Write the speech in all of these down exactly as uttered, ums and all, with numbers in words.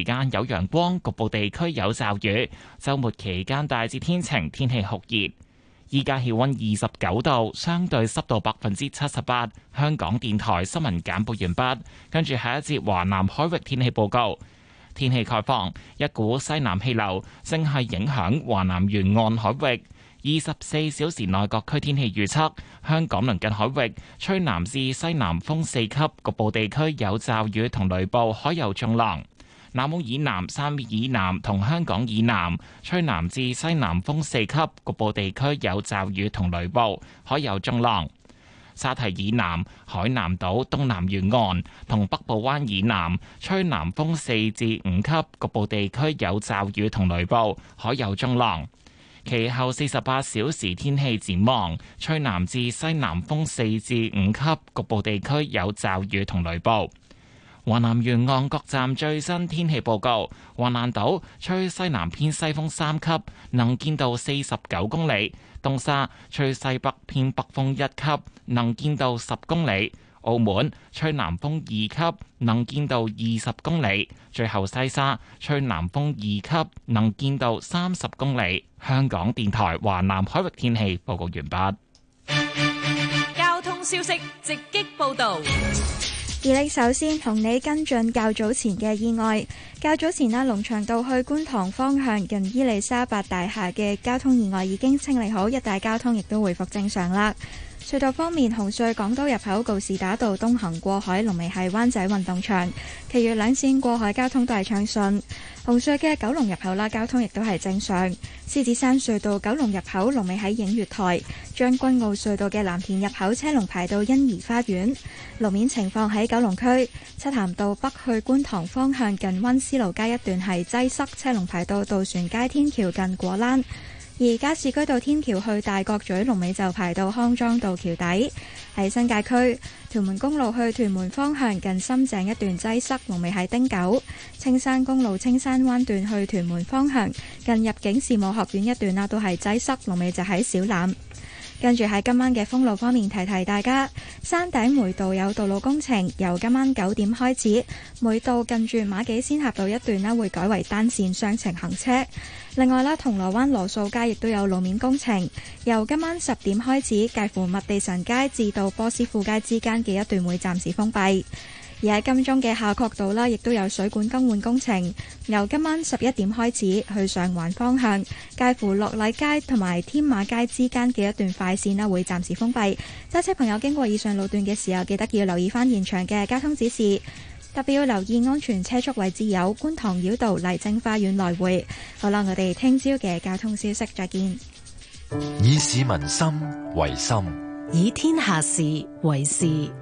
間有陽光，局部地區有驟雨。週末期間大致天晴，天氣酷熱。依家氣溫二十九度，相對濕度百分之七十八。香港電台新聞簡報完畢，跟住下一節華南海域天氣報告。天氣概況，一股西南氣流正係影響華南沿岸海域。二十四小時內各區天氣預測：香港鄰近海域吹南至西南風四級，局部地區有驟雨同雷暴，海有中浪。南澳以南、汕尾以南同香港以南吹南至西南風四級，局部地區有驟雨同雷暴，海有中浪。沙堤以南、海南島東南沿岸同北部灣以南吹南風四至五級，局部地區有驟雨同雷暴，海有中浪。其後四十八小時天氣展望，吹南至西南風四至五級，局部地區有驟雨同雷暴。華南沿岸各站最新天氣報告：橫瀾島吹西南偏西風三級，能見度四十九公里；東沙吹西北偏北風一級，能見度十公里；澳門吹南風二級，能見度二十公里；最後西沙吹南風二級，能見度三十公里。香港電台華南海域天氣報告完畢。 交通消息直擊報道。 而你首先同你跟進較早前嘅意外。較早前啦，龍翔道去觀塘方向近伊利沙伯大廈嘅交通意外已經清理好，一帶交通亦都回復正常啦。隧道方面，紅隧港島入口告士打道東行過海龍尾係灣仔運動場，其餘兩線過海交通都係暢順。紅隧嘅九龍入口啦，交通亦都係正常。獅子山隧道九龍入口龍尾喺映月台，將軍澳隧道嘅藍田入口車龍排到欣怡花園。路面情況喺九龍區漆咸道北去觀塘方向近溫思勞街一段係擠塞，車龍排到渡船街天橋近果欄。而加士居道天橋去大角咀龍尾就排到康莊道橋底。喺新界區屯門公路去屯門方向近深井一段擠塞，龍尾喺汀九。青山公路青山灣段去屯門方向近入境事務學院一段啦，都係擠塞，龍尾就喺小欖。跟住喺今晚嘅封路方面，提提大家，山頂梅道有道路工程，由今晚九點開始，梅道近住馬己仙峽道一段啦，會改為單線雙程行車。另外啦，銅鑼灣羅素街亦都有路面工程，由今晚十點開始，介乎麥地臣街至到波斯富街之間嘅一段會暫時封閉。而喺金鐘嘅夏慤道啦，亦都有水管更換工程，由今晚十一點開始，去上環方向，介乎樂禮街同埋天馬街之間嘅一段快線啦，會暫時封閉。揸車朋友經過以上路段嘅時候，記得要留意翻現場嘅交通指示，特別要留意安全車速位置有觀塘繞道麗晶花園來回。好啦，我哋聽朝嘅交通消息再見。 以市民心為心， 以天下事為事。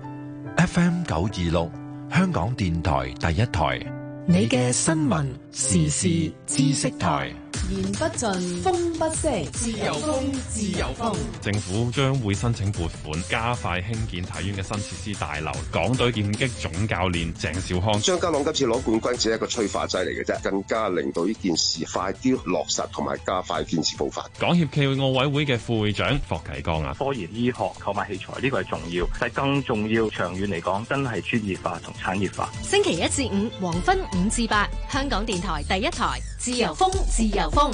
F M 九二六。香港電台第一台， 你嘅新聞時事知識台。 言不盡，風不息，自由風，自由風。 政府將會申請撥款，加快興建體院嘅新設施大樓。港隊劍擊總教練鄭兆康： 張家朗今次攞冠軍只係一個催化劑嚟嘅啫，更加令到呢件事快啲落實，同埋加快建設步伐。 港協暨奧委會嘅副會長霍啟剛啊， 科研醫學購買器材呢個係重要，但係更重要，長遠嚟講真係專業化同產業化。 星期一至五黃昏五至八，香港電台第一台，自由風，自由風。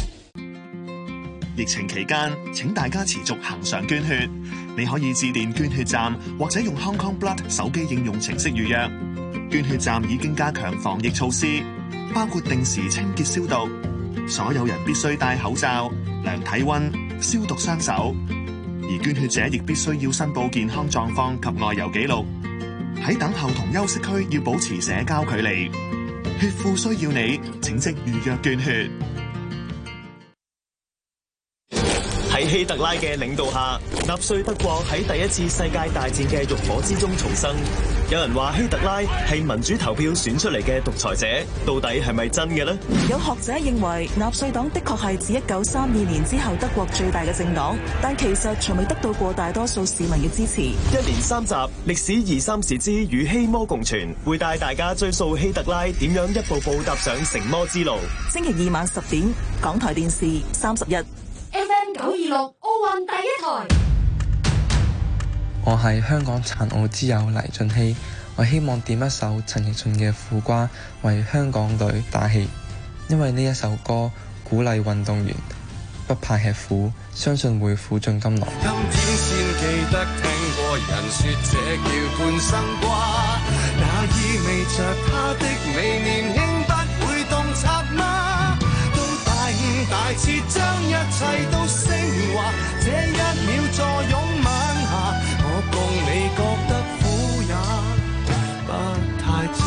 疫情期間，請大家持續恒常捐血。你可以致電捐血站，或者用 Hong Kong Blood 手機應用程式預約。捐血站已經加強防疫措施，包括定時清潔消毒，所有人必須戴口罩、量體溫、消毒雙手。而捐血者亦必須要申報健康狀況及外遊記錄。喺等候同休息區要保持社交距離。血庫需要你，請即預約捐血。 喺希特拉嘅領導下，納粹德國喺第一次世界大戰嘅浴火之中重生。有人話希特拉係民主投票選出嚟嘅獨裁者，到底係咪真嘅呢？ 有學者認為納粹黨的確係自一九三二年之後德國最大嘅政黨，但其實從未得到過大多數市民嘅支持。 一連三集歷史二三事之與希魔共存，會帶大家追溯希特拉點樣一步步踏上成魔之路。 星期二晚十點，港台電視三十一 F M 九二六奧運第一台。 我係香港殘奧之友黎俊熙， 我希望點一首陳奕迅嘅《苦瓜》為香港隊打氣，因為呢一首歌鼓勵運動員不怕吃苦，相信會苦盡甘來。 今天先記得聽過人說這叫半生瓜，那意味着他的美年輕不會洞察嗎？到大悟大徹將一切都升華，這一秒坐擁晚霞，我共你覺得苦也不太差。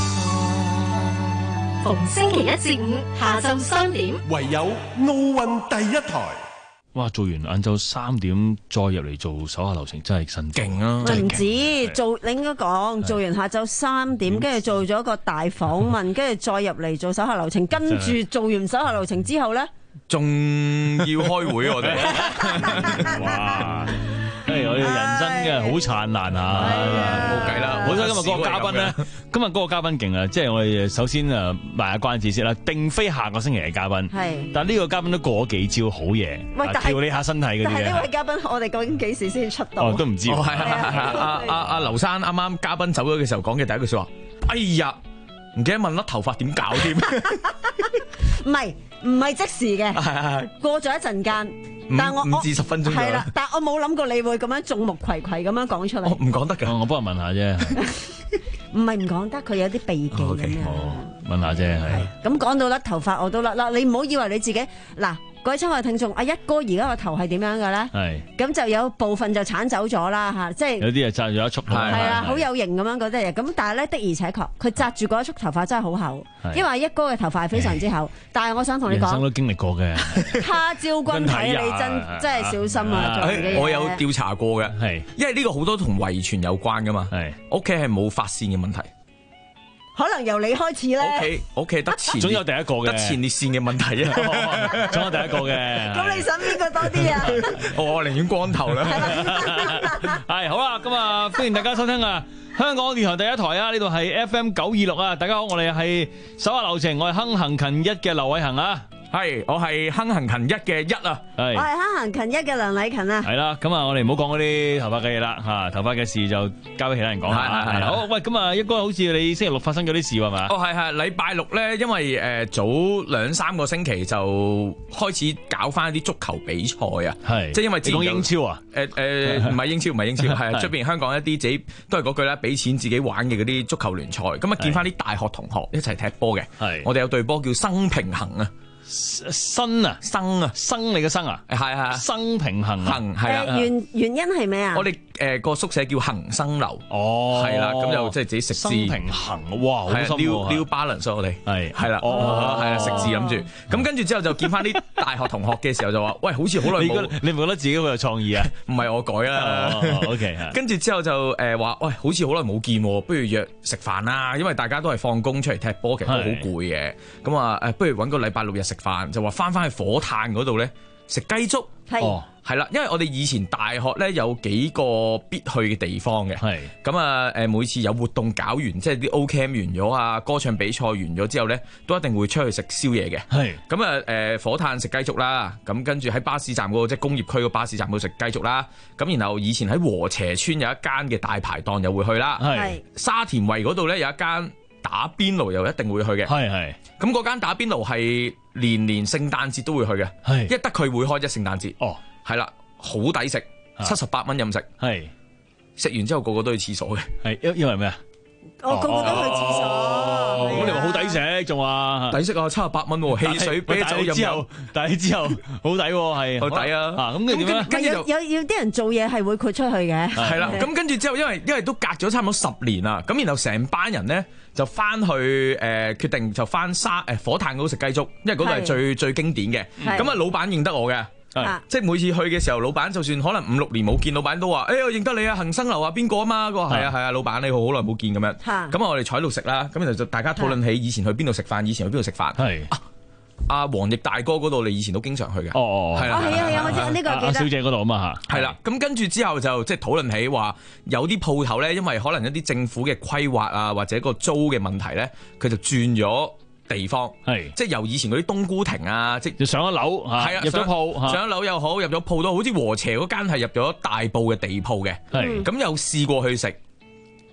逢星期一至五下晝三點， 唯有奧運第一台。 哇！做完晏晝三點再入嚟做手下留情，真係神勁啊！ 唔止做，你應該講做完下晝三點，跟住做咗個大訪問，跟住再入嚟做手下留情，跟住做完手下留情之後咧， 仲要開會我哋。 哇！誒，我哋人生嘅好燦爛啊！ 冇計啦！ 好彩今日嗰個嘉賓咧，今日嗰個嘉賓勁啊！即係我哋首先誒賣下關子先啦，並非下個星期嘅嘉賓，係，但係呢個嘉賓都過咗幾招好嘢，調理下身體嗰啲。 但係呢位嘉賓，我哋究竟幾時先出道？ 哦，都唔知。 係係係阿阿阿劉生啱啱嘉賓走咗嘅時候講嘅第一句説話，哎呀，唔記得問甩頭髮點搞添。 唔係唔係即時嘅，過咗一陣間。但係我五至十分鐘係啦，但係我冇諗過你會咁樣眾目睽睽咁樣講出嚟。 我唔講得㗎， 我幫人問下啫。 唔係唔講得，佢有啲避忌咁樣。 問下啫，係。 咁講到甩頭髮，我都甩啦。你唔好以為你自己嗱，各位親愛聽眾，阿一哥而家個頭係點樣嘅咧？係。咁就有部分就剷走咗啦嚇，即係有啲係紮咗一束。係啊，好有型咁樣嗰啲嘢。咁但係咧的而且確，佢紮住嗰一束頭髮真係好厚，因為阿一哥嘅頭髮係非常之厚。但係我想同你講， 人生都經歷過嘅。 他朝君睇你真真係小心啊！ 我有調查過嘅，係因為呢個好多同遺傳有關噶嘛。係屋企係冇髮線嘅問題。 可能由你開始咧。 O K O K 得前， 總有第一個嘅， 得前列腺嘅問題啊， 總有第一個嘅。 咁你想邊個多啲啊？ 我寧願光頭啦。 係好啦，咁啊歡迎大家收聽啊香港電台第一台啊，呢度係 F M 九二六啊，大家好，我哋係手下留情，我係亨行勤一嘅劉偉恒啊。 係，我係亨行勤一嘅一啊， 係，我係亨行勤一嘅梁禮勤啊。 係啦，咁啊，我哋唔好講嗰啲頭髮嘅嘢啦，吓，頭髮嘅事就交俾其他人講下。係好，喂，咁啊，一哥好似你星期六發生咗啲事係嘛？ 哦，係係，禮拜六咧，因為誒早兩三個星期就開始搞翻啲足球比賽啊，係，即係因為講英超啊？ 誒誒，唔係英超，唔係英超，係出邊香港一啲自己都係嗰句啦，俾錢自己玩嘅嗰啲足球聯賽，咁啊見翻啲大學同學一齊踢波嘅，係，我哋有隊波叫生平衡啊。 生啊， 生啊， 生你嘅生啊， 係係生平衡衡係啊。 原原因係咩啊？ 我哋誒個宿舍叫恒生樓， 哦， 係啦，咁就即係自己食字。 生平衡，哇，好深喎。New balance 我哋係係啦，哦，係啦，食字諗住。咁跟住之後就見翻啲大學同學嘅時候就話，喂，好似好耐冇。 你唔覺得自己好有創意啊？ 唔係我改啦。OK。跟住之後就誒話，喂，好似好耐冇見，不如約食飯啦。因為大家都係放工出嚟踢波，其實都好攰嘅。咁啊誒，不如揾個禮拜六日食飯，就話翻翻去火炭嗰度咧食雞粥。係係啦，因為我哋以前大學咧有幾個必去嘅地方嘅，係咁啊誒，每次有活動搞完，即係啲 O Camp 完咗啊，歌唱比賽完咗之後咧，都一定會出去食宵夜嘅。係咁啊誒，火炭食雞粥啦，咁跟住喺巴士站嗰個即係工業區個巴士站嗰度食雞粥啦，咁然後以前喺禾輋村有一間嘅大排檔又會去啦，係沙田圍嗰度咧有一間打邊爐又一定會去嘅，係係咁嗰間打邊爐係年年聖誕節都會去嘅，係因為得佢會開啫聖誕節。哦，係啦，好抵食，七十八蚊任食，係食完之後個個都去廁所嘅，係因因為咩啊？ 哦，個個都去廁所， 咁你話好抵食，仲話抵食啊，七十八蚊，汽水啤酒飲之後， 但係之後好抵，係好抵啊！啊，咁跟住點咧？ 有有有啲人做嘢係會豁出去嘅， 係啦。咁跟住之後，因為因為都隔咗差唔多十年啦，咁然後成班人咧就翻去誒，決定就翻沙誒火炭嗰度食雞粥，因為嗰度係最最經典嘅。咁啊，老闆認得我嘅。啊、即係每次去嘅時候，老闆就算可能五六年冇見，老闆都話：誒、欸，我認得你啊，恒生樓啊，邊個啊嘛？佢話係啊係啊，老闆你好，好耐冇見咁樣。咁啊，我哋坐喺度食啦，咁然後就大家討論起以前去邊度食飯，以前去邊度食飯。係阿黃奕大哥嗰度，你以前都經常去嘅。哦哦，係啊係啊係啊，我知呢個記得。 小姐嗰度啊嘛嚇。係啦， 咁跟住之後就即係討論起話，有啲鋪頭咧，因為可能一啲政府嘅規劃啊，或者個租嘅問題咧，佢就轉咗地方，係即係由以前嗰啲冬菇亭啊，即係上咗樓，係啊，入咗鋪， 上咗樓又好，入咗鋪都好，似禾輋嗰間係入咗大埔嘅地鋪嘅，係咁又試過去食，嗰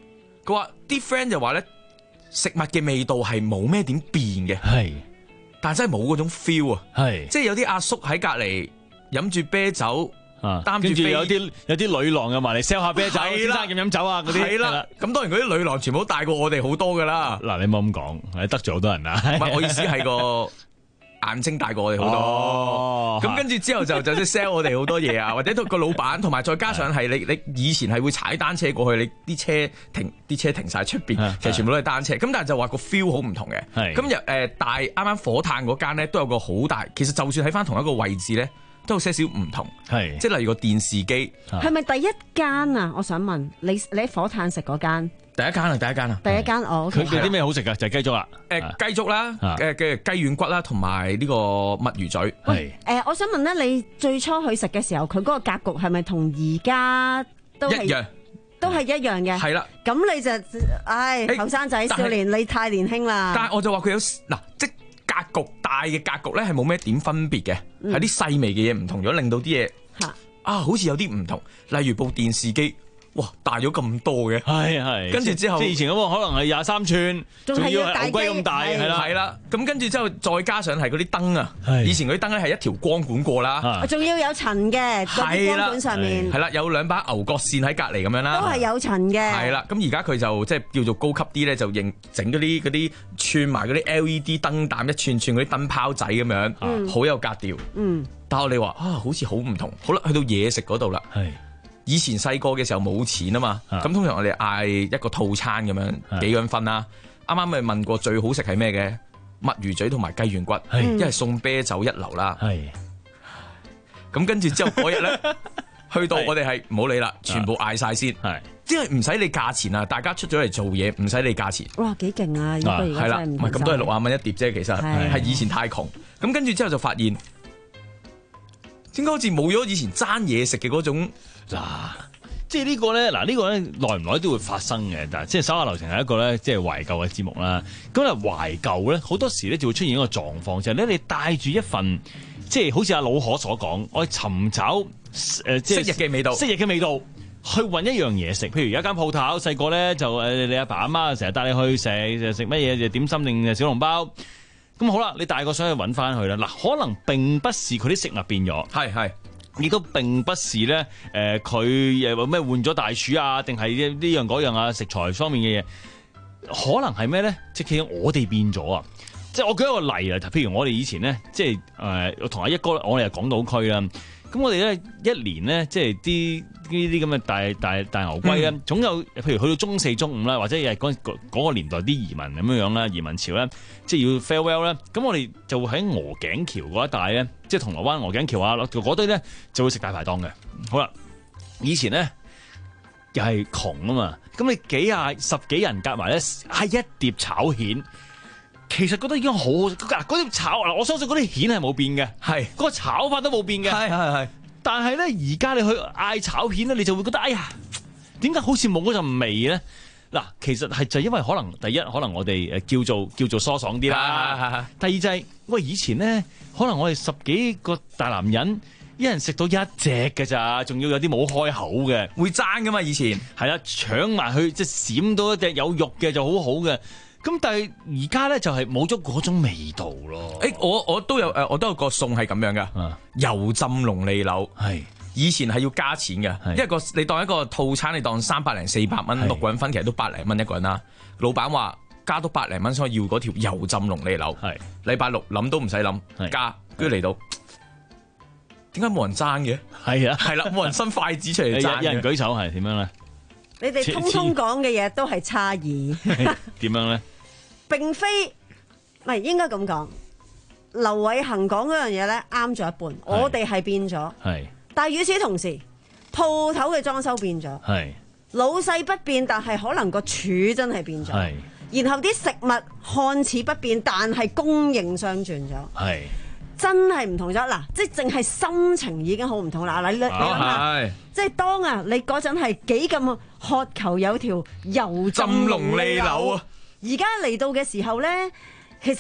佢話啲 friend 就話咧，食物嘅味道係冇咩點變嘅， 係， 但真係冇嗰種 feel 啊， 係， 即係有啲阿叔喺隔離飲住啤酒。 啊， 擔跟住住有啲有啲女郎又埋嚟 sell 下啤酒，先生咁飲酒啊嗰啲， 係啦。咁當然嗰啲女郎全部都大過我哋好多噶啦。 嗱，你冇咁講，得罪好多人啊。 唔係，我意思係個眼睛大過我哋好多。咁跟住之後就就即 sell 我哋好多嘢啊，或者個老闆，同埋再加上係你你以前係會踩單車過去，你啲車停啲車停晒出邊，其實全部都係單車。咁但係就話個 feel 好唔同嘅。咁又誒大啱啱火炭嗰間咧都有個好大，其實就算喺翻同一個位置咧。都有些少唔同，係即係例如個電視機， 係咪第一間啊？我想問你，你喺火炭食嗰間？ 第一間啊，第一間啊， 第一間哦。 佢有啲咩好食噶？就係雞粥啦， 誒雞粥啦，誒嘅雞軟骨啦，同埋呢個墨魚嘴。 係誒，我想問咧，你最初去食嘅時候，佢嗰個格局係咪同而家都係一樣？ 都係一樣嘅。係啦，咁你就唉後生仔少年，你太年輕啦。 但係我就話佢有嗱即。格局大嘅格局咧係冇咩點分別嘅，係啲細微嘅嘢唔同咗，令到啲嘢啊好似有啲唔同。例如部電視機，哇大咗咁多嘅， 係係。跟住之後，即係以前嗰個可能係廿三寸，仲要係牛龜咁大，係啦係啦。咁跟住之後再加上係嗰啲燈啊，以前嗰啲燈咧係一條光管過啦， 仲要有塵嘅，嗰啲光管上面係啦，有兩把牛角線喺隔離咁樣啦， 都係有塵嘅。 係啦，咁而家佢就即係叫做高級啲咧，就認整嗰啲嗰啲串埋嗰啲 L E D 燈膽一串串嗰啲燈泡仔咁樣，好有格調。嗯，但係我哋話啊，好似好唔同。好啦，去到嘢食嗰度啦。係。以前細個嘅時候冇錢啊嘛，咁通常我哋嗌一個套餐咁樣幾個人分啦。啱啱咪問過最好食係咩嘅？墨魚嘴同埋雞軟骨，一係送啤酒一流啦。咁跟住之後嗰日咧，去到我哋係唔好理啦，全部嗌晒先，即係唔使理價錢啊！大家出咗嚟做嘢唔使理價錢。 哇，幾勁啊！係啦， 唔係咁都係六啊蚊一碟啫，其實係以前太窮。咁跟住之後就發現，點解好似冇咗以前爭嘢食嘅嗰種？ 嗱，即係呢個咧，嗱呢個咧耐唔耐都會發生嘅，但係即係手下留情係一個咧，即係懷舊嘅節目啦。咁啊懷舊咧，好多時咧就會出現一個狀況，就係咧你帶住一份，即係好似阿老可所講，我去尋找誒即係昔日嘅味道， 昔日嘅味道，去揾一樣嘢食。譬如有一間鋪頭，細個咧就誒你阿爸阿媽成日帶你去食食乜嘢，就點心定小籠包。咁好啦，你大個想去揾翻去啦。嗱，可能並不是佢啲食物變咗，係係。亦都並不是咧，誒佢誒咩換咗大廚啊，定係呢樣嗰樣啊，食材方面嘅嘢，可能係咩咧？即係其實我哋變咗啊！即係我舉一個例啊，譬如我哋以前咧，即係誒同阿一哥，我哋係港島區啦。咁我哋咧一年咧，即係啲呢啲咁嘅大大大牛龜咧，嗯、總有譬如去到中四、中五啦，或者係嗰嗰個年代啲移民咁樣樣啦，移民潮咧，即係要 farewell 咧，咁我哋就會喺鵝頸橋嗰一帶咧，即係銅鑼灣鵝頸橋啊，嗰堆咧就會食大排檔嘅。好啦，以前咧又係窮啊嘛，咁你幾廿十幾人夾埋咧，嗌一碟炒蜆。其實覺得已經好好食，嗱嗰啲炒嗱，我相信嗰啲蜆係冇變嘅，係嗰個炒法都冇變嘅，係係係。但係咧，而家你去嗌炒蜆咧，你就會覺得，哎呀，點解好似冇嗰陣味咧？嗱，其實係就因為可能第一，可能我哋誒叫做叫做疏爽啲啦。第二就係、是，喂，以前咧，可能我哋十幾個大男人，一人食到一隻嘅咋，仲要有啲冇開口嘅，會爭噶嘛？以前係啦，搶埋去即係閃到一隻有肉嘅就好好嘅。咁但係而家咧就係冇咗嗰種味道咯。 誒、欸，我我都有誒，我都有個餸係咁樣噶，啊、油浸龍利柳。係以前係要加錢嘅，因為個你當一個套餐，你當三百零四百蚊，六個人分，其實都百零蚊一個人啦。老闆話加多百零蚊，所以要嗰條油浸龍利柳。係禮拜六諗都唔使諗，加跟住嚟到，點解冇人爭嘅？係啊，係啦，冇人伸筷子出嚟爭，有人舉手係點樣咧？ 你哋通通講嘅嘢都係差異， 點樣咧？ 並非唔係應該咁講。劉偉恒講嗰樣嘢咧啱咗一半，我哋係變咗，係。但係與此同時，鋪頭嘅裝修變咗，係。老細不變，但係可能個廚真係變咗，係。然後啲食物看似不變，但係供應商轉咗，係。真係唔同咗嗱，即係淨係心情已經好唔同啦。你你諗下，即係當啊，你嗰陣係幾咁渴求有條油浸龍利柳啊！而家嚟到嘅時候咧，其實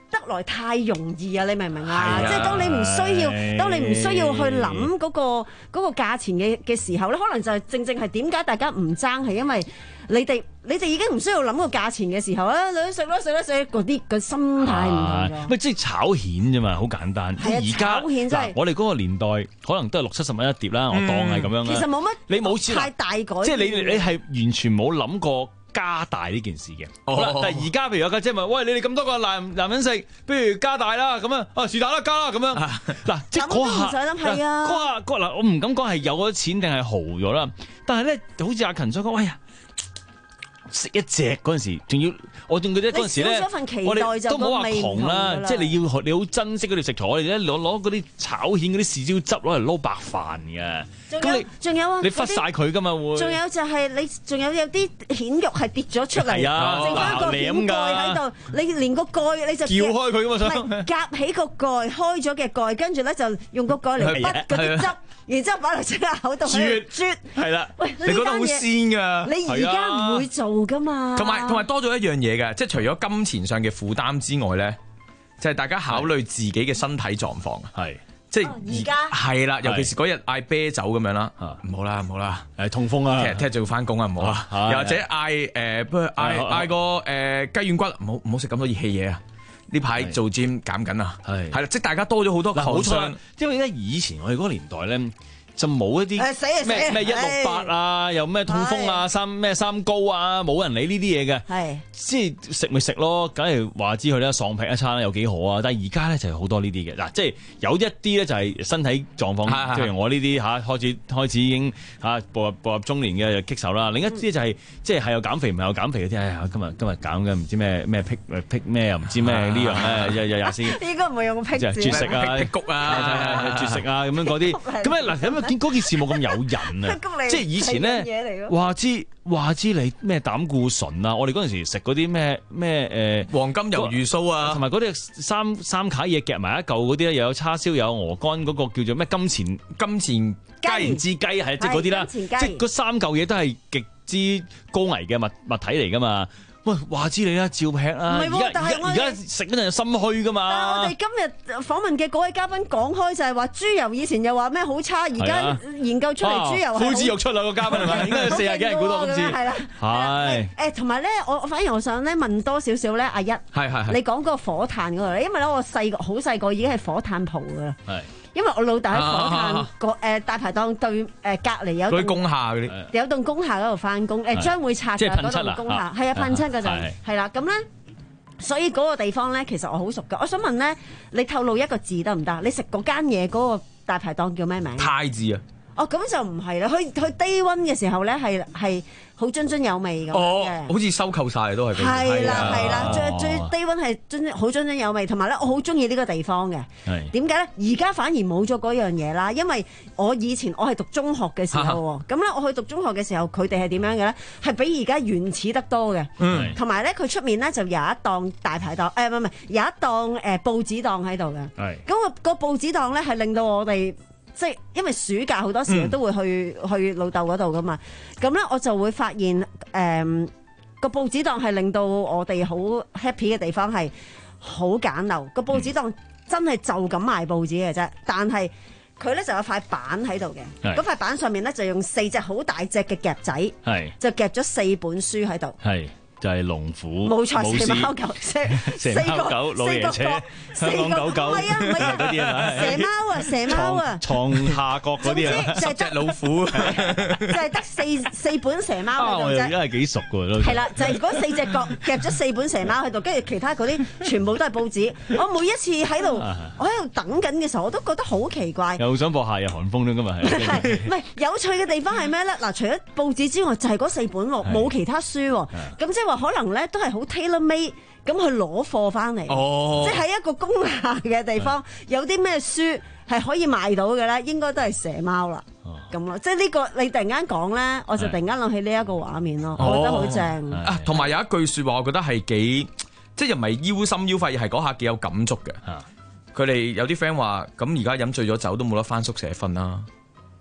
得來太容易啊！你明唔明啊？即係當你唔需要，當你唔需要去諗嗰個嗰個價錢嘅嘅時候咧，可能就係正正係點解大家唔爭，係因為你哋你哋已經唔需要諗個價錢嘅時候咧，你食啦食啦食嗰啲個心態唔同㗎。 咪即係炒蜆啫嘛，好簡單。 係啊，炒蜆真係我哋嗰個年代可能都係六七十蚊一碟啦，我當係咁樣啦。 其實冇乜， 你冇太大改， 即係你你係完全冇諗過加大呢件事嘅。好啦，但係而家譬如有家姐問，喂，你哋咁多個男男人食，不如加大啦，咁樣啊是但啦加啦咁樣。嗱，即係嗰下， 唔使諗係啊。 嗰下嗰嗱，我唔敢講係有咗錢定係豪咗啦。但係咧，好似阿勤所講，哎呀，食一隻嗰陣時，仲要我仲記得嗰陣時咧，我哋都冇話窮啦，即係你要你好珍惜嗰條食材，我哋咧攞攞嗰啲炒蜆嗰啲豉椒汁攞嚟撈白飯嘅。 咁你仲有啊？ 你忽晒佢噶嘛會？ 仲有就係你仲有有啲蜆肉係跌咗出嚟，剩翻個蜆蓋喺度，你連個蓋你就撬開佢噶嘛， 想夾起個蓋開咗嘅蓋，跟住咧就用個蓋嚟滗嗰啲汁，然之後擺落隻口度啜啜，係啦。 喂， 你覺得好鮮㗎？ 你而家唔會做噶嘛？ 同埋同埋多咗一樣嘢嘅，即係除咗金錢上嘅負擔之外咧，就係大家考慮自己嘅身體狀況啊。係。即係而家係啦，尤其是嗰日嗌啤酒咁樣啦，唔好啦唔好啦， 誒痛風啊， 聽日聽日就要翻工啊，唔好啊，又或者嗌誒不如嗌嗌個誒雞軟骨，唔好唔好食咁多熱氣嘢啊！呢排做 gym 減緊啊，係係啦，即係大家多咗好多後傷， 因為咧以前我哋嗰個年代咧。就冇一啲咩咩一六八啊，又咩痛風啊，三咩三高啊，冇人理呢啲嘢嘅。係，即係食咪食咯，梗係話知佢咧喪劈一餐有幾好啊！但係而家咧就係好多呢啲嘅嗱，即係有一啲咧就係身體狀況，譬如我呢啲嚇開始開始已經嚇步入步入中年嘅棘手啦。另一啲就係即係係有減肥唔係有減肥嗰啲，哎呀今日今日減嘅唔知咩咩辟辟咩又唔知咩呢樣咧，日日日先應該唔係用辟字， 絕食啊、辟谷啊、絕食啊咁樣嗰啲，咁咧嗱咁嗰件事冇咁誘人啊！即係以前咧話知話知你咩膽固醇啊！我哋嗰陣時食嗰啲咩咩誒黃金魷魚酥啊， 同埋嗰啲三三卡嘢夾埋一嚿嗰啲咧，又有叉燒又有鵝肝嗰個叫做咩金錢金錢佳然之雞係即係嗰啲啦，即係嗰三嚿嘢都係極之高危嘅物物體嚟㗎嘛！喂，話知你啦，照劈啦！而家而家而家食嗰陣又心虛噶嘛。 但係我哋今日訪問嘅嗰位嘉賓講開就係話豬油以前又話咩好差，而家研究出嚟豬油係灰豬肉出啦個嘉賓係咪？應該有四廿幾人估到咁知。係啦，係。誒，同埋咧，我反而我想咧問多少少咧，阿一，係係你講嗰個火炭嗰度咧，因為咧我細個好細個已經係火炭鋪噶啦。係。因為我老豆喺火炭個誒大排檔對誒隔離有棟工廈嗰啲， 有棟工廈嗰度翻工，誒將會拆嘅嗰棟工廈，係啊噴漆嗰陣，係啦咁咧，所以嗰個地方咧其實我好熟㗎。我想問咧，你透露一個字得唔得？你食嗰間嘢嗰個大排檔叫咩名？ 太字啊！ 哦，咁就唔係啦。佢佢低溫嘅時候咧，係係好津津有味咁嘅。 好似收購晒都係。 係啦係啦，最最低溫係津好津津有味，同埋咧我好中意呢個地方嘅。係點解咧？而家反而冇咗嗰樣嘢啦，因為我以前我係讀中學嘅時候，咁咧我去讀中學嘅時候，佢哋係點樣嘅咧？係比而家原始得多嘅。嗯。同埋咧，佢出面咧就有一檔大排檔，誒唔係唔係，有一檔誒報紙檔喺度嘅。係。咁個個報紙檔咧係令到我哋。即係因為暑假好多時都會去、嗯、去老豆嗰度噶嘛，咁咧我就會發現誒個、呃、報紙檔係令到我哋好 happy 嘅地方係好簡陋，個報紙檔真係就咁賣報紙嘅啫，但係佢咧就有塊板喺度嘅，嗰塊板上面咧就用四隻好大隻嘅夾仔，就夾咗四本書喺度。 就係龍虎， 冇錯，蛇貓狗，蛇蛇貓狗，老爺車，香港狗狗， 唔係啊，唔係啊，嗰啲啊，蛇貓啊，蛇貓啊， 床下角嗰啲啊， 十隻老虎，就係得四四本蛇貓喺度啫。 我而家係幾熟㗎都。 係啦，就係嗰四隻角夾咗四本蛇貓喺度，跟住其他嗰啲全部都係報紙。我每一次喺度，我喺度等緊嘅時候，我都覺得好奇怪。 又想播夏日寒風啦，今日係。 係，唔係有趣嘅地方係咩咧？嗱，除咗報紙之外，就係嗰四本喎，冇其他書喎。咁即係話可能咧都係好 tailor made 咁去攞貨翻嚟，即係喺一個工廈嘅地方，有啲咩書係可以賣到嘅咧，應該都係蛇貓啦。咁咯，即係呢個你突然間講咧，我就突然間諗起呢一個畫面咯，我覺得好正啊。同埋有一句説話，我覺得係幾即係又唔係腰心腰肺，係嗰下幾有感觸嘅。佢哋有啲 friend 話：咁而家飲醉咗酒都冇得翻宿舍瞓啦。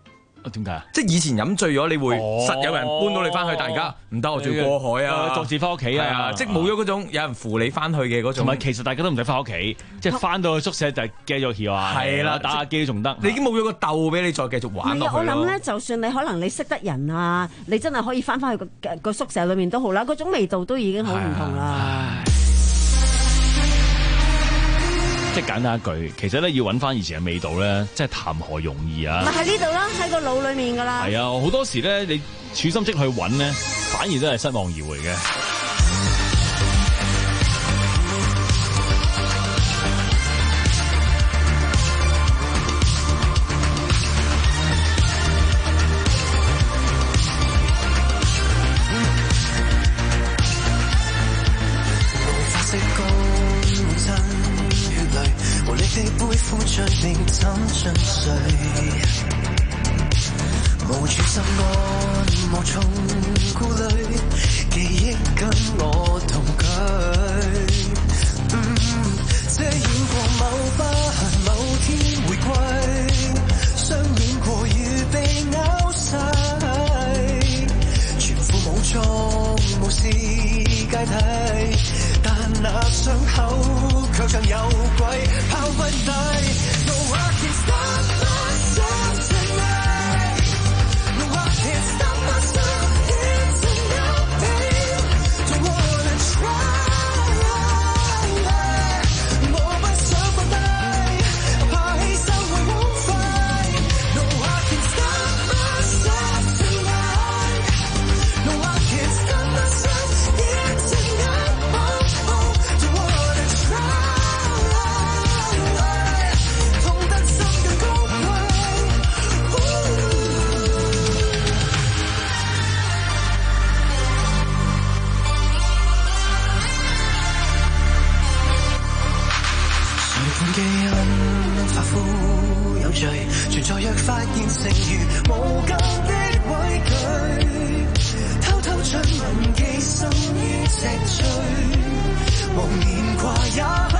點解啊？ 即係以前飲醉咗，你會哦實有人搬到你翻去，但而家唔得，我仲要過海啊， 各自翻屋企啊， 係啊，即係冇咗嗰種有人扶你翻去嘅嗰種。 同埋其實大家都唔使翻屋企，即係翻到去宿舍就繼續翹啊， 係啦， 打下機仲得。 你已經冇咗個竇俾你再繼續玩落去咯。 我諗咧，就算你可能你識得人啊，你真係可以翻翻去個個宿舍裏面都好啦，嗰種味道都已經好唔同啦。 即係簡單一句，其實咧要揾翻以前嘅味道咧，即係談何容易啊！ 咪喺呢度啦，喺個腦裏面噶啦。 係啊，好多時咧，你處心積去揾咧，反而都係失望而回嘅。 着你怎進睡，無處心安，無從顧慮，記憶跟我同居。嗯，遮掩過某疤痕，某天回歸，相映過與被咬噬，全副武裝，無視階梯，但那傷口卻像有鬼，拋不低。No, I can't stop myself tonight. No, I can't stop myself. It's enough pain. Don't wanna try. 我不想放低，怕犧牲會枉費。No, I can't stop myself tonight. No, I can't stop myself. It's enough. Oh, oh, don't wanna try.基因發膚有罪，存在若發現剩餘無盡的畏懼，偷偷將吻寄生於脊椎，無念掛也許，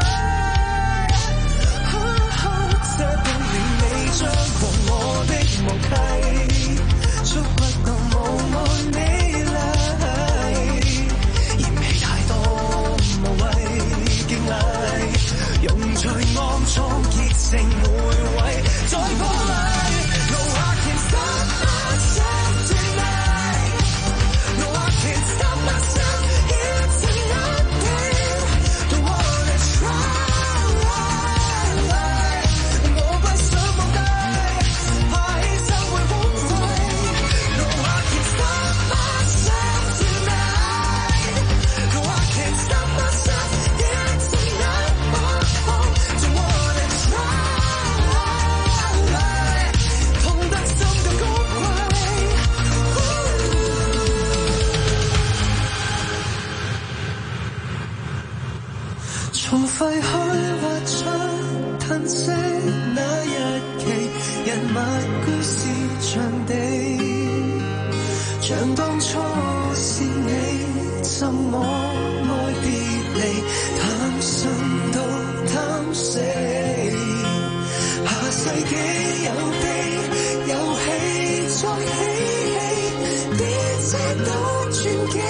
這半年你將和我的默契，觸不到無愛美麗，嫌棄太多無謂敬禮。用最骯髒熱情回味，再破例。No, I can't stop myself tonight. No, I can't stop myself. It's enough pain. Don't wanna try. 我不想放低，怕犧牲會枉費。No, I can't stop myself tonight. No, I can't stop myself. It's enough.從廢墟挖出褪色那日期，人物居是場地，像當初是你贈我愛別離，貪生到貪死，下世紀有悲有喜再嬉戲，別借到傳奇。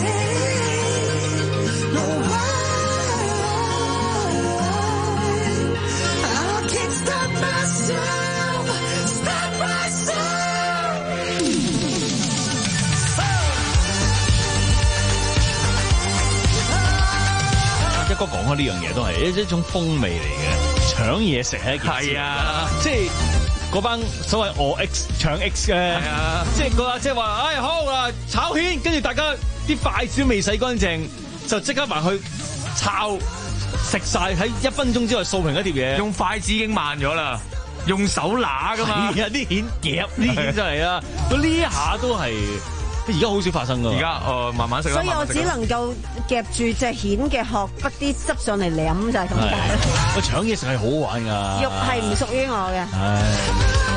一哥講開呢樣嘢都係一一種風味嚟嘅，搶嘢食係一件事。係啊，即係嗰班所謂我 X 搶 X 嘅，係啊，即係個即係話，哎好啊炒蜆，跟住大家啲筷子未洗乾淨，就即刻埋去炒食晒，喺一分鐘之內掃平一碟嘢。 用筷子已經慢咗啦，用手拿噶嘛。 係啊，啲蜆夾啲蜆真係啊，咁呢一下都係。而家好少發生㗎， 而家誒慢慢食啦。 所以我只能夠夾住隻蜆嘅殼，筆啲汁上嚟舐就係咁解啦。 我搶嘢食係好玩㗎， 肉係唔屬於我嘅。 唉，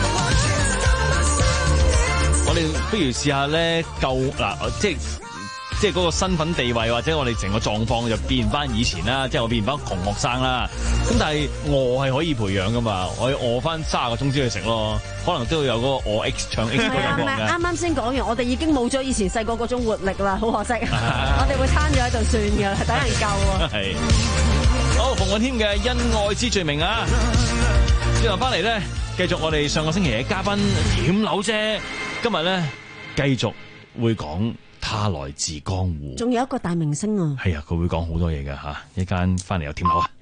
我哋不如試下咧，夠嗱，即係即係嗰個身份地位或者我哋成個狀況就變翻以前啦，即係我變翻窮學生啦。咁但係餓係可以培養噶嘛，我要餓翻卅個鐘先去食咯，可能都要有嗰個餓 X 搶 X 嗰個感覺嘅。 啱啱先講完，我哋已經冇咗以前細個嗰種活力啦，好可惜。我哋會攤咗喺度算㗎啦，等人救啊！ 係好，馮允謙嘅《因愛之罪名》啊，轉頭翻嚟咧，繼續我哋上個星期嘅嘉賓險柳姐，今日咧繼續會講他來自江湖。 仲有一個大明星啊！ 係啊，佢會講好多嘢㗎吓，一間翻嚟有甜口啊！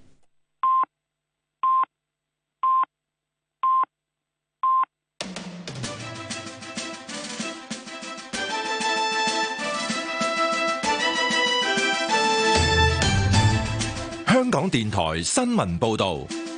香港電台新聞報道，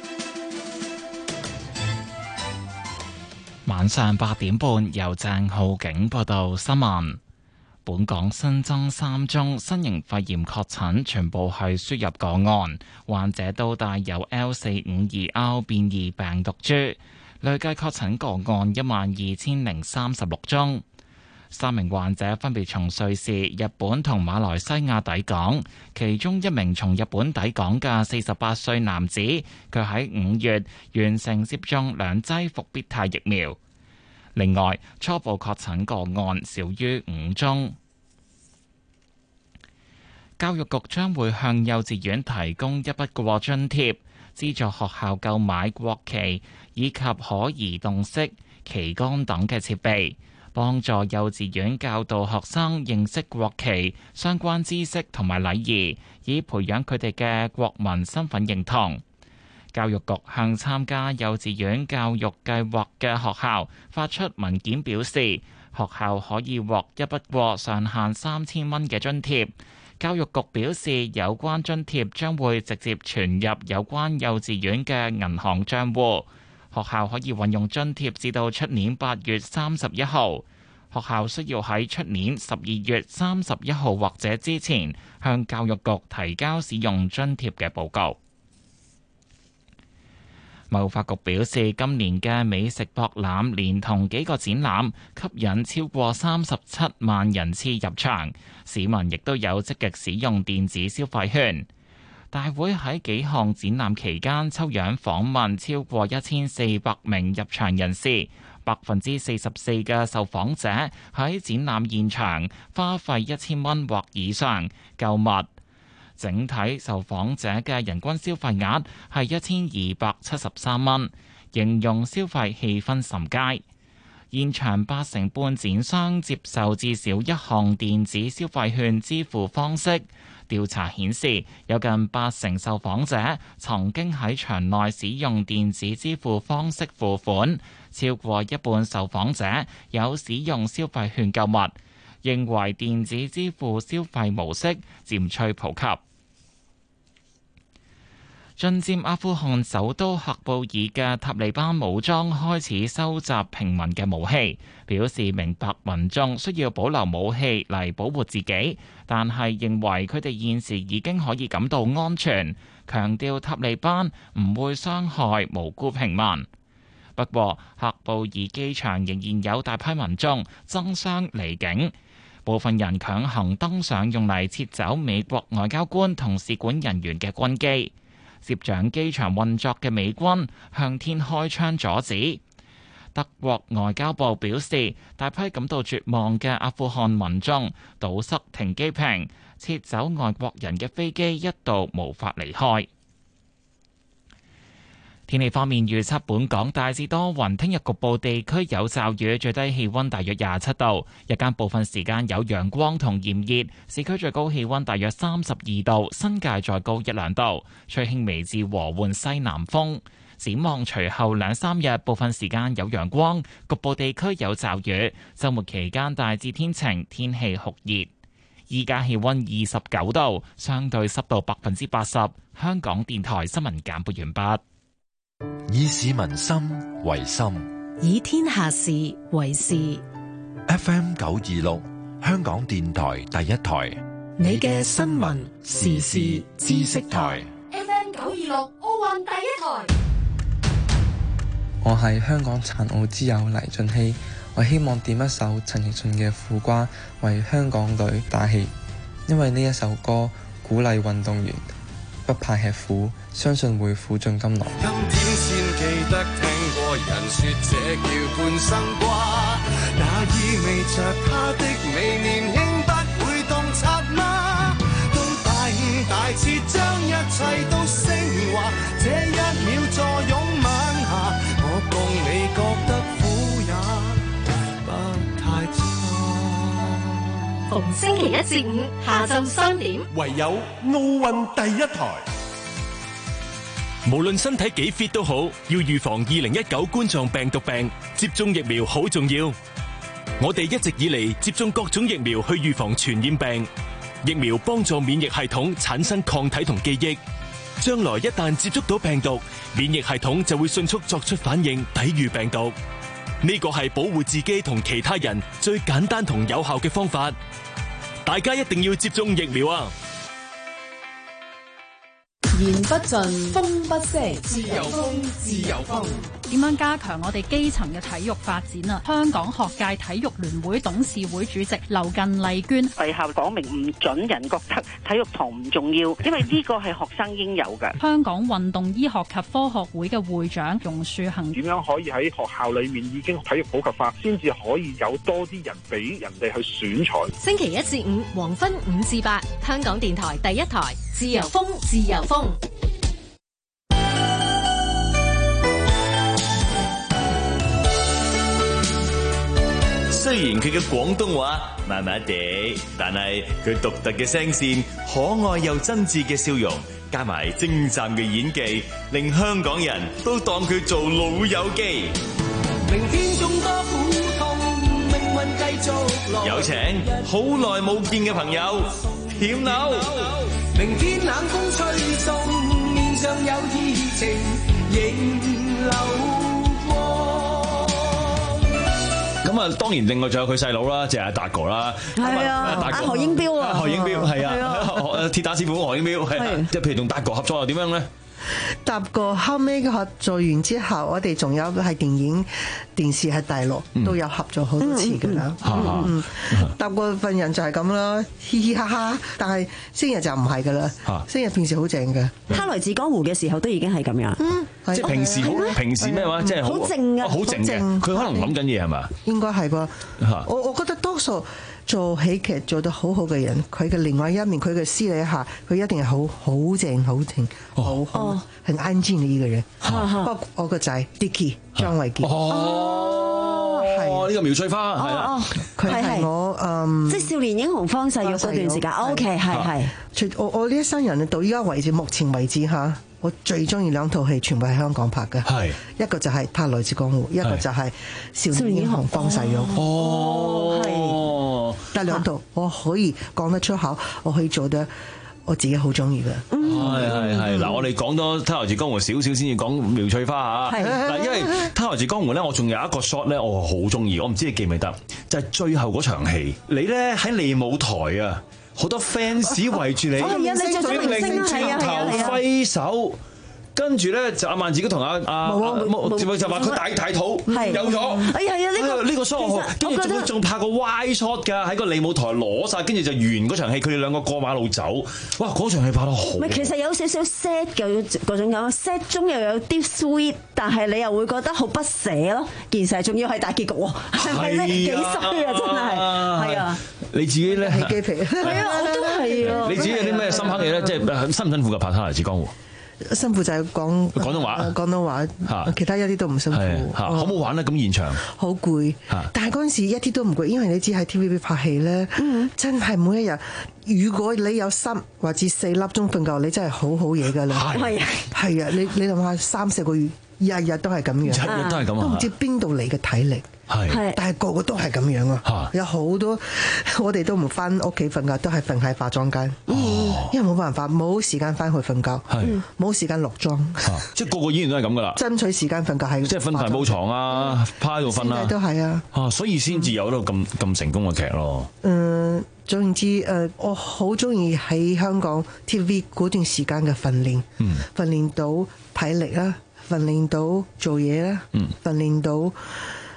晚上八點半由鄭浩景報道新聞。本港新增三宗新型肺炎確診，全部係輸入個案，患者都帶有 L 四五二 R 變異病毒株，累計確診個案一萬二千零三十六宗。三名患者分別從瑞士、日本同馬來西亞抵港，其中一名從日本抵港嘅四十八歲男子，佢喺五月完成接種兩劑復必泰疫苗。另外，初步確診個案少於五宗。教育局將會向幼稚園提供一筆過津貼，資助學校購買國旗以及可移動式旗杆等嘅設備，幫助幼稚園教導學生認識國旗相關知識同埋禮儀，以培養佢哋嘅國民身份認同。教育局向參加幼稚園教育計劃嘅學校發出文件，表示學校可以獲一筆過上限三千蚊嘅津貼。教育局表示，有關津貼將會直接存入有關幼稚園嘅銀行帳戶。學校可以運用津貼至到出年八月三十一號。學校需要喺出年十二月三十一號或者之前向教育局提交使用津貼嘅報告。貿發局表示，今年嘅美食博覽連同幾個展覽，吸引超過三十七萬人次入場，市民亦都有積極使用電子消費券。大會喺幾項展覽期間抽樣訪問超過一千四百名入場人士，百分之四十四嘅受訪者喺展覽現場花費一千蚊或以上購物。整體受訪者嘅人均消費額係一千二百七十三蚊，形容消費氣氛甚佳。現場八成半展商接受至少一項電子消費券支付方式。調查顯示，有近八成受訪者曾經喺場內使用電子支付方式付款，超過一半受訪者有使用消費券購物，認為電子支付消費模式漸趨普及。進佔阿富汗首都喀布爾嘅塔利班武裝開始收集平民嘅武器，表示明白民眾需要保留武器嚟保護自己，但係認為佢哋現時已經可以感到安全，強調塔利班唔會傷害無辜平民。不過，喀布爾機場仍然有大批民眾爭相離境，部分人強行登上用嚟撤走美國外交官同使館人員嘅軍機。接掌機場運作嘅美軍向天開槍阻止。德國外交部表示，大批感到絕望嘅阿富汗民眾堵塞停機坪，撤走外國人嘅飛機一度無法離開。天氣方面預測，本港大致多雲，聽日局部地區有驟雨，最低氣溫大約廿七度，日間部分時間有陽光同炎熱，市區最高氣溫大約三十二度，新界再高一兩度，吹輕微至和緩西南風。展望隨後兩三日，部分時間有陽光，局部地區有驟雨，週末期間大致天晴，天氣酷熱。依家氣溫二十九度，相對濕度百分之八十。香港電台新聞簡報完畢。 以市民心為心， 以天下事為事。 F M 九二六，香港電台第一台， 你嘅新聞時事知識台。 F M 九二六，奧運第一台。 我係香港殘奧之友黎俊熙，我希望點一首陳奕迅嘅《苦瓜》為香港隊打氣。 因為呢一首歌鼓勵運動員不怕吃苦，相信會苦盡甘來。 今天先記得聽過人說這叫半生瓜，那意味着他的美年輕不會洞察嗎？到大五大徹將一切都升華，這一秒坐擁晚霞，我共你覺得苦也不太差。 逢星期一至五下晝三點， 唯有奧運第一台。 無論身體幾 fit 都好，要預防二零一九冠狀病毒病，接種疫苗好重要。我哋一直以嚟接種各種疫苗去預防傳染病，疫苗幫助免疫系統產生抗體同記憶，將來一旦接觸到病毒，免疫系統就會迅速作出反應，抵禦病毒。呢個係保護自己同其他人最簡單同有效嘅方法，大家一定要接種疫苗啊！ 言不盡，風不息，自由風，自由風。 點樣加強我哋基層嘅體育發展啊？香港學界體育聯會董事會主席劉近麗娟： 學校講明唔准人覺得體育堂唔重要，因為呢個係學生應有嘅。 香港運動醫學及科學會嘅會長容樹恒： 點樣可以喺學校裏面已經體育普及化，先至可以有多啲人俾人哋去選材。 星期一至五黃昏五至八，香港電台第一台，自由風，自由風。 雖然佢嘅廣東話麻麻地，但係佢獨特嘅聲線、可愛又真摯嘅笑容，加埋精湛嘅演技，令香港人都當佢做老友記。 明天眾多苦痛，命運繼續來。 有請好耐冇見嘅朋友跳樓。 明天冷風吹送，面上有熱情仍流光。 咁啊，當然另外仲有佢細佬啦，即係阿達哥啦。 係啊，阿何英彪啊， 何英彪係啊，鐵打師傅何英彪係。即係譬如同達哥合作又點樣咧？ 搭過後尾嘅合作完之後，我哋仲有係電影、電視喺大陸都有合作好多次㗎啦。嗯，搭過份人就係咁啦，嘻嘻哈哈。但係星日就唔係㗎啦，星日平時好正嘅。 他來自江湖嘅時候都已經係咁樣。 嗯， 即係平時好，平時咩話？即係好靜啊， 好靜嘅。佢可能諗緊嘢係嘛？ 應該係啩。我我覺得多數做喜劇做得好好嘅人，佢嘅另外一面，佢嘅私底下，佢一定係好好靜、好靜、好好很安靜嘅一個人。不過我個仔 Dicky 張衛健， 哦，係呢個苗翠花，係啦， 佢係我嗯， 即係少年英雄方世玉嗰段時間。OK，係係。 除我我呢一生人到依家為止，目前為止嚇，我最中意兩套戲，全部喺香港拍嘅。係一個就係《他來自江湖》，一個就係《少年英雄方世玉》。 哦， 係。得兩套，我可以講得出口，我可以做得我自己好中意嘅。 係係係。嗱，我哋講多《他來自江湖》少少先至講苗翠花嚇。嗱，因為《他來自江湖》咧，我仲有一個 shot 咧，我好中意，我唔知你記唔記得，就係最後嗰場戲，你咧喺利舞台啊，好多 fans 圍住你，擰轉頭揮手。跟住咧就阿萬自己同阿阿就話佢大大肚有咗， 哎呀係啊呢個呢個 shot，跟住仲仲拍個 wide shot 㗎，喺個利舞台攞晒，跟住就完嗰場戲，佢哋兩個過馬路走，哇！嗰場戲拍得好。 唔係，其實有少少 sad 嘅嗰種咁 sad 中又有啲 sweet，但係你又會覺得好不捨咯。件事仲要係大結局喎，係咪咧？幾衰啊！真係係啊！ 你自己咧起雞皮， 係啊，我都係啊。 你自己有啲咩深刻嘅咧？即係辛唔辛苦嘅拍《他來自江湖》？ 辛苦就係講廣東話， 廣東話，其他一啲都唔辛苦。 好唔好玩咧？咁現場好攰，但係嗰陣時一啲都唔攰，因為你知喺 T V B 拍戲咧，真係每一日，如果你有三或者四粒鐘瞓覺，你真係好好嘢㗎啦。係係啊，你你諗下三四個月，日日都係咁樣， 日日都係咁啊， 都唔知邊度嚟嘅體力。係，但係個個都係咁樣啊！有好多我哋都唔翻屋企瞓覺，都係瞓喺化妝間，因為冇辦法，冇時間翻去瞓覺，冇時間落妝， 即係個個演員都係咁噶啦。 爭取時間瞓覺係， 即係瞓大鋪床啊，趴喺度瞓啦， 都係啊！ 啊，所以先至有到咁咁成功嘅劇咯。 嗯，總言之，誒，我好中意喺香港 T V B 嗰段時間嘅訓練，訓練到體力啦，訓練到做嘢啦，訓練到。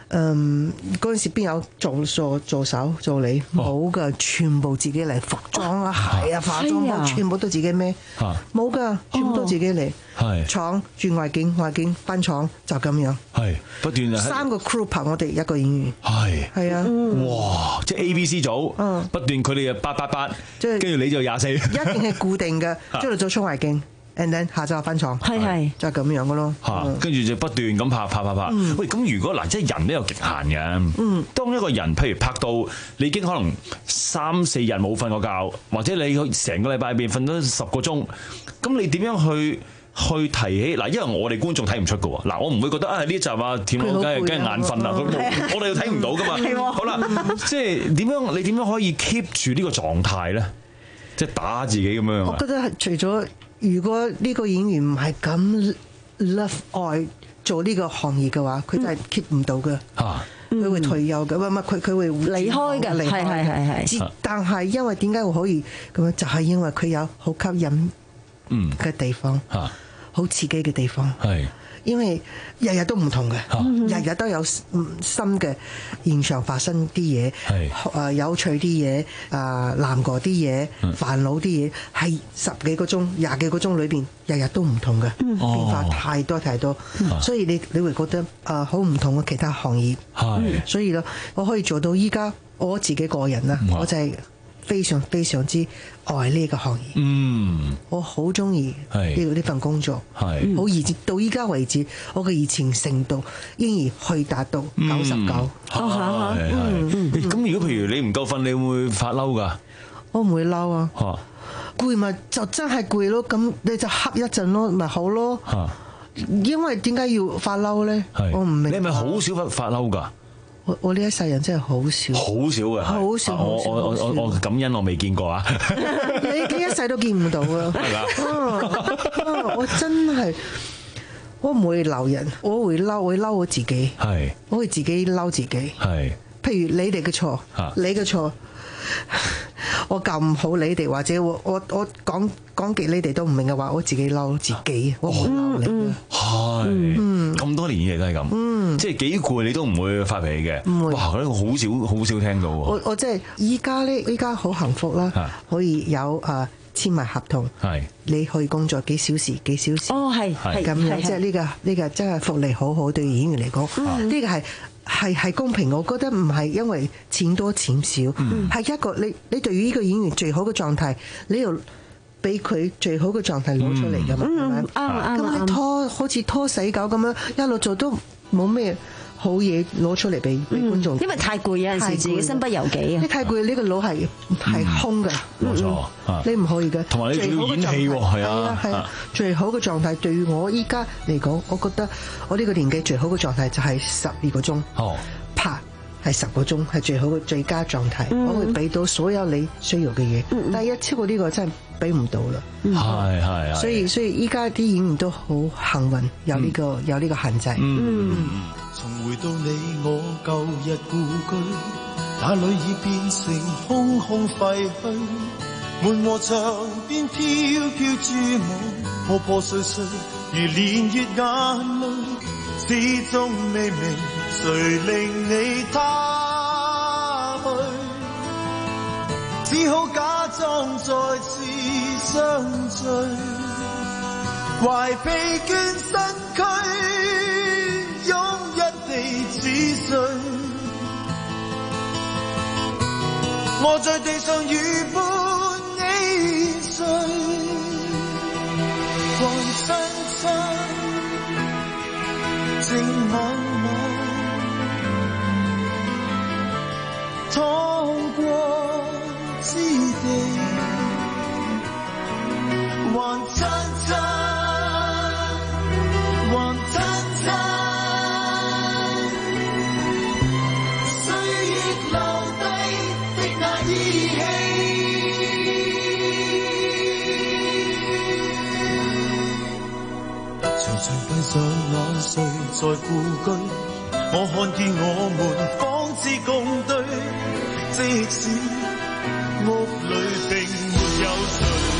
嗯，嗰陣時邊有做助助手助理冇㗎，全部自己嚟，服裝啊、鞋啊、化妝啊，全部都自己孭，冇㗎，全部都自己嚟。係廠轉外景，外景翻廠就咁樣。 係不斷三個 crew 拍我哋一個演員。 係係啊， 哇！即係 A、B、C 組，不斷佢哋就八八八，跟住你就廿四，一定係固定嘅，即係做出外景。and then 下晝翻廠， 係係就係咁樣嘅咯。 嚇，跟住就不斷咁拍拍拍拍。嗯、喂，咁如果嗱，即係人都有極限嘅。嗯，當一個人譬如拍到你已經可能三四日冇瞓過覺，或者你成個禮拜入邊瞓咗十個鐘，咁你點樣去去提起嗱？因為我哋觀眾睇唔出嘅喎。嗱，我唔會覺得啊呢集啊田佬梗係梗係眼瞓啦。佢我哋又睇唔到噶嘛。好啦，即係點樣？你點樣可以 keep 住呢個狀態咧？即係打自己咁樣。 我覺得係除咗。如果呢個演員唔係咁 love 愛做呢個行業嘅話，佢真係 keep 唔到嘅。嚇，佢會退休嘅，唔係佢佢會離開嘅，離開係係係。 但係因為點解會可以咁樣？就係因為佢有好吸引嘅地方，嚇，好刺激嘅地方。係。因為日日都唔同嘅，日日都有新嘅現場發生啲嘢，誒有趣啲嘢，誒難過啲嘢，煩惱啲嘢，係十幾個鐘、廿幾個鐘裏邊，日日都唔同嘅，變化太多太多，所以你你會覺得誒好唔同嘅其他行業，所以咯，我可以做到依家我自己個人啦，我就係非常非常之愛呢個行業，嗯，我好中意呢個呢份工作，係好熱到依家為止，我嘅熱情程度依然去達到九十九。 咁如果譬如你唔夠瞓，你會唔會發嬲㗎？ 我唔會嬲啊，攰咪就真係攰咯，咁你就瞌一陣咯，咪好咯。因為點解要發嬲咧？我唔明。 你係咪好少發發嬲㗎？ 我我呢一世人真係好少， 好少嘅， 好少。 我我我我感恩我未見過啊！ 你你一世都見唔到啊！我真係我唔會鬧人，我會嬲，會嬲我自己。係，我會自己嬲自己。係，譬如你哋嘅錯，你嘅錯，我教唔好你哋，或者我我我講講極你哋都唔明嘅話，我自己嬲自己，我唔會鬧你。係，咁多年以嚟都係咁，即係幾攰你都唔會發脾氣嘅。唔會，哇！呢個好少好少聽到喎。我我即係依家咧，依家好幸福啦，可以有誒簽埋合同，係你可以工作幾小時幾小時。哦，係係咁樣，即係呢個呢個真係福利好好，對演員嚟講，呢個係係係公平。我覺得唔係因為錢多錢少，係一個你你對於呢個演員最好嘅狀態，你要俾佢最好嘅狀態攞出嚟㗎嘛，係咪？啱啱咁你拖好似拖死狗咁樣一路做都冇咩好嘢攞出嚟俾俾觀眾， 因為太攰，有陣時自己身不由己啊！ 你太攰，呢個腦係係空嘅，冇錯，你唔可以嘅。同埋你要演戲喎，係啊，係啊，最好嘅狀態對於我依家嚟講，我覺得我呢個年紀最好嘅狀態就係十二個鐘拍。係十個鐘係最好嘅最佳狀態，嗯、我會俾到所有你需要嘅嘢。嗯、但係一超過呢個真係俾唔到啦。係係係。所以所以依家啲演員都好幸運，有呢、呢個、嗯、有呢個限制。嗯。 重回到你我舊日故居，那裏已變成空空廢墟，門和牆邊飄飄珠網，破破碎碎如連月眼淚，始終未明。誰令你他去？只好假裝再次相聚，懷疲倦身軀，擁一地紙碎。我在地上如伴你睡，還親親，靜晚晚。趟過之地，還親親，還親親，歲月留低的那依稀，徐徐閉上眼睡在故居，我看見我們仿似共對。即使屋裏並沒有誰。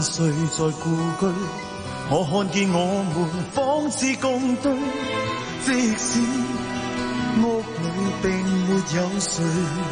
睡在故居，我看見我們仿似共對，即使屋裏並沒有誰。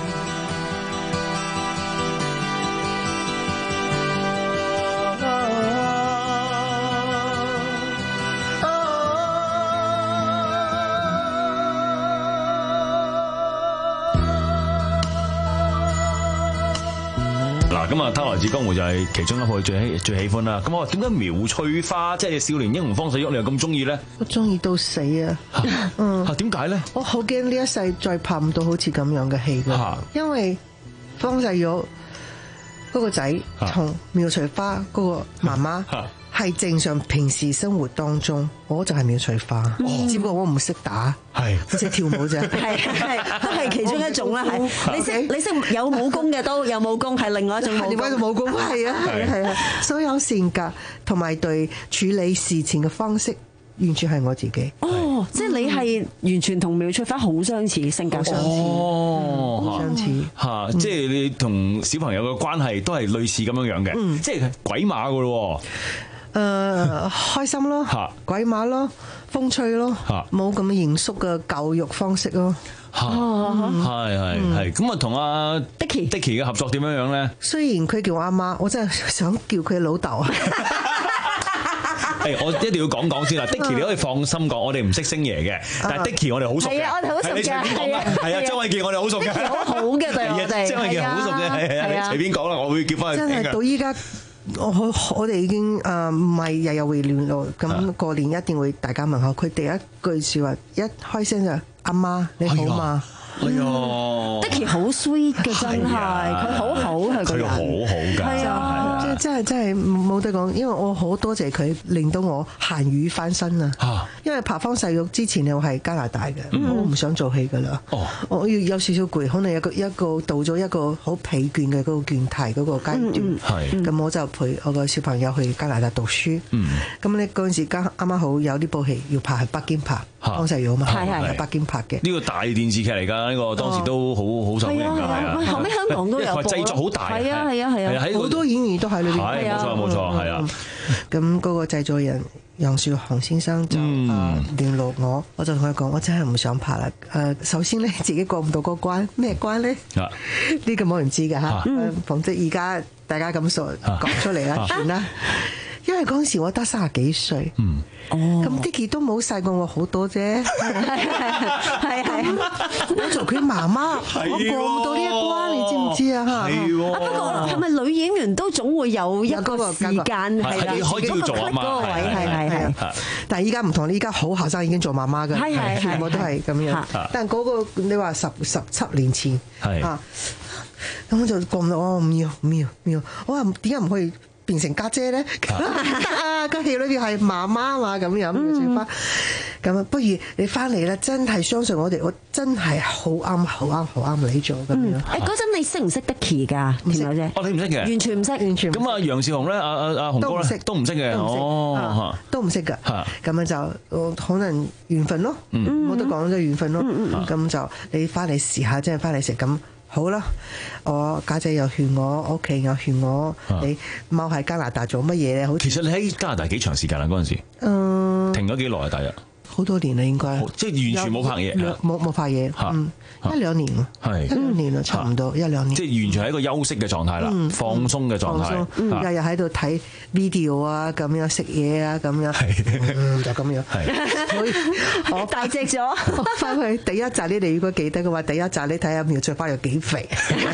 咁啊，他來自江湖就係其中一個最喜最喜歡啦。咁我話點解苗翠花即係少年英雄方世玉你又咁中意咧？ 我中意到死啊！嗯， 嚇點解咧？ 我好驚呢一世再拍唔到好似咁樣嘅戲㗎，因為方世玉嗰個仔同苗翠花嗰個媽媽係正常平時生活當中，我就係苗翠花，只不過我唔識打，係我識跳舞啫， 係係都係其中一種啦。係你識你識有武功嘅都有武功，係另外一種武功。 另外一種武功係啊係啊係啊，所有性格同埋對處理事情嘅方式，完全係我自己。 哦，即係你係完全同苗翠花好相似，性格相似， 哦， 好相似嚇，即係你同小朋友嘅關係都係類似咁樣樣嘅，即係鬼馬㗎咯。 誒、呃、開心咯，鬼馬咯，風趣咯，冇咁嚴肅嘅教育方式咯。 係係係，咁啊同阿 Dicky Dicky 嘅合作點樣樣咧？ 雖然佢叫我阿媽，我真係想叫佢老豆啊！ 誒，我一定要講講先啦，Dicky 你可以放心講，我哋唔識星爺嘅，但係 Dicky 我哋好熟嘅。 係啊，我哋好熟嘅。 你隨便講啦，係啊，張衛健我哋好熟嘅。 好好嘅對我哋， 張衛健好熟嘅，係啊，你隨便講啦，我會叫翻佢聽嘅。 真係到依家。我我哋已經誒唔係日日會聯絡，咁過年一定會大家問下佢第一句説話，一開聲就阿媽你好嘛？ 哎呀 Dicky 好 sweet 嘅真係，佢好好佢個人， 佢好好㗎， 係啊，即係真係真係冇得講，因為我好多謝佢令到我鹹魚翻身啊！因為拍方世玉之前我係加拿大嘅，我唔想做戲㗎啦，我要有少少攰，可能有個一個到咗一個好疲倦嘅嗰個倦態嗰個階段，咁我就陪我個小朋友去加拿大讀書，咁咧嗰陣時啱啱好有呢部戲要拍喺北京拍。方世玉啊嘛，喺北京拍嘅呢個大電視劇嚟㗎，呢個當時都好好受歡迎㗎，係啊。 後尾香港都有播， 製作好大， 係啊係啊係啊， 好多演員都喺裏邊。 係冇錯冇錯，係啊。 咁嗰個製作人楊少雄先生就啊聯絡我，我就同佢講，我真係唔想拍啦。誒，首先咧自己過唔到嗰關，咩關咧？呢個冇人知㗎嚇。否則而家大家咁熟講出嚟啦，算啦。因為嗰陣時我得三十幾歲，嗯，哦，咁 Dicky 都冇細過我好多啫，係係，我做佢媽媽，我過唔到呢一關，你知唔知啊？嚇， 係喎。不過係咪女演員都總會有一個時間係啦， 可以叫做媽媽， 嗰個位係係係。 但係依家唔同，依家好後生已經做媽媽㗎， 係係全部都係咁樣。但係嗰個你話十十七年前，係啊，咁我就過唔到，我唔要唔要唔要，我話點解唔可以變成家姐咧？啊，個戲裏邊係媽媽嘛，咁樣苗翠花，咁啊，不如你翻嚟啦！真係相信我哋，我真係好啱，好啱，好啱你做咁樣。 誒，嗰陣你識唔識 Dicky 㗎？田小姐， 哦，你唔識嘅， 完全唔識，完全。 咁啊，楊少雄咧，阿阿阿雄哥咧，都唔識嘅，哦， 都唔識㗎。咁樣就可能緣分咯，冇得講，就緣分咯。咁就你翻嚟試下，真係翻嚟食咁。好啦，我家姐又勸我，屋企又勸我，你踎喺加拿大做乜嘢咧？好， 其實你喺加拿大幾長時間啦？嗰陣時， 嗯， 停咗幾耐啊？大約好多年啦，應該， 即係完全冇拍嘢， 冇冇拍嘢，嗯，一兩年咯，係一兩年啦，差唔多一兩年， 即係完全係一個休息嘅狀態啦，放鬆嘅狀態， 日日喺度睇 video 啊，咁樣食嘢啊，咁樣，就咁樣， 我大隻咗， 翻去第一集你哋如果記得嘅話，第一集你睇下苗翠花有幾肥。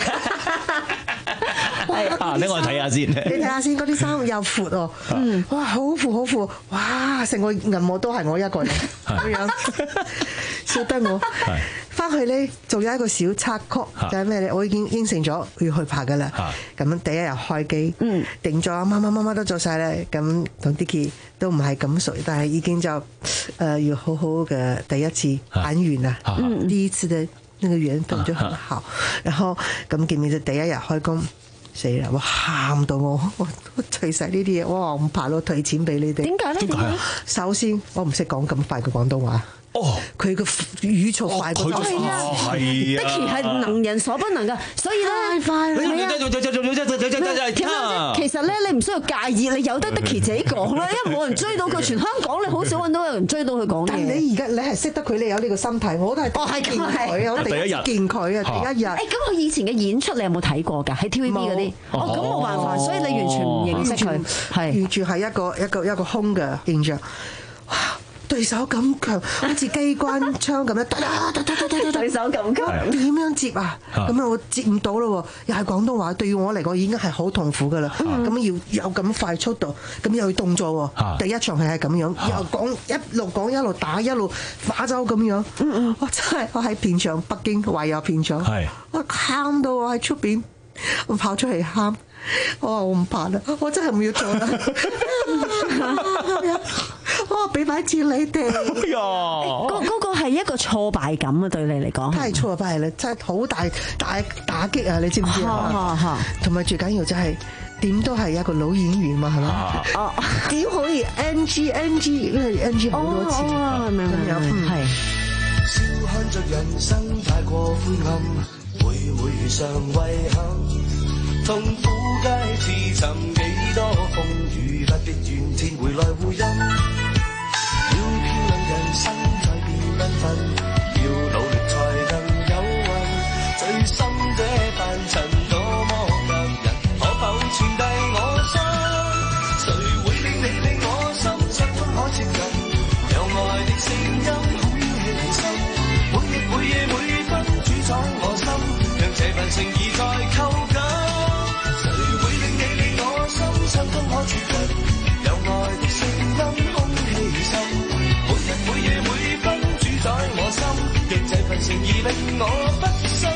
啊！等我睇下先。 你睇下先，嗰啲衫又闊哦，嗯，哇，好闊好闊，哇！成個銀幕都係我一個人咁樣，笑得我。翻去咧，仲有一個小插曲，就係咩咧？我已經應承咗要去拍噶啦。咁樣第一日開機，嗯，定咗媽媽媽媽都做晒咧。咁同 Dicky 都唔係咁熟，但係已經就誒要好好嘅第一次演員啊，嗯，第一次嘅那個緣分就很好。然後咁見面就第一日開工。死啦！我喊到我，我我除晒呢啲嘢，哇！唔怕咯，退錢俾你哋。 點解咧？ 點解？首先我唔識講咁快嘅廣東話。 哦，佢個語速快過周星馳。 係啊，Dicky係能人所不能㗎，所以咧，快係啊。其實咧，你唔需要介意，你由得 Dicky 自己講啦，因為冇人追到佢，全香港你好少揾到有人追到佢講嘢。 但你而家你係識得佢，你有呢個心態，我都係哦係見佢，我第一日見佢啊，第一日。誒咁佢以前嘅演出你有冇睇過㗎？喺 T V B 嗰啲？哦，咁冇辦法，所以你完全唔認識佢，係完全係一個一個一個空嘅形象。哇！對手咁強，好似機關槍咁樣，對手咁強，點樣接啊？咁啊，我接唔到咯喎！又係廣東話，對於我嚟講已經係好痛苦噶啦。咁要有咁快速度，咁又要動作喎。第一場戲係咁樣，又講一路講一路打一路打走咁樣。我真係我喺片場，北京懷柔片場，我喊到我喺出邊，我跑出嚟喊。我話我唔拍啦，我真係唔要做啦。我俾翻錢你哋。嗰嗰個係一個挫敗感啊，對你嚟講。太挫敗啦，真係好大大打擊啊！你知唔知啊？同埋最緊要就係點都係一個老演員嘛，係咪？哦，點可以 N G N G， 因為 N G 好多次。哦，明明明，係。笑看着人生太過灰暗，每每遇上遺憾。痛苦街自尋幾多風雨，不必怨天回來互陰。要漂亮人生再變繽紛，要努力才能有運。最深這凡塵多麼吸引，可否傳遞我心？誰會令你令我心相通可接近？有愛的聲音空氣心，每日每夜每分主宰我心，讓這份情意再扣緊。相通可接近，有愛的聲音空氣深，每日每夜每分主宰我心，讓這份情意令我畢生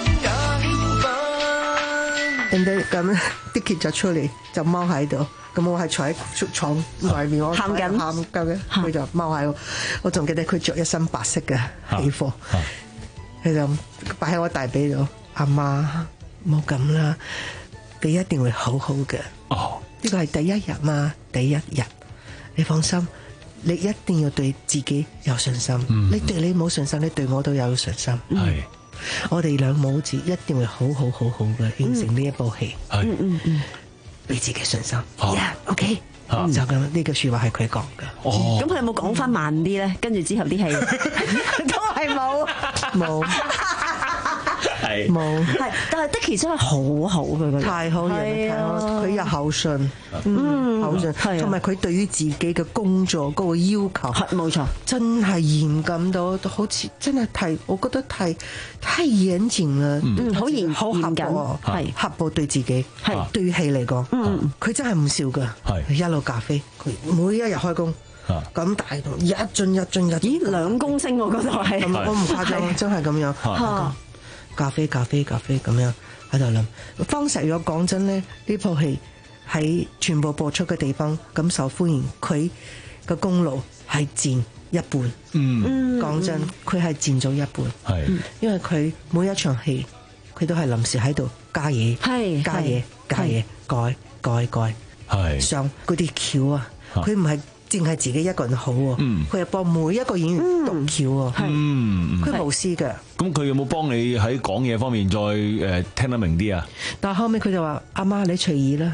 也興奮。人哋咁 Dicky 就出嚟就踎喺度，咁我係坐喺床外面，我喊緊喊緊嘅，佢就踎喺度。我仲記得佢着一身白色嘅戲服，佢就擺喺我大髀度。阿媽冇咁啦，你一定會好好嘅。哦。呢個係第一日嘛，第一日，你放心，你一定要對自己有信心。嗯、你對你冇信心，你對我都有信心。係、嗯，我哋兩母子一定會好好好好嘅完成呢一部戲。係、嗯，嗯嗯，俾自己信心。好 ，OK，就咁，呢句說話係佢講㗎。哦，咁佢有冇講翻慢啲咧？跟住之後啲戲都係冇冇。係冇，係，但係 Dicky 真係好好嘅，太好人，太好，佢有孝順，嗯，孝順，同埋佢對於自己嘅工作嗰個要求，係冇錯，真係嚴謹到，好似真係太，我覺得太太嚴謹啦，嗯，好嚴，好嚴謹，係刻薄對自己，係對戲嚟講，嗯，佢真係唔少㗎，係一路咖啡，佢每一日開工。咁大度，一進一進一，咦，兩公升我覺得係，我唔誇張，真係咁樣。咖啡咖啡咖啡咁樣喺度諗，方石若講真咧，呢部戲喺全部播出嘅地方咁受歡迎，佢嘅功勞係佔一半。嗯，講真，佢係佔咗一半。係，因為佢每一場戲，佢都係臨時喺度加嘢，係加嘢加嘢，改改改，係上嗰啲橋啊，佢唔係淨係自己一個人好喎，佢係幫每一個演員讀橋喎，佢無私嘅。 咁佢有冇幫你喺講嘢方面再誒聽得明啲啊？ 但係後尾佢就話：阿媽你隨意啦，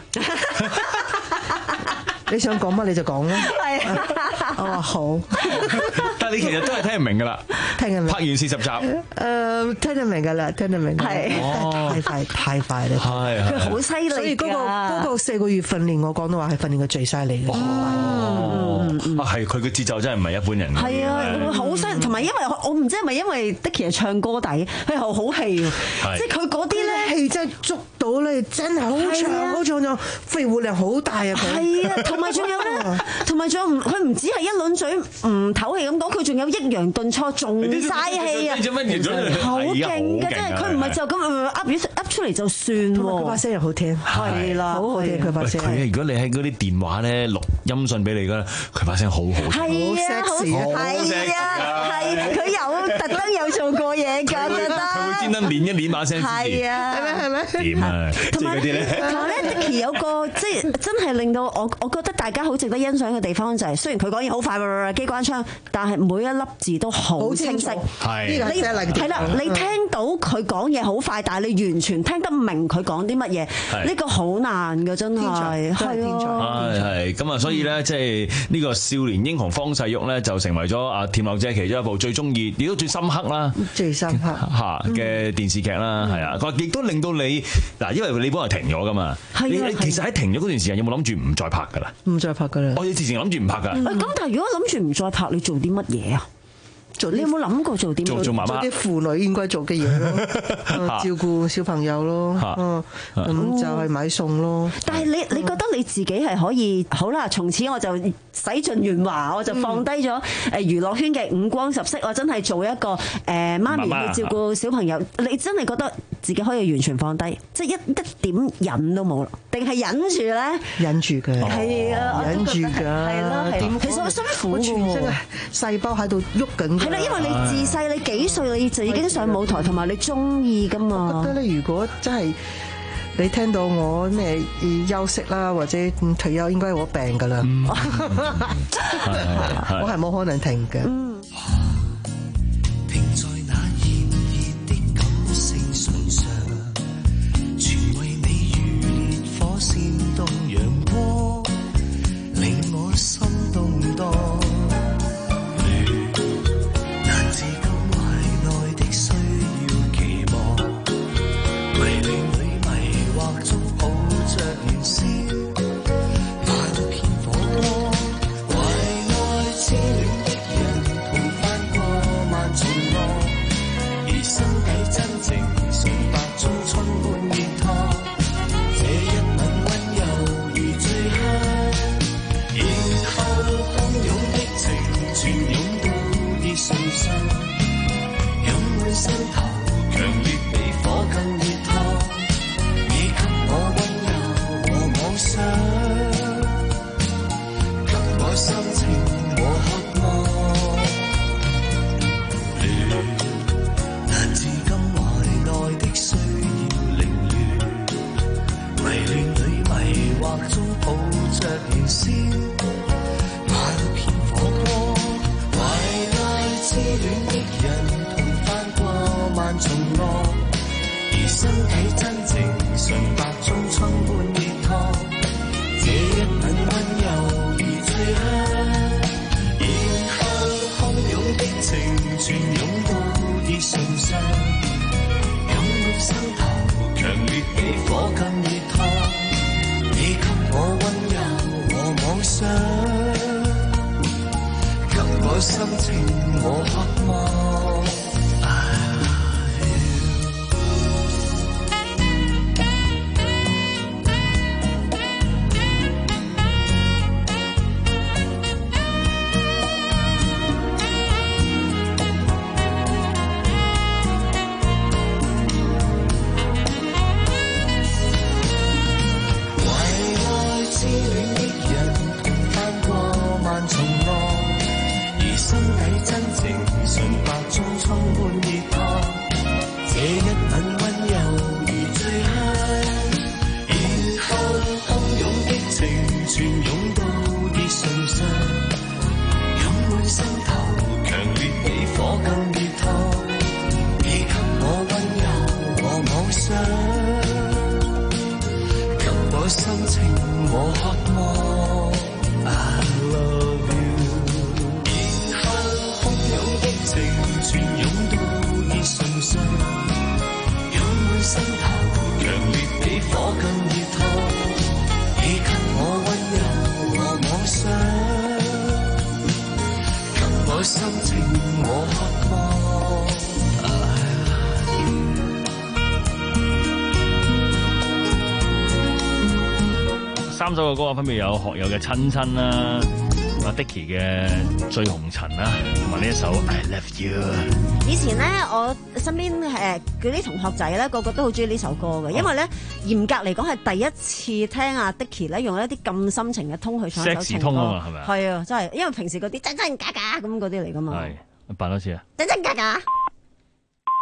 你想講乜你就講啦。係，我話好。 但係你其實都係聽唔明㗎啦，聽唔明。拍完四十集， 誒聽得明㗎啦，聽得明。係，太快太快啦。係，佢好犀利㗎。所以嗰個嗰個四個月訓練，我講到話係訓練佢最犀利嘅。 啊，係佢嘅節奏真係唔係一般人。 係啊，好犀利，同埋因為我唔知係咪因為 Dicky 係唱歌底，佢係好戲喎，即係佢嗰啲咧戲真係捉到咧，真係好長好長長，肺活量好大啊！佢係啊，同埋仲有咧，同埋仲有唔，佢唔止係一輪嘴唔唞氣咁講，佢仲有抑揚頓挫，仲嘥氣啊！好勁㗎，真係佢唔係就咁噏噏出嚟就算喎。佢把聲又好聽，係啦，好好聽佢把聲。 佢如果你喺嗰啲電話咧錄音訊俾你㗎，佢把聲好好，好 sexy 啊！係啊，係佢有特登有做過嘢㗎，覺得。 會專登練一練把聲。 係啊， 係咪係咪？ 點啊？即係嗰啲咧。 同埋咧 ，Dicky 有個即係真係令到我，我覺得大家好值得欣賞嘅地方就係，雖然佢講嘢好快，機關槍，但係每一粒字都好清晰。 係呢個係嚟係啦，你聽到佢講嘢好快，但係你完全聽得明佢講啲乜嘢，呢個好難㗎，真係係天才。 係係咁啊，所以咧，即係呢個少年英雄方世玉咧，就成為咗啊甜劉姐其中一部最中意，亦都最深刻啦， 最深刻嚇嘅電視劇啦，係啊，佢亦都令到你嗱，因為你本來停咗噶嘛，你其實喺停咗嗰段時間有冇諗住唔再拍噶啦？ 唔再拍噶啦。 我哋之前諗住唔拍噶。 咁但係如果諗住唔再拍，你做啲乜嘢啊？你有冇諗過做啲做做媽媽？ 做啲婦女應該做嘅嘢咯，照顧小朋友咯，咁就係買餸咯。 但係你你覺得你自己係可以好啦，從此我就洗盡鉛華，我就放低咗誒娛樂圈嘅五光十色，我真係做一個誒媽咪去照顧小朋友。你真係覺得自己可以完全放低，即係一一點忍都冇，定係忍住咧？ 忍住嘅， 係啊， 忍住㗎， 係咯係。其實我辛苦嘅喎， 全身嘅細胞喺度喐緊。 係啦，因為你自細你幾歲你就已經上舞台，同埋你中意㗎嘛。 我覺得咧，如果真係你聽到我咩休息啦，或者退休，應該係我病㗎啦。我係冇可能停嘅。 停在那炎熱的感性唇上，全為你如烈火煽動陽光，令我心動盪。 三首嘅歌分別有學友嘅親親啦，阿 Dicky 嘅醉紅塵啦，同埋呢一首 I Love You。 以前咧，我身邊誒嗰啲同學仔咧，個個都好中意呢首歌嘅，因為咧嚴格嚟講係第一次聽阿 Dicky 咧用一啲咁深情嘅通去唱一首情歌， 通啊嘛，係咪啊？ 係啊，真係，因為平時嗰啲真真假假咁嗰啲嚟噶嘛。 係，扮多次啊！ 真真假假。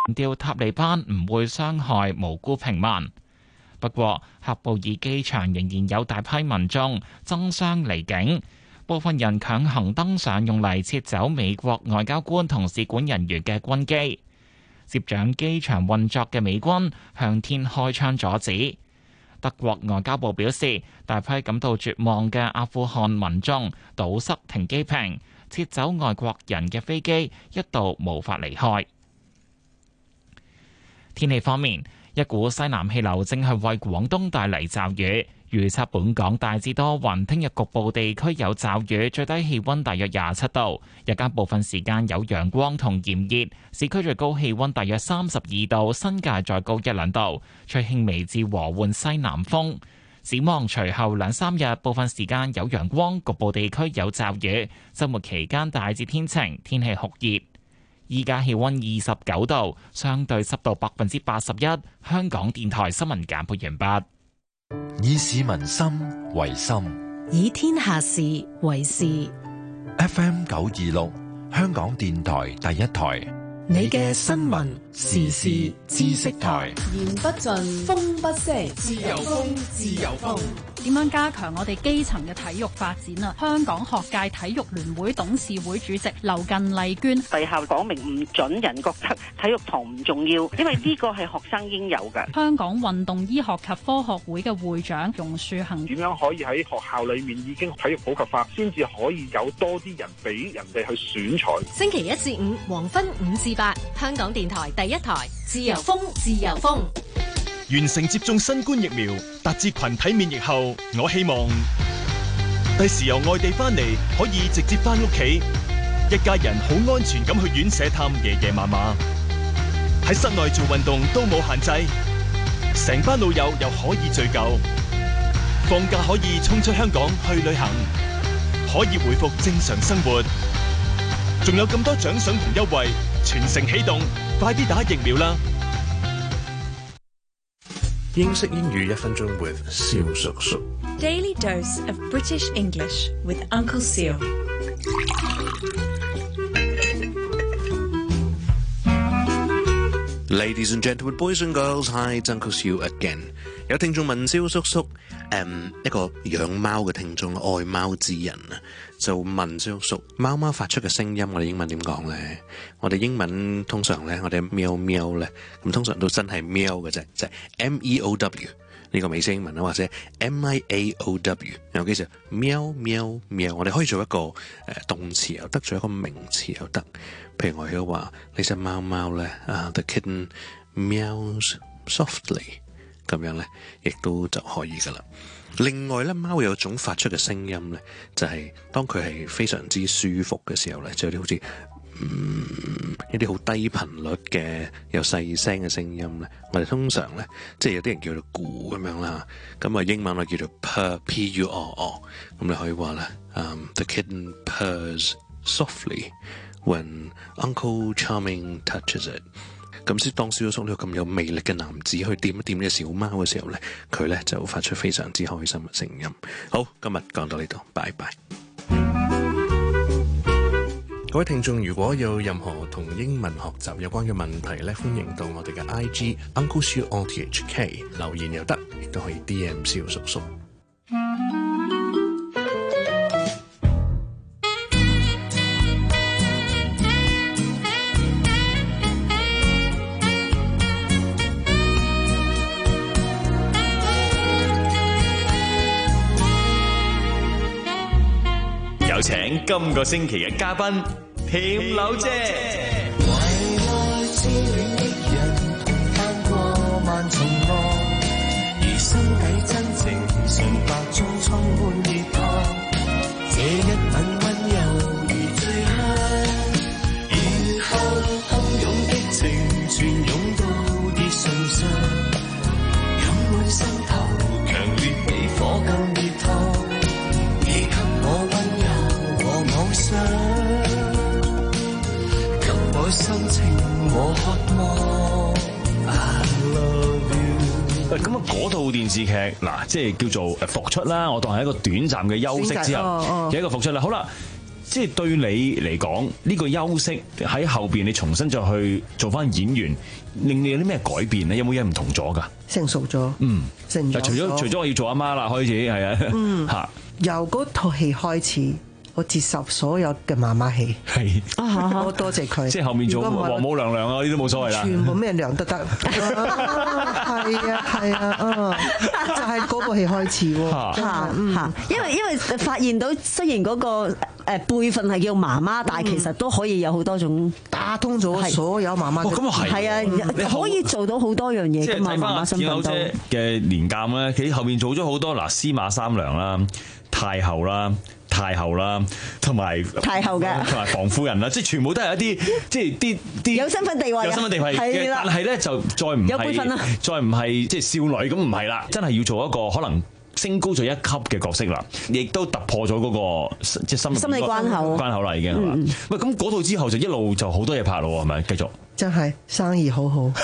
強調塔利班唔會傷害無辜平民。不過，喀布爾機場仍然有大批民眾爭相離境，部分人強行登上用嚟撤走美國外交官同使館人員嘅軍機。接掌機場運作嘅美軍向天開槍阻止。德國外交部表示，大批感到絕望嘅阿富汗民眾堵塞停機坪，撤走外國人嘅飛機一度無法離開。天氣方面，一股西南氣流正係為廣東帶嚟驟雨，預測本港大致多雲，聽日局部地區有驟雨，最低氣溫大約廿七度，日間部分時間有陽光同炎熱，市區最高氣溫大約三十二度，新界再高一兩度，吹輕微至和緩西南風。展望隨後兩三日，部分時間有陽光，局部地區有驟雨，週末期間大致天晴，天氣酷熱。依家氣溫二十九度，相對濕度百分之八十一。香港電台新聞簡報完畢。 以市民心為心， 以天下事為事。 F M 九二六，香港電台第一台， 你嘅新聞時事知識台， 言不盡，風不息，自由風，自由風。 點樣加強我哋基層嘅體育發展啊？香港學界體育聯會董事會主席劉近麗娟： 學校講明唔准人覺得體育堂唔重要，因為呢個係學生應有嘅。 香港運動醫學及科學會嘅會長容樹恒： 點樣可以喺學校裏面已經體育普及化，先至可以有多啲人俾人哋去選材。 星期一至五黃昏五至八，香港電台第一台，自由風，自由風。 完成接種新冠疫苗，達至群體免疫後，我希望第時由外地翻嚟可以直接翻屋企，一家人好安全咁去院舍探爺爺嫲嫲，喺室內做運動都冇限制，成班老友又可以聚舊，放假可以衝出香港去旅行，可以回復正常生活，仲有咁多獎賞同優惠，全城起動，快啲打疫苗啦！ 英式英語一分鐘 with 蕭叔叔。 Daily dose of British English with Uncle Seal。 Ladies and gentlemen, boys and girls, hi, it's Uncle Seal again。有聽眾問蕭叔叔，誒一個養貓嘅聽眾，愛貓之人啊，就問蕭叔叔，貓貓發出嘅聲音，我哋英文點講咧？我哋英文通常咧，我哋喵喵咧，咁通常都真係喵嘅啫，即係 M E O W 呢個美式英文啊，或者 M I A O W， 有幾時喵喵喵，我哋可以做一個誒動詞又得，做一個名詞又得。譬如我如果話呢隻貓貓咧，啊 the kitten meows softly。咁樣咧，亦都就可以噶啦。另外咧，貓有種發出嘅聲音咧，就係、是、當佢係非常之舒服嘅時候咧，就有啲好似嗯一啲好低頻率嘅又細聲嘅聲音咧。我哋通常咧，即係有啲人叫做咕咁樣啦。咁啊，英文我叫做 purr p u r r。咁你可以話咧，嗯 the kitten purrs softly when Uncle Charming touches it。咁先當蕭叔叔呢個咁有魅力嘅男子去掂一掂呢隻小貓嘅時候咧，佢咧就發出非常之開心嘅聲音。好，今日講到呢度，拜拜。各位聽眾，如果有任何同英文學習有關嘅問題咧，歡迎到我哋嘅 I G Uncle Seal O T H K 留言又得，亦都可以 D M 蕭叔叔。 有請今個星期嘅嘉賓甜柳姐。 為愛痴戀的人同翻過萬重浪，而心底真情純白中充滿熱燙。這一吻溫柔如醉香，然後洶湧的情全湧到跌唇上，湧滿心頭，強烈比火更熱燙。給我心情和渴望 I love you。 咁啊，嗰套電視劇嗱，即係叫做復出啦。我當係一個短暫嘅休息之後嘅一個復出啦。好啦， 即係對你嚟講，呢個休息喺後邊，你重新再去做翻演員，令你有啲咩改變咧？有冇嘢唔同咗㗎？ 成熟咗， 嗯， 成咗。 除咗除咗我要做阿媽啦，開始係啊， 嗯嚇， 由嗰套戲開始。我接受所有嘅媽媽戲， 係， 我多謝佢。 即係後面做王母娘娘啊，呢啲冇所謂啦。 全部咩娘都得，係啊係啊，嗯，就係嗰部戲開始喎。 嚇嚇，因為因為發現到雖然嗰個誒輩分係叫媽媽，但係其實都可以有好多種打通咗所有媽媽。 咁啊係， 係啊，可以做到好多樣嘢㗎嘛。媽媽身份都嘅年鑑咧，佢後面做咗好多嗱，司馬三娘啦、太后啦。太后啦，同埋太后嘅， 同埋房夫人啦，即係全部都係一啲即係啲啲有身份地位， 有身份地位嘅，但係咧就再唔係，再唔係即係少女咁唔係啦，真係要做一個可能升高咗一級嘅角色啦，亦都突破咗嗰個即係心心理關口關口啦，已經係嘛？喂，咁嗰套之後就一路就好多嘢拍咯，係咪？繼續。 真係生意好好，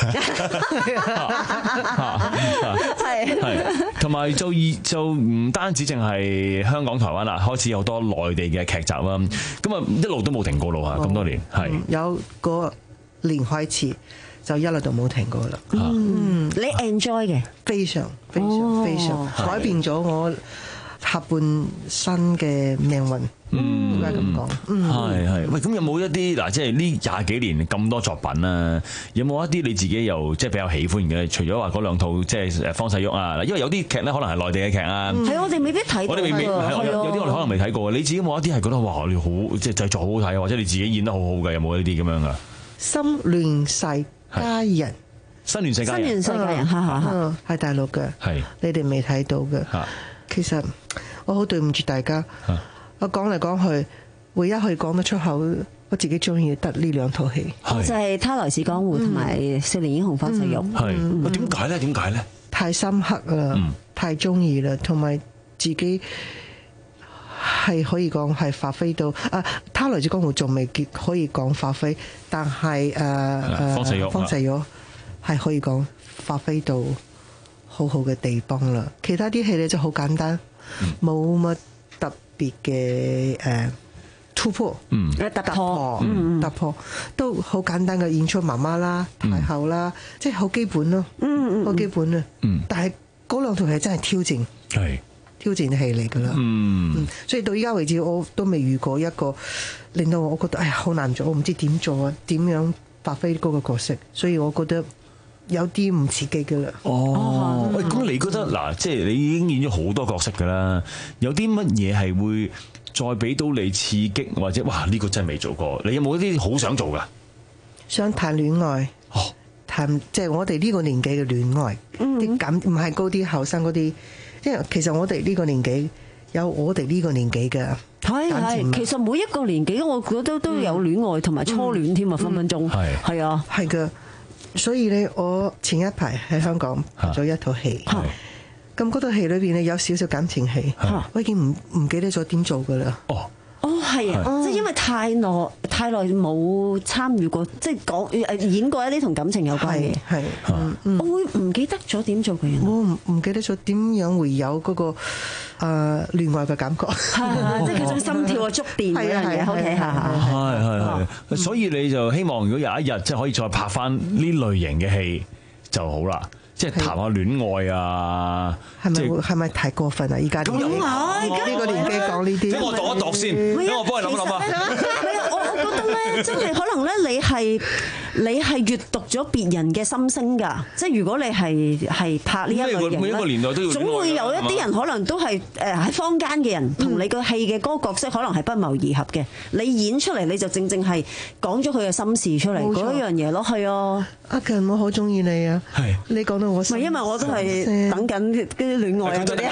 係係，同埋就就唔單止淨係香港、台灣啦，開始有好多內地嘅劇集啦，咁啊一路都冇停過咯嚇，咁多年係有個年開始就一路都冇停過啦。 嗯，你 enjoy 嘅非常非常非常改變咗我下半生嘅命運。嗯，應該咁講。嗯， 係係。喂，咁有冇一啲嗱，即係呢廿幾年咁多作品啊？有冇一啲你自己又即係比較喜歡嘅？除咗話嗰兩套，即係誒方世玉啊，因為有啲劇咧可能係內地嘅劇啊。 係啊，我哋未必睇到。 我哋未必係有啲我哋可能未睇過。你自己有冇一啲係覺得哇，你好即係製作好好睇，或者你自己演得好好嘅？有冇一啲咁樣噶？ 心亂世佳人， 新亂世佳人， 新亂世佳人，哈哈哈， 係大陸嘅， 係你哋未睇到嘅。其實我好對唔住大家。我講嚟講去，唯一可以講得出口，我自己中意得呢兩套戲， 就係《他來自江湖》同埋《少年英雄方世玉》。 係，點解咧？點解咧？ 太深刻啦，太中意啦，同埋自己係可以講係發揮到啊！《他來自江湖》仲未結可以講發揮，但係誒誒方世玉方世玉係可以講發揮到好好嘅地方啦。其他啲戲咧就好簡單，冇乜。特別嘅誒突破， 嗯， 突破，嗯突破都好簡單嘅演出媽媽啦、太后啦，即係好基本咯，嗯好基本啊，嗯，但係嗰兩套戲真係挑戰，係挑戰戲嚟㗎啦，嗯，所以到依家為止我都未遇過一個令到我覺得哎呀好難做，我唔知點做啊，點樣發揮嗰個角色，所以我覺得。有啲唔刺激㗎啦。 哦，喂，咁你覺得嗱，即係你已經演咗好多角色㗎啦，有啲乜嘢係會再俾到你刺激，或者哇呢個真係未做過？你有冇一啲好想做㗎？ 想談戀愛，哦，談即係我哋呢個年紀嘅戀愛，啲感唔係高啲後生嗰啲，因為其實我哋呢個年紀有我哋呢個年紀嘅。 係係，其實每一個年紀，我覺得都有戀愛同埋初戀添啊，分分鐘係係啊， 係㗎。所以咧，我前一排喺香港拍咗一套戲，咁嗰套戲裏邊咧有少少感情戲，我已經唔唔記得咗點做噶啦。 哦， 哦係啊，即係因為太耐太耐冇參與過，即係講誒演過一啲同感情有關嘅， 係我會唔記得咗點做嘅人， 我唔唔記得咗點樣會有嗰個誒戀愛嘅感覺， 即係嗰種心跳啊、觸電嗰樣嘢，OK 嚇， 係係係，所以你就希望如果有一日即係可以再拍翻呢類型嘅戲就好啦。即係談下戀愛啊， 係咪係咪太過分啊？依家咁唔係呢個年紀講呢啲， 等我度一度先，等我幫你諗一諗啊！ 我我覺得咧，真係可能咧，你係你係閱讀咗別人嘅心聲㗎。即係如果你係係拍呢一類型， 每一個年代都要， 總會有一啲人可能都係誒喺坊間嘅人，同你個戲嘅嗰個角色可能係不謀而合嘅。你演出嚟你就正正係講咗佢嘅心事出嚟嗰一樣嘢咯，係啊！ 阿強，我好中意你啊！係你講到我， 唔係因為我都係等緊啲戀愛啊嗰啲。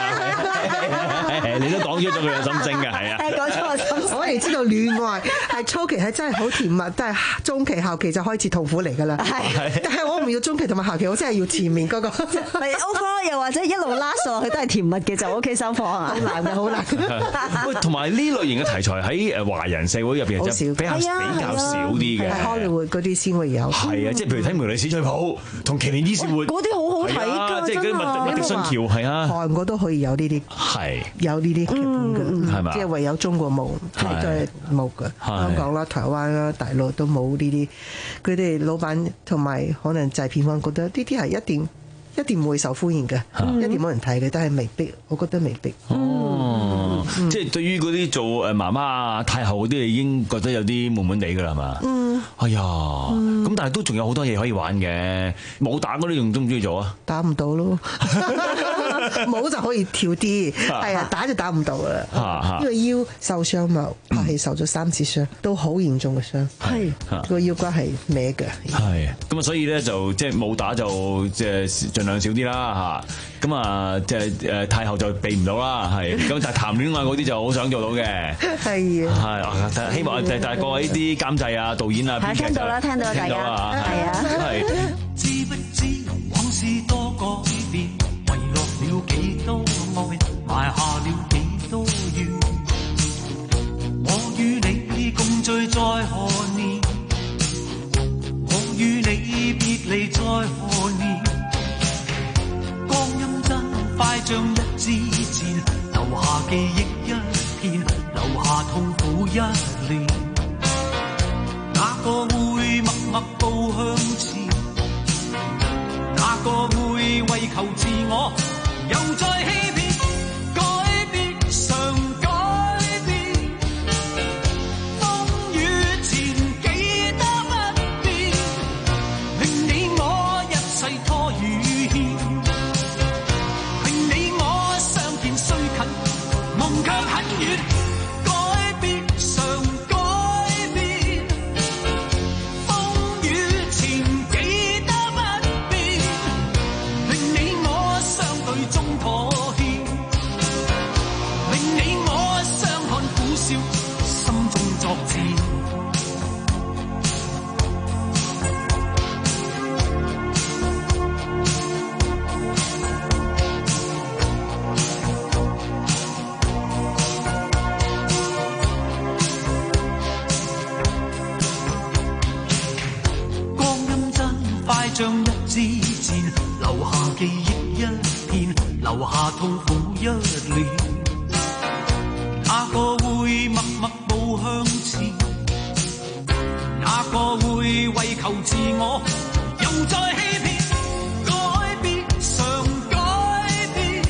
你都講咗咗佢嘅心聲㗎，係啊。 係講咗我心聲。 我哋知道戀愛係初期係真係好甜蜜，但係中期後期就開始痛苦嚟㗎啦。係，但係我唔要中期同埋後期，我真係要前面嗰個。 係 O K， 又或者一路拉上落去都係甜蜜嘅就 O K 收貨啊！ 好難嘅，好難。 喂，同埋呢類型嘅題材喺誒華人社會入邊就比較比較少啲嘅。 係荷里活嗰啲先會有。 係啊，即係譬如睇《梅麗史翠普》同《奇連伊士活》。 嗰啲好好好睇㗎， 即係嗰啲麥迪遜橋係啊， 韓國都可以有呢啲， 係有呢啲劇本嘅， 係嘛？ 即係唯有中國冇，即係都係冇嘅。香港啦、台灣啦、大陸都冇呢啲，佢哋老闆同埋可能製片方覺得呢啲係一定一定唔會受歡迎嘅，一定冇人睇嘅，但係未必，我覺得未必。 哦，即係對於嗰啲做誒媽媽啊、太后嗰啲，你已經覺得有啲悶悶地㗎啦，係嘛？嗯，哎呀，咁但係都仲有好多嘢可以玩嘅，武打嗰啲仲中唔中意做啊？ 打唔到咯，冇就可以跳啲，係啊，打就打唔到啦，因為腰受傷嘛，拍戲受咗三次傷，都好嚴重嘅傷，係個腰骨係歪嘅。 係咁啊，所以咧就即係武打就即係盡量少啲啦嚇。咁啊，即係誒太后就避唔到啦，係咁，但係談戀愛嗰啲就好想做到嘅， 係啊，係希望但係各位啲監製啊、導演啊、編劇聽到啦，聽到啦，大家係啊， 係。 知不知往事多改變，遺落了幾多愛，埋下了幾多怨。我與你共聚在何年？我與你別離在何年？光陰真快像一支箭，留下記憶一片，留下痛苦一年。哪個會默默步向前？哪個會為求自我又再欺騙？改變常改變，風雨前記得不變，令你我一切拖與欠，令你我相見雖近，夢卻很遠。改變常改變，風雨前記得不變，令你我相對中妥協，令你我相看苦笑，心中作戰。光陰真快像一支箭，留下記憶一片，留下痛苦一年。哪個會默默步向前？哪個會為求自我又再欺騙？改變常改變，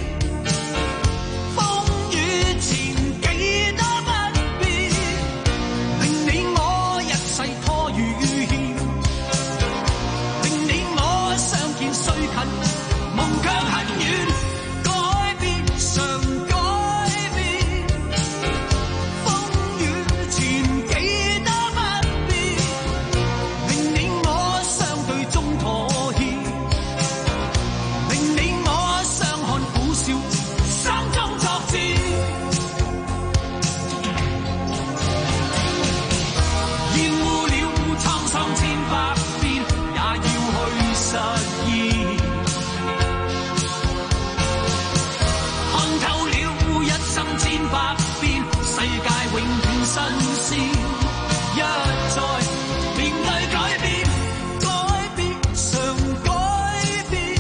風雨前記得不變，令你我一切拖與欠，令你我相見雖近，夢卻很遠。改變常改變，風雨前記得不變，令你我相對中妥協，令你我相看苦笑，心中作戰。厭惡了滄桑千百遍，也要去實現。看透了一生千百變，世界永遠新鮮。一再面對改變，改變常改變，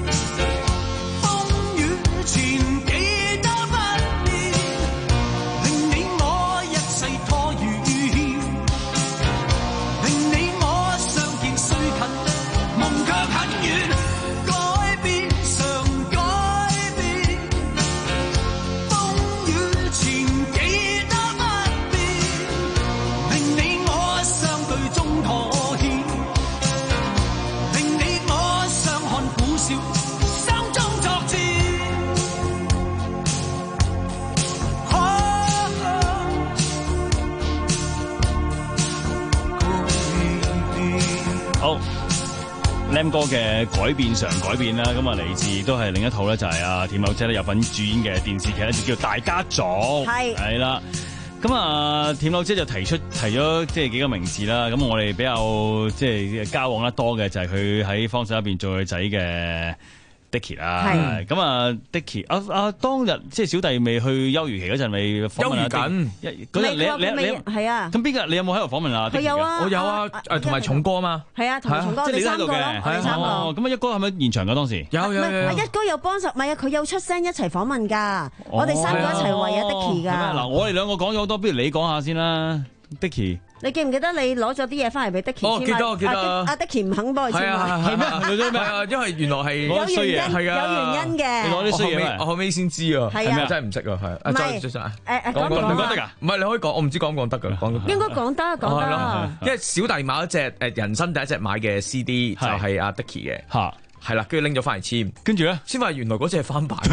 風雨前記得不變，令你我一切拖與欠，令你我相見雖近，夢卻很遠。改變常改變，風雨前記得不變，令你我相對中妥協，令你我相看苦笑，心中作戰。 好，Lam 哥嘅改變常改變啦，咁啊嚟自都係另一套咧，就係阿田某姐咧有份主演嘅電視劇咧，就叫做《大家族》， 係係啦。咁啊，田某姐就提出提咗即係幾個名字啦。咁我哋比較即係交往得多嘅就係佢喺方丈入邊做佢仔嘅 Dicky 啦，咁啊 Dicky 啊啊當日即係小弟未去休漁期嗰陣，未訪問阿緊嗰日你你你係啊？ 咁邊日你有冇喺度訪問啊？ 佢有啊， 我有啊，誒同埋重哥啊嘛， 係啊，同埋重哥你三個咯，你三個。 咁啊一哥係咪現場㗎當時？ 有有有。 一哥有幫手，唔係啊，佢有出聲一齊訪問㗎，我哋三個一齊為阿 Dicky 㗎。 嗱，我哋兩個講咗好多，不如你講下先啦 ，Dicky。 你記唔記得你攞咗啲嘢翻嚟俾 Dicky 哦，記得我記得。 阿 Dicky 唔肯幫佢簽埋， 係咩？係咩？因為原來係有原因，有原因嘅。 你攞啲衰嘢， 我後尾先知啊。 係啊， 真係唔識啊，係。 唔係，誒誒，講唔講得㗎？唔係你可以講，我唔知講唔講得㗎。講應該講得，講得。 因為小弟買一隻誒人生第一隻買嘅 C D 就係阿 Dicky 嘅。 嚇， 係啦，跟住拎咗翻嚟簽， 跟住咧先話原來嗰隻係翻版。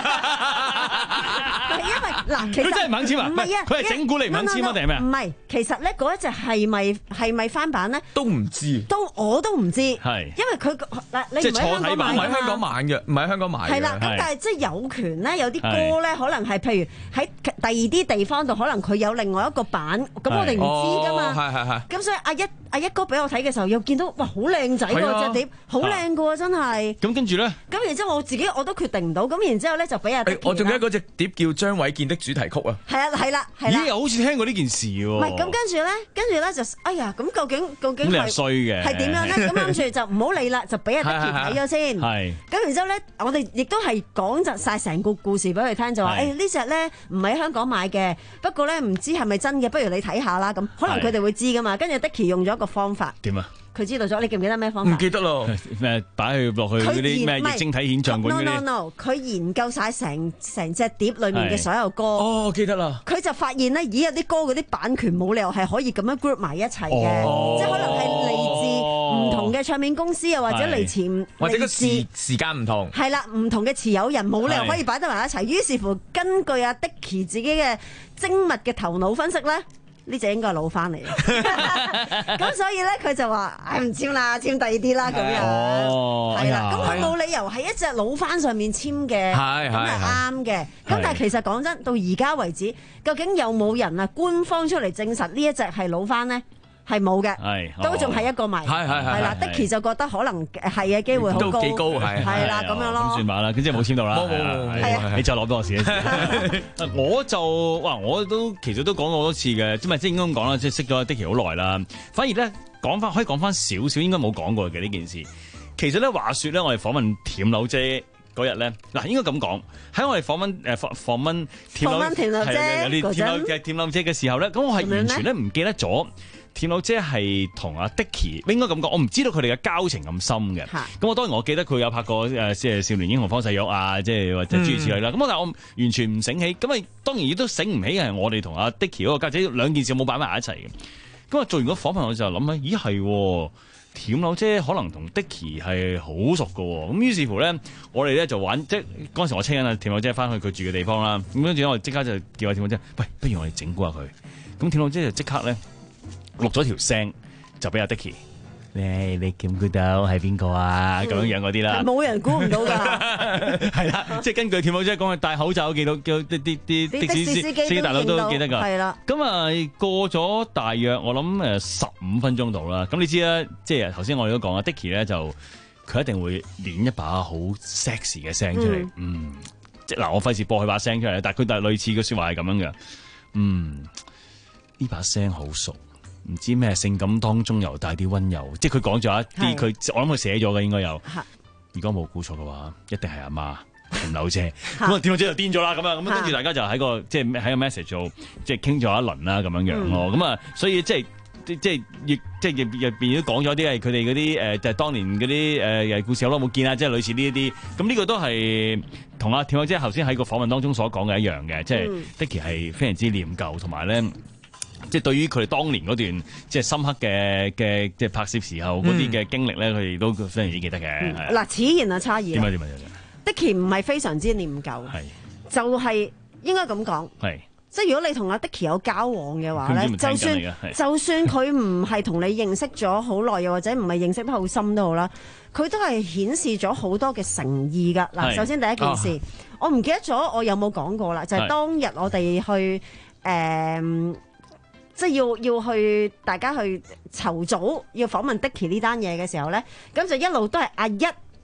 嗱，其實佢真係唔肯簽啊？ 唔係啊， 佢係整蠱你唔肯簽啊定係咩啊？ 唔係，其實咧嗰一隻係咪係咪翻版咧？ 都唔知， 都我都唔知， 係因為佢嗱你唔喺香港買， 唔喺香港買嘅，唔喺香港買嘅。 係啦，咁但係即係有權咧，有啲歌咧，可能係譬如喺第二啲地方度，可能佢有另外一個版，咁我哋唔知㗎嘛。 係係係。 咁所以阿一阿一哥俾我睇嘅時候，又見到哇好靚仔喎隻碟，好靚㗎喎真係。 咁跟住咧？ 咁然之後我自己我都決定唔到，咁然之後咧就俾阿 Dicky 我仲記得嗰隻碟叫張衛健的主題曲啊。 係啊，係啦，係啦。 咦，好似聽過呢件事喎。 唔係，咁跟住咧，跟住咧就，哎呀，咁究竟究竟係衰嘅， 係點樣咧？咁跟住就唔好理啦，就俾阿 Dicky 睇咗先。 係。 咁然之後咧，我哋亦都係講就曬成個故事俾佢聽，就話，誒呢隻咧唔喺香港買嘅，不過咧唔知係咪真嘅，不如你睇下啦。咁可能佢哋會知噶嘛。跟住 Dicky 用咗一個方法。 點啊？ 佢知道咗，你記唔記得咩方法？ 唔記得咯。 咩擺佢落去嗰啲咩液晶體顯像管嗰啲 ？No no no，佢研究晒成成隻碟裏面嘅所有歌。 哦，記得啦。 佢就發現咧，咦有啲歌嗰啲版權冇理由係可以咁樣 group 埋一齊嘅， 哦、 即係可能係嚟自唔同嘅唱片公司，又或者嚟自或者個時時間唔同。 係啦，唔同嘅持有人冇理由可以擺得埋一齊。於是乎，根據阿 Dicky 自己嘅精密嘅頭腦分析咧。呢隻應該係老翻嚟，咁所以咧佢就話：唉唔簽啦，簽第二啲啦咁樣，係啦。咁佢冇理由喺一隻老翻上面簽嘅，咁係啱嘅。咁但係其實講真，到而家為止，究竟有冇人啊官方出嚟證實呢一隻係老翻咧？係冇嘅，都仲係一個謎。係係係啦 ，Dicky 就覺得可能係嘅機會好高， 都幾高係。 係啦，咁樣咯。 咁算吧啦，佢即係冇簽到啦。 冇冇冇，係啊， 你再攞俾我試一試。我就哇，我都其實都講過好多次嘅，即係即係應該咁講啦，即係識咗 Dicky 好耐啦。反而咧講翻可以講翻少少，應該冇講過嘅呢件事。其實咧話説咧，我哋訪問甜柳姐嗰日咧，嗱應該咁講，喺我哋訪問誒訪訪問甜柳甜柳姐嗰陣嘅甜柳姐嘅時候咧，咁我係完全咧唔記得咗。甜柳姐係同阿 Dicky 應該咁講，我唔知道佢哋嘅交情咁深嘅。咁我當然我記得佢有拍過誒即係少年英雄方世玉啊，即係或者諸如此類啦。咁、嗯、但係我完全唔醒起，咁啊當然亦都醒唔起係我哋同阿 Dicky 嗰個家姐兩件事冇擺埋一齊嘅。咁啊做完個訪問我就諗啊，咦係甜柳姐可能同 Dicky 係好熟嘅喎。咁於是乎咧，我哋咧就玩，即係嗰陣時我車緊阿甜柳姐翻去佢住嘅地方啦。咁跟住我哋即刻就叫阿甜柳姐，喂，不如我哋整蠱下佢。咁甜柳姐就即刻咧。錄咗條聲就俾阿 Dicky，你你估唔估到係邊個啊？咁、嗯、樣樣嗰啲啦， 冇人估唔到㗎。 係啦，即係根據甜柳姐講嘅，戴口罩記到叫啲啲啲的士司機大佬都記得㗎。係啦，咁啊過咗大約我諗誒十五分鐘度啦。咁你知啦，即係頭先我哋都講啊 Dicky 咧就佢一定會練一把好 sexy 嘅聲出嚟。嗯，嗯，即係嗱，我費事播佢把聲出嚟，但係佢但係類似嘅説話係咁樣嘅。嗯，呢把聲好熟。唔知咩性感當中又帶啲溫柔，即係佢講咗一啲，佢我諗佢寫咗嘅應該有。如果冇估錯嘅話，一定係阿媽甜柳姐。咁啊，甜柳姐就癲咗啦，咁啊，咁跟住大家就喺個即係喺個 message 做，即係傾咗一輪啦，咁樣樣咯。咁啊，所以即係即係亦即係入入邊都講咗啲係佢哋嗰啲誒，就係當年嗰啲誒故事好耐冇見啦，即係類似呢一啲。咁呢個都係同阿甜柳姐頭先喺個訪問當中所講嘅一樣嘅，即係 Dicky 係非常之念舊，同埋咧。即係對於佢哋當年嗰段即係深刻嘅嘅即係拍攝時候嗰啲嘅經歷咧，佢哋都非常之記得嘅。 嗱、嗯，此言啊差異。 點啊點啊 Dicky 唔係非常之念舊，就係、是、應該咁講。係即係如果你同阿 Dicky 有交往嘅話咧，就算就算佢唔係同你認識咗好耐，又或者唔係認識得好深都好啦，佢都係顯示咗好多嘅誠意㗎。嗱，首先第一件事，哦、我唔記得咗我有冇講過啦，就係、是、當日我哋去誒。呃即係要要去大家去籌組要訪問 Dicky 呢單嘢嘅時候咧，咁就一路都係阿一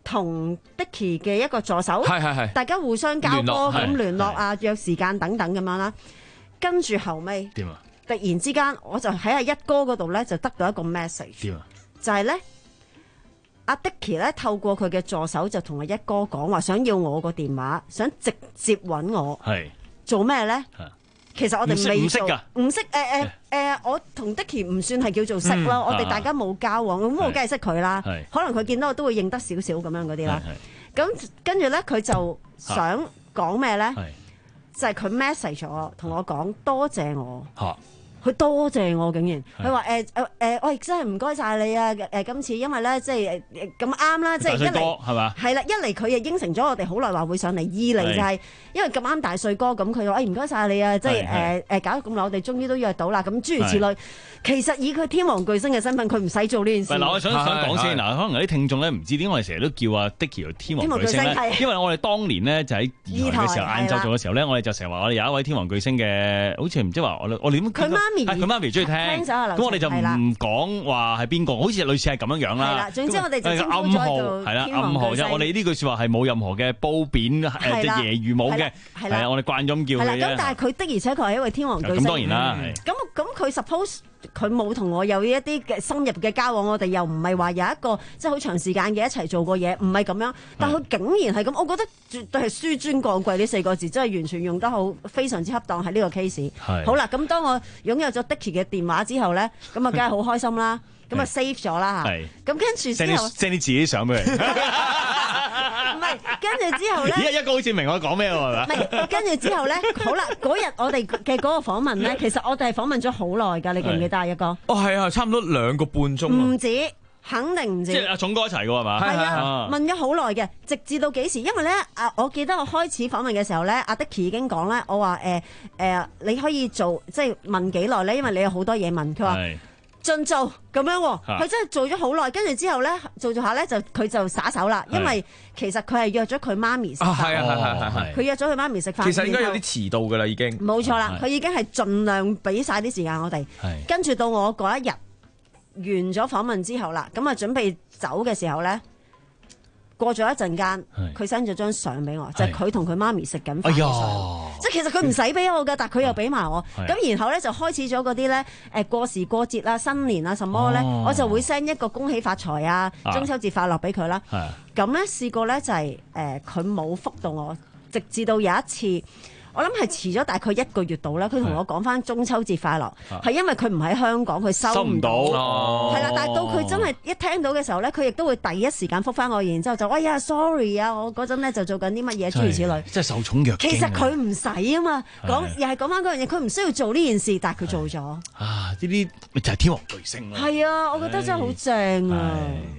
同 Dicky 嘅一個助手， 係係係大家互相交波咁聯絡聯絡啊，約時間等等咁樣啦。跟住後尾點啊？ 突然之間，我就喺阿一哥嗰度咧，就得到一個 message， 點啊？ 就係咧，阿 Dicky 咧透過佢嘅助手就同阿一哥講話，想要我個電話，想直接揾我， 係做咩咧？其實我哋未做，唔識誒誒誒，我同 Dicky 唔算係叫做識咯，我哋大家冇交往，咁我梗係識佢啦。可能佢見到我都會認得少少咁樣嗰啲啦。咁跟住咧，佢就想講咩咧？就係佢 message 我，同我講多謝我。佢多謝我，竟然佢話誒誒誒，喂，真係唔該晒你啊！誒、呃、今次因為咧，即係誒咁啱啦，即係一嚟係嘛？ 係啦，一嚟佢又應承咗我哋好耐話會上嚟，二嚟就係因為咁啱大帥哥，咁佢話誒唔該晒你啊！即係誒誒搞咗咁耐，我哋終於都約到啦。咁諸如此類，其實以佢天王巨星嘅身份，佢唔使做呢件事。 嗱，我想想講先，嗱，可能有啲聽眾咧唔知點解我哋成日都叫阿 Dicky 做天王巨星咧，因為我哋當年咧就喺二台嘅時候，晏晝做嘅時候咧，我哋就成日話我哋有一位天王巨星嘅，好似唔知話我我點佢媽咪， 佢媽咪中意聽，咁我哋就唔講話係邊個，好似類似係咁樣樣啦。 係啦，總之我哋就稱呼暗號係啦，暗號啫。我哋呢句説話係冇任何嘅褒貶誒，即係揶揄冇嘅。係啊，我哋慣咗咁叫佢啫。 咁但係佢的而且確係一位天王巨星。 咁當然啦。 咁咁佢 suppose 佢冇同我有一啲嘅深入嘅交往，我哋又唔係話有一個即係好長時間嘅一齊做過嘢，唔係咁樣。但係佢竟然係咁，我覺得絕對係紆尊降貴呢四個字，真係完全用得好，非常之恰當喺呢個 case。好啦，咁當我擁有咗 Dicky 嘅電話之後咧，咁啊梗係好開心啦，咁啊 save 咗啦嚇。咁跟住之後 send 啲自己相俾佢。 唔係，跟住之後咧， 而家一個好似明我講咩喎，係嘛？ 唔係，跟住之後咧，好啦，嗰日我哋嘅嗰個訪問咧，其實我哋係訪問咗好耐㗎，你記唔記得啊？一哥？ 哦，係啊，差唔多兩個半鐘。 唔止，肯定唔止。 即係阿總哥一齊㗎係嘛？ 係啊，問咗好耐嘅，直至到幾時？因為咧，啊，我記得我開始訪問嘅時候咧，阿 Dicky 已經講咧，我話誒誒，你可以做即係問幾耐咧？因為你有好多嘢問。佢話。盡做咁樣，佢真係做咗好耐，跟住之後咧，做做下咧就佢就耍手啦，因為其實佢係約咗佢媽咪食飯， 係啊係係係係， 佢約咗佢媽咪食飯， 其實應該有啲遲到㗎啦已經。 冇錯啦，佢已經係盡量俾晒啲時間我哋，跟住到我嗰一日完咗訪問之後啦，咁啊準備走嘅時候咧。過咗一陣間，佢 send 咗張相俾我，就係佢同佢媽咪食緊飯嘅相。即係其實佢唔使俾我㗎，但係佢又俾埋我。咁然後咧就開始咗嗰啲咧誒過時過節啦、新年啊什麼咧，我就會 send 一個恭喜發財啊、中秋節快樂俾佢啦。咁咧試過咧就係誒佢冇覆到我，直至到有一次。我諗係遲咗大概一個月到啦，佢同我講翻中秋節快樂，係因為佢唔喺香港，佢收唔到，係啦。但係到佢真係一聽到嘅時候咧，佢亦都會第一時間覆翻我，然之後就哎呀 sorry 啊，我嗰陣咧就做緊啲乜嘢諸如此類。 即係受寵若驚。 其實佢唔使啊嘛，講又係講翻嗰樣嘢，佢唔需要做呢件事，但係佢做咗。 啊！呢啲咪就係天王巨星咯。 係啊，我覺得真係好正啊！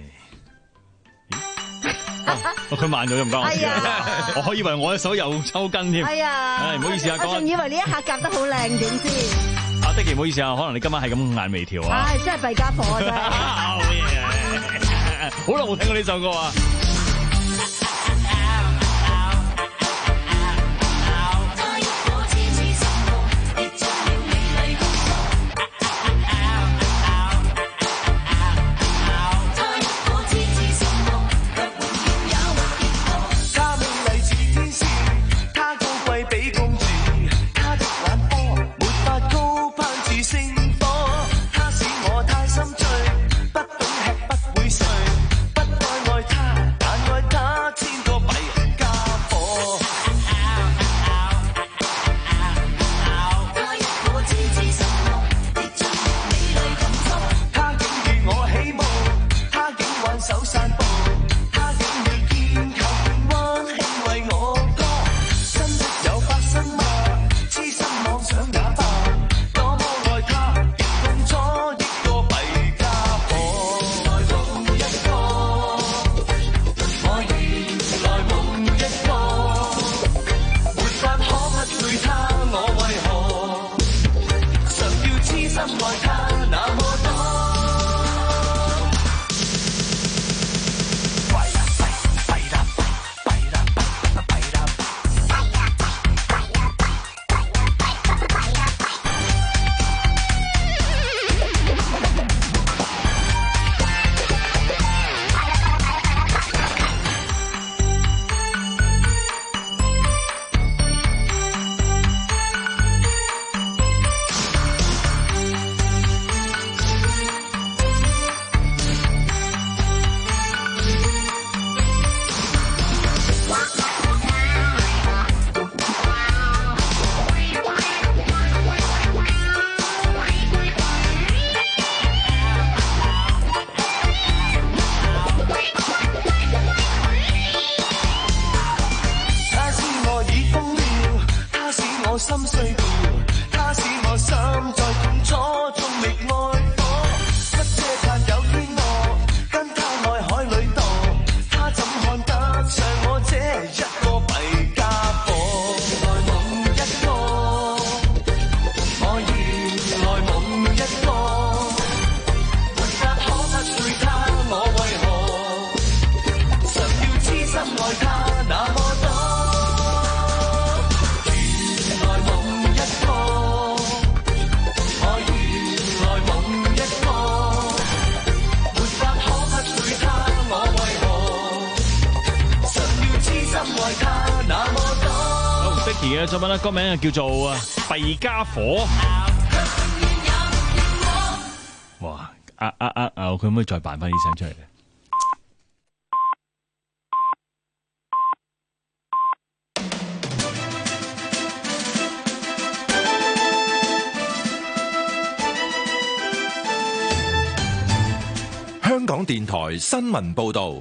佢慢咗就唔關我事啦，我以為我嘅手又抽筋添。 係啊， 唔好意思啊， 我仲以為呢一下夾得好靚點先。 阿 Dicky 唔好意思啊，可能你今晚係咁眼眉跳啊。 唉，真係弊家伙啊真係。 好耐冇聽過呢首歌啊。 不懂吃不會睡，不該愛他，但愛他。 Jackie 嘅作品咧，歌名叫做《弊家伙》。哇！啊啊啊啊！佢可唔可以再扮翻啲聲出嚟咧？ 香港電台新聞報道。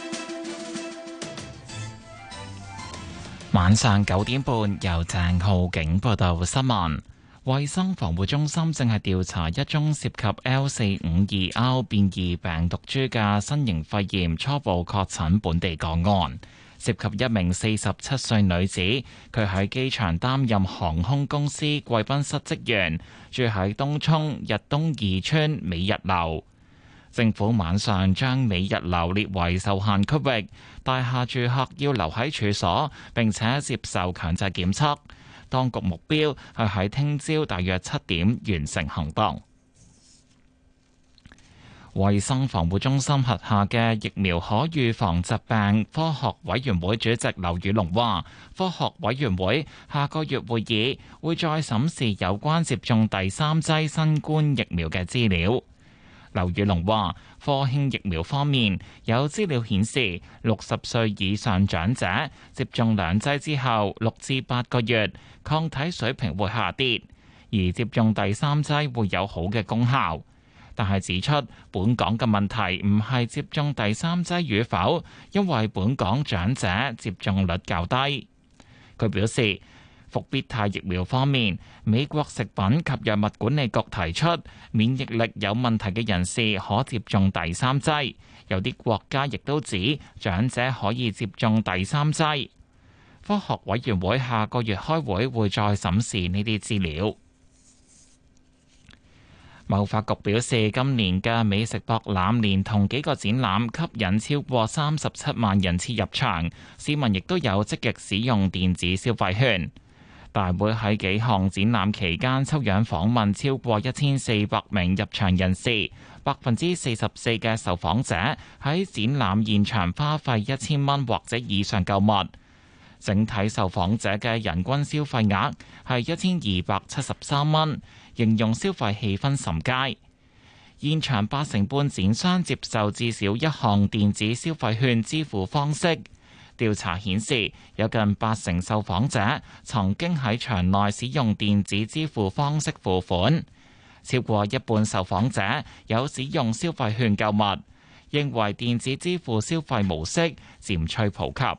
晚上九點半，由鄭浩景報道新聞。衛生防護中心正係調查一宗涉及 L 四五二 R 變異病毒株嘅新型肺炎初步確診本地個案，涉及一名四十七歲女子，佢喺機場擔任航空公司貴賓室職員，住喺東涌日東二村美日樓。政府晚上將美日樓列為受限區域，大廈住客要留喺處所並且接受強制檢測。當局目標係喺聽朝大約七點完成行動。衛生防護中心轄下嘅疫苗可預防疾病科學委員會主席劉宇龍話，科學委員會下個月會議會再審視有關接種第三劑新冠疫苗嘅資料。劉宇龍話，科興疫苗方面有資料顯示，六十歲以上長者接種兩劑之後，六至八個月抗體水平會下跌，而接種第三劑會有好嘅功效。但係指出，本港嘅問題唔係接種第三劑與否，因為本港長者接種率較低。佢表示，復必泰疫苗方面，美國食品及藥物管理局提出，免疫力有問題嘅人士可接種第三劑，有啲國家亦都指長者可以接種第三劑。科學委員會下個月開會會再審視呢啲資料。貿發局表示，今年嘅美食博覽連同幾個展覽吸引超過三十七萬人次入場，市民亦都有積極使用電子消費券。大會喺幾項展覽期間抽樣訪問超過一千四百名入場人士，百分之四十四嘅受訪者喺展覽現場花費一千蚊或者以上購物。整體受訪者嘅人均消費額係一千二百七十三蚊，形容消費氣氛甚佳。現場八成半展商接受至少一項電子消費券支付方式。調查顯示，有近八成受訪者曾經喺場內使用電子支付方式付款，超過一半受訪者有使用消費券購物，認為電子支付消費模式漸趨普及。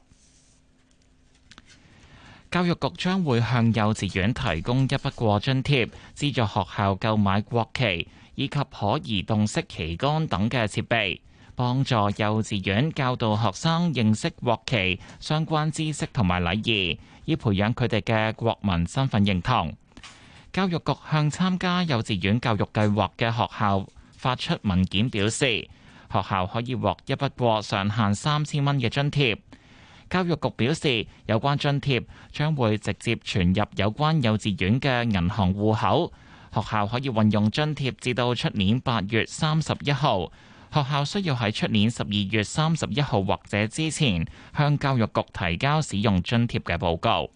教育局將會向幼稚園提供一筆過津貼，資助學校購買國旗以及可移動式旗杆等嘅設備，幫助幼稚園教導學生認識國旗相關知識同埋禮儀，以培養佢哋嘅國民身份認同。教育局向參加幼稚園教育計劃嘅學校發出文件，表示學校可以獲一筆過上限三千蚊嘅津貼。教育局表示，有關津貼將會直接存入有關幼稚園嘅銀行戶口，學校可以運用津貼至到出年八月三十一號。學校需要喺出年十二月三十一號或者之前向教育局提交使用津貼嘅報告。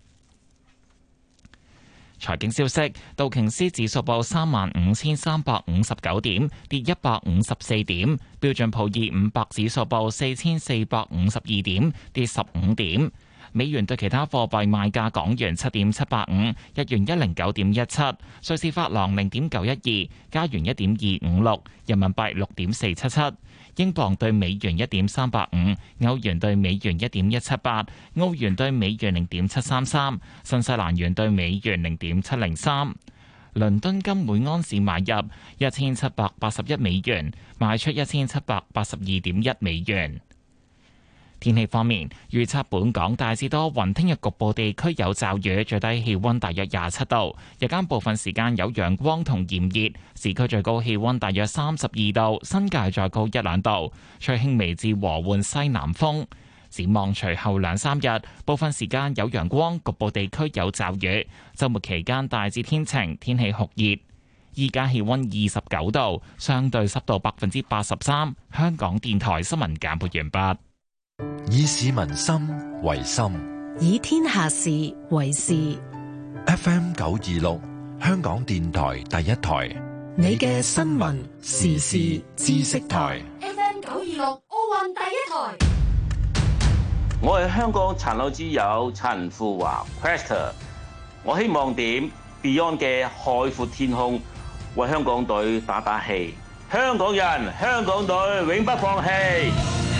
財經消息，道瓊斯指數報三萬五千三百五十九點，跌一百五十四點；標準普爾五百指數報四千四百五十二點，跌十五點。美元對其他貨幣賣價：港元七點七八五，日元一零九點一七，瑞士法郎零點九一二，加元一點二五六，人民幣六點四七七。英鎊對美元一點三八五，歐元對美元一點一七八，澳元對美元零點七三三，新西蘭元對美元零點七零三。倫敦金每安士買入一千七百八十一美元，賣出一千七百八十二點一美元。天氣方面，預測本港大致多雲，聽日局部地區有驟雨，最低氣溫大約廿七度，日間部分時間有陽光同炎熱，市區最高氣溫大約三十二度，新界再高一兩度，吹輕微至和緩西南風。展望隨後兩三日，部分時間有陽光，局部地區有驟雨，週末期間大致天晴，天氣酷熱。依家氣溫二十九度，相對濕度百分之八十三。香港電台新聞簡報完畢。 以市民心為心， 以天下事為事。 F M 九二六，香港電台第一台， 你嘅新聞時事知識台。 F M 九二六奧運第一台。 我係香港殘奧之友陳富華 Quester， 我希望點 Beyond 嘅海闊天空為香港隊打打氣。香港人，香港隊永不放棄。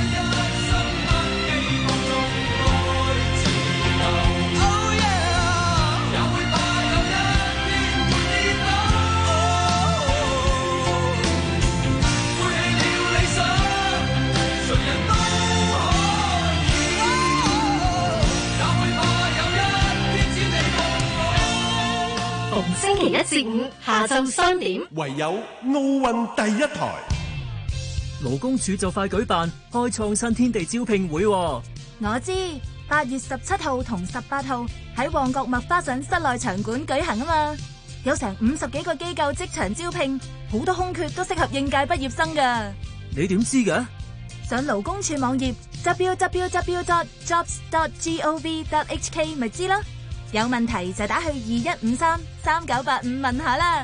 逢星期一至五下晝三點， 唯有奧運第一台。 勞工處就快舉辦開創新天地招聘會。 我知八月十七號同十八號喺旺角麥花臣室內場館舉行啊嘛，有成五十幾個機構即場招聘，好多空缺都適合應屆畢業生噶。 你點知嘅？ 上勞工處網頁 double-u double-u double-u dot jobs dot gov dot h k 咪知咯。有問題就打去二一五三三九八五問下啦。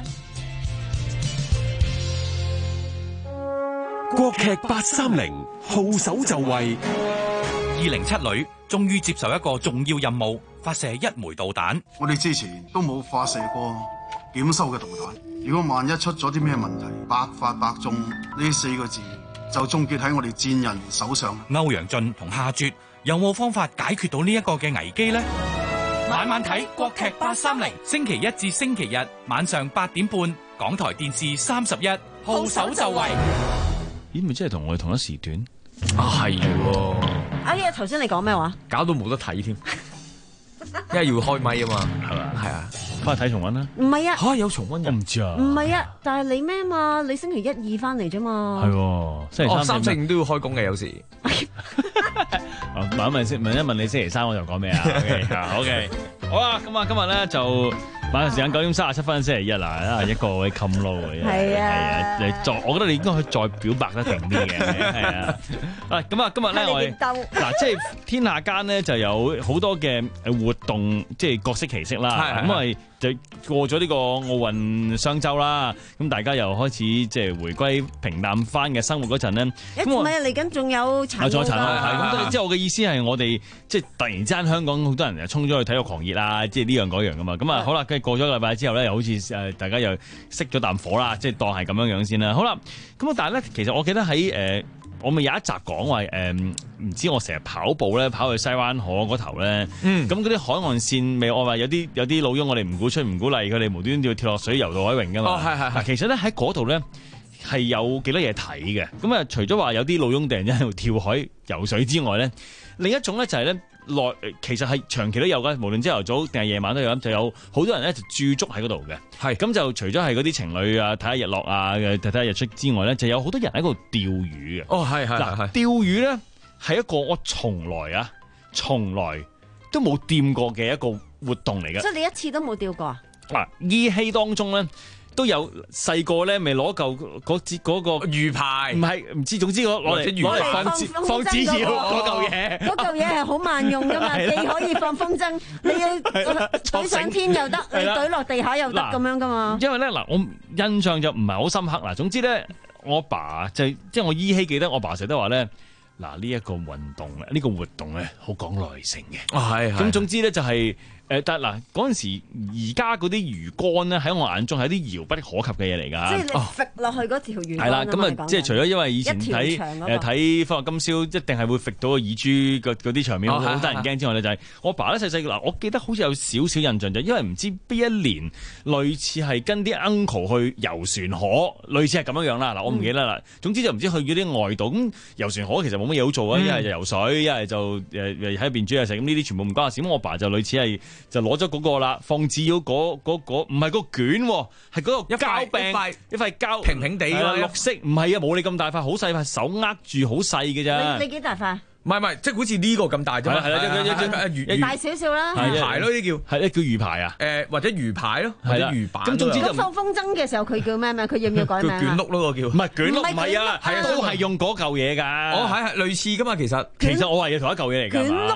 國劇八三零號手就位。 二零七旅終於接受一個重要任務，發射一枚導彈。 我哋之前都冇發射過檢修嘅導彈，如果萬一出咗啲咩問題，百發百中呢四個字就終結喺我哋戰人手上。 歐陽俊同夏拙有冇方法解決到呢一個嘅危機呢？晚晚睇國劇八三零，星期一至星期日晚上八點半，港台電視三十一，號手就位。 咦，咪真係同我哋同一時段啊？係喎。 哎呀，頭先你講咩話？ 搞到冇得睇添，因為要開咪啊嘛， 係嘛？ 係啊， 翻去睇重溫啦。 唔係啊， 嚇有重溫嘅， 我唔知啊。 唔係啊，但係你咩嘛？你星期一二翻嚟啫嘛。 係喎，星期三、 三、四、五都要開工嘅有時。 問一問先，問一問你星期三我就講咩啊 ？OK，OK， 好啦，咁啊，今日咧就晚上時間九點三十七分，星期一啦，啊一個位冚撈嘅， 係啊， 係啊，你再，我覺得你應該可以再表白得勁啲嘅，係啊，啊咁啊，今日咧我哋嗱，即係天下間咧就有好多嘅誒活動，即係各式其式啦，咁啊就過咗呢個奧運雙週啦，咁大家又開始即係回歸平淡翻嘅生活嗰陣咧， 咁唔係嚟緊仲有殘奧㗎， 係咁，即係我嘅意思係我哋即係突然之間香港好多人又衝咗去體育狂熱啦，即係呢樣嗰樣噶嘛，咁啊好啦，跟住過咗個禮拜之後咧，又好似誒大家又熄咗啖火啦，即係當係咁樣樣先啦。好啦，咁啊但係咧，其實我記得喺誒、呃、我咪有一集講話誒，唔知我成日跑步咧，跑去西灣河嗰頭咧，咁嗰啲海岸線咪我話有啲有啲老翁，我哋唔鼓吹唔鼓勵佢哋無端端要跳落水游到海泳噶嘛。哦，係係係。其實咧喺嗰度咧係有幾多嘢睇嘅。咁啊，除咗話有啲老翁突然間喺度跳海游水之外咧，另一種咧就係咧內其實係長期都有嘅，無論朝頭早定係夜晚都有，就有好多人咧就駐足喺嗰度嘅。係咁就除咗係嗰啲情侶啊睇下日落啊睇下日出之外咧，就有好多人喺度釣魚嘅。哦，係係嗱，釣魚咧係一個我從來啊從來都冇掂過嘅一個活動嚟嘅。 即係你一次都冇釣過啊？ 嗱，依稀當中咧。都有細個咧，咪攞嚿嗰支嗰個魚牌，唔係唔知，總之攞攞嚟攞嚟放放紙鷂嗰嚿嘢， 嗰嚿嘢係好萬用噶嘛，既可以放風箏，你要懟上天又得，你懟落地下又得咁樣噶嘛。 因為咧嗱，我印象就唔係好深刻嗱。總之咧，我爸就即係我依稀記得，我爸成日都話咧，嗱呢一個運動咧，呢個活動咧，好講耐性嘅。啊係，咁總之咧就係。誒，但係嗱，嗰陣時而家嗰啲魚竿咧，喺我眼中係啲遙不可及嘅嘢嚟㗎。 即係你揈落去嗰條魚竿。係啦， 咁啊，即係除咗因為以前睇誒睇《歡樂今宵》，一定係會揈到個耳珠嗰啲場面好得人驚之外咧，就係我爸咧細細個嗱，我記得好似有少少印象就，因為唔知邊一年類似係跟啲 uncle 去遊船河，類似係咁樣樣啦。嗱，我唔記得啦。總之就唔知去嗰啲外島咁遊船河，其實冇乜嘢好做啊。一係就游水，一係就誒誒喺邊煮嘢食。咁呢啲全部唔關事。咁我爸就類似係。就攞咗嗰個啦，放紙鷂嗰嗰嗰唔係個卷，係嗰個膠柄，一塊一塊膠平平地嘅綠色，唔係啊，冇你咁大塊，好細塊，手握住好細嘅咋。 你你幾大塊？ 唔係唔係，即係好似呢個咁大啫嘛，係啦，一一魚大少少啦， 魚牌咯，呢叫係咧叫魚牌啊， 誒或者魚牌咯，或者魚板。 咁總之就放風箏嘅時候，佢叫咩名？佢要唔要改名啊？ 叫捲碌咯，個叫唔係捲碌，唔係啊，係都係用嗰嚿嘢㗎。 哦，係係類似㗎嘛，其實其實我話要同一嚿嘢嚟㗎。 捲碌咧，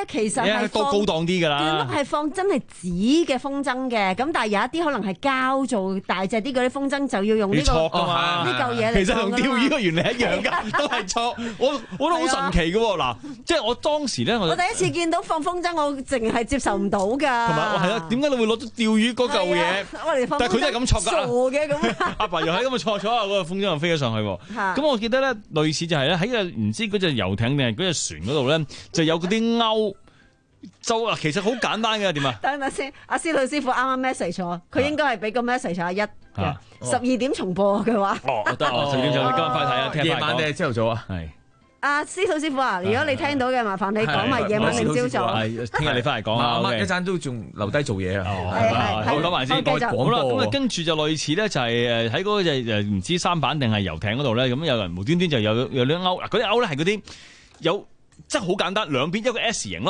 其實係多高檔啲㗎啦。 斷碌係放真係紙嘅風箏嘅，咁但係有一啲可能係膠做大隻啲嗰啲風箏就要用呢、這個呢嚿嘢嚟。 其實同釣魚嘅原理一樣㗎，都係錯。我我覺得好神奇嘅喎，嗱，即係我當時咧，我我第一次見到放風箏，我淨係接受唔到㗎。 同埋係啊，點解你會攞到釣魚嗰嚿嘢？但係佢都係咁錯㗎。 傻嘅咁。 阿爸又係咁啊錯咗啊！嗰個風箏又飛咗上去喎。咁我記得咧，類似就係咧喺個唔知嗰隻遊艇定係嗰隻船嗰度咧，就有嗰啲鈎。就啊，其實好簡單嘅點啊？ 等等先，阿司徒師傅啱啱 message 我，佢應該係俾個 message 阿一嘅，十二點重播佢話。 哦，得哦，十二點就今晚快睇啊，聽夜晚定係朝頭早啊？係。 阿司徒師傅啊，如果你聽到嘅，麻煩你講埋夜晚定朝早。 係，聽日你翻嚟講啊。 啱啱一陣都仲留低做嘢啊。 係係係。 我講埋先， 繼續。 好啦，咁啊，跟住就類似咧，就係誒喺嗰個就誒唔知三板定係遊艇嗰度咧，咁有人無端端就有有啲勾，嗱嗰啲勾咧係嗰啲有即係好簡單，兩邊一個 S 型咯。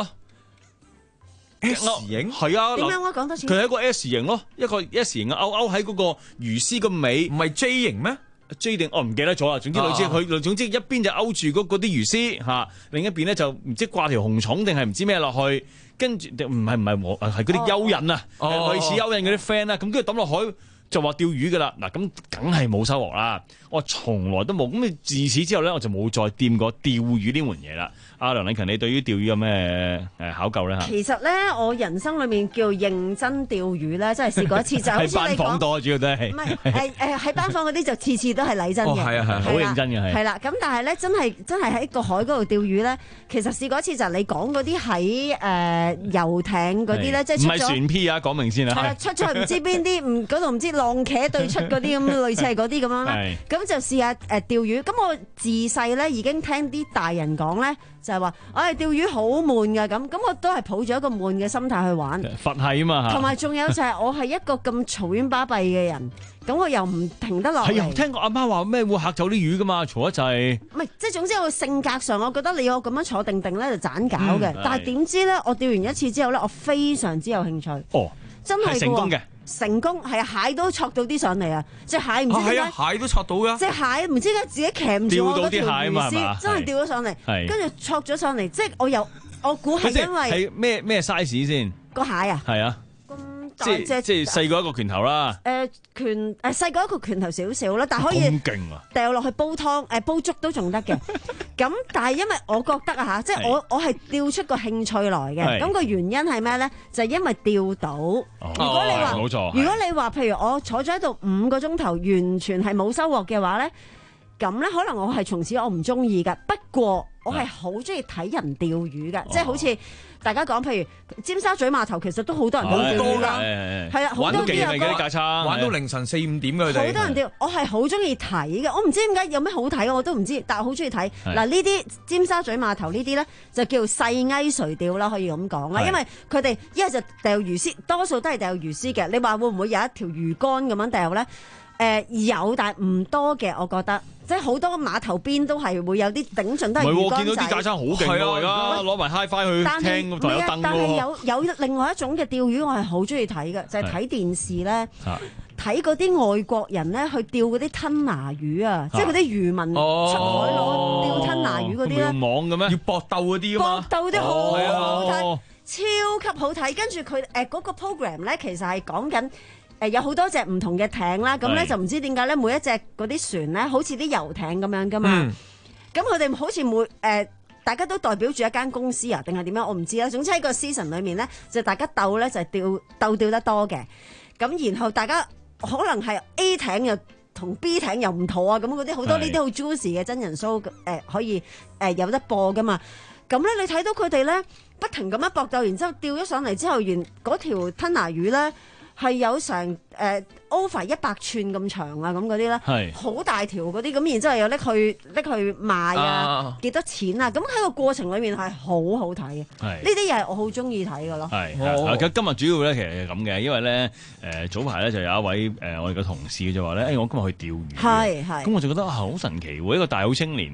S 型係啊， 點樣我講多次？ 佢係一個 S 型咯，一個 S 型嘅勾勾喺嗰個魚絲個尾， 唔係 J 型咩 ？J 定我唔記得咗啦。總之類似佢，總之一邊就勾住嗰嗰啲魚絲嚇，另一邊咧就唔知掛條紅蟲定係唔知咩落去，跟住唔係唔係我係嗰啲蚯蚓啊，類似蚯蚓嗰啲 friend 啦，咁跟住抌落海就話釣魚噶啦。嗱咁梗係冇收穫啦，我從來都冇。咁你自此之後咧，我就冇再掂過釣魚呢門嘢啦。阿梁禮勤，你對於釣魚有咩誒考究咧嚇？ 其實咧，我人生裏面叫認真釣魚咧，真係試過一次，就好似你講。 喺班房多主要都係。 唔係誒誒喺班房嗰啲就次次都係禮真嘅。 哦，係啊係，好認真嘅係。 係啦，咁但係咧，真係真係喺個海嗰度釣魚咧，其實試過一次就係你講嗰啲喺誒遊艇嗰啲咧，即係出咗。唔係船 P 啊，講明先啦。係啦，出咗去唔知邊啲唔嗰度唔知浪茄對出嗰啲咁，類似係嗰啲咁樣啦。咁就試下誒釣魚。咁我自細咧已經聽啲大人講咧。就係話，唉、哎，釣魚好悶㗎咁，咁我都係抱住一個悶嘅心態去玩。 佛系啊嘛， 同埋仲有就係我係一個咁嘈冤巴閉嘅人，咁我又唔停得落嚟。 係啊，聽過阿媽話咩會嚇走啲魚㗎嘛，嘈一滯。 唔係，即係總之我性格上，我覺得你要我咁樣坐定定咧就盞搞嘅。嗯、但係點知咧，我釣完一次之後咧，我非常之有興趣。 哦， 真係成功嘅。 成功係啊，蟹都戳到啲上嚟啊！隻蟹唔知點解、 啊、蟹都戳到㗎。 隻蟹唔知點解自己鉗唔住我嗰條魚絲，真係釣咗上嚟，跟住戳咗上嚟。即係我又我估係因為係咩咩 size 先個蟹啊？ 係啊。即係即係細過一個拳頭啦。誒、 呃、拳誒細過一個拳頭少少啦，但係可以掉落去煲湯誒、呃、煲粥都仲得嘅。咁但係因為我覺得啊嚇，即係我我係釣出個興趣來嘅。咁個原因係咩咧？就係、是、因為釣到。哦、如果你話，冇錯，如果你話譬如我坐咗喺度五個鐘頭，完全係冇收穫嘅話咧，咁咧可能我係從此我唔中意㗎。不過我係好中意睇人釣魚㗎，即係、哦、好似。大家講，譬如尖沙咀碼頭，其實都好多人釣魚㗎，係啦，好多啲人講玩到凌晨四五點㗎，佢哋好多人釣。我係好中意睇嘅，我唔知點解有咩好睇，我都唔知，但係好中意睇。嗱，呢啲尖沙咀碼頭呢啲咧，就叫細翳垂釣啦，可以咁講啦，因為佢哋一係就掉魚絲，多數都係掉魚絲嘅。你話會唔會有一條魚竿咁樣掉咧？誒、呃、有，但係唔多嘅，我覺得。即係好多碼頭邊都係會有啲頂盡都係魚竿仔。唔係喎，見到啲架撐好勁喎，而家攞埋 HiFi 去聽，台有燈喎。但係有有另外一種嘅釣魚，我係好中意睇嘅，就係、是、睇電視咧，睇嗰啲外國人咧去釣嗰啲吞拿魚啊，即係嗰啲漁民出海攞釣吞拿魚嗰啲咧。用網嘅咩？要搏鬥嗰啲啊嘛。 搏鬥啲好好睇，哦、超級好睇。跟住佢誒嗰個 program 咧，其實係講緊。誒有好多隻唔同嘅艇啦，咁咧就唔知點解咧，每一隻嗰啲船咧，好似啲遊艇咁樣噶嘛。咁佢哋好似每誒、呃，大家都代表住一間公司啊，定係點樣？我唔知啦。總之喺個 season 裏面咧，就大家鬥咧就係釣鬥釣得多嘅。咁然後大家可能係 A 艇又同 B 艇又唔妥啊，咁嗰啲好多呢啲好 juicy 嘅真人 show 誒、呃、可以誒、呃、有得播噶嘛。咁咧你睇到佢哋咧不停咁樣搏鬥，然之後釣咗上嚟之後，原嗰條吞拿魚咧。係有成誒 over 一百寸咁長啊，咁嗰啲咧，好大條嗰啲，咁然之後又拎去拎去賣啊，幾多錢啊？咁喺個過程裏面係好好睇嘅，呢啲又係我好中意睇嘅咯。係， 咁今日主要咧其實係咁嘅，因為咧誒早排咧就有一位誒、呃、我哋嘅同事就話咧，誒、欸、我今日去釣魚，係係，咁我就覺得啊好神奇喎，一個大好青年。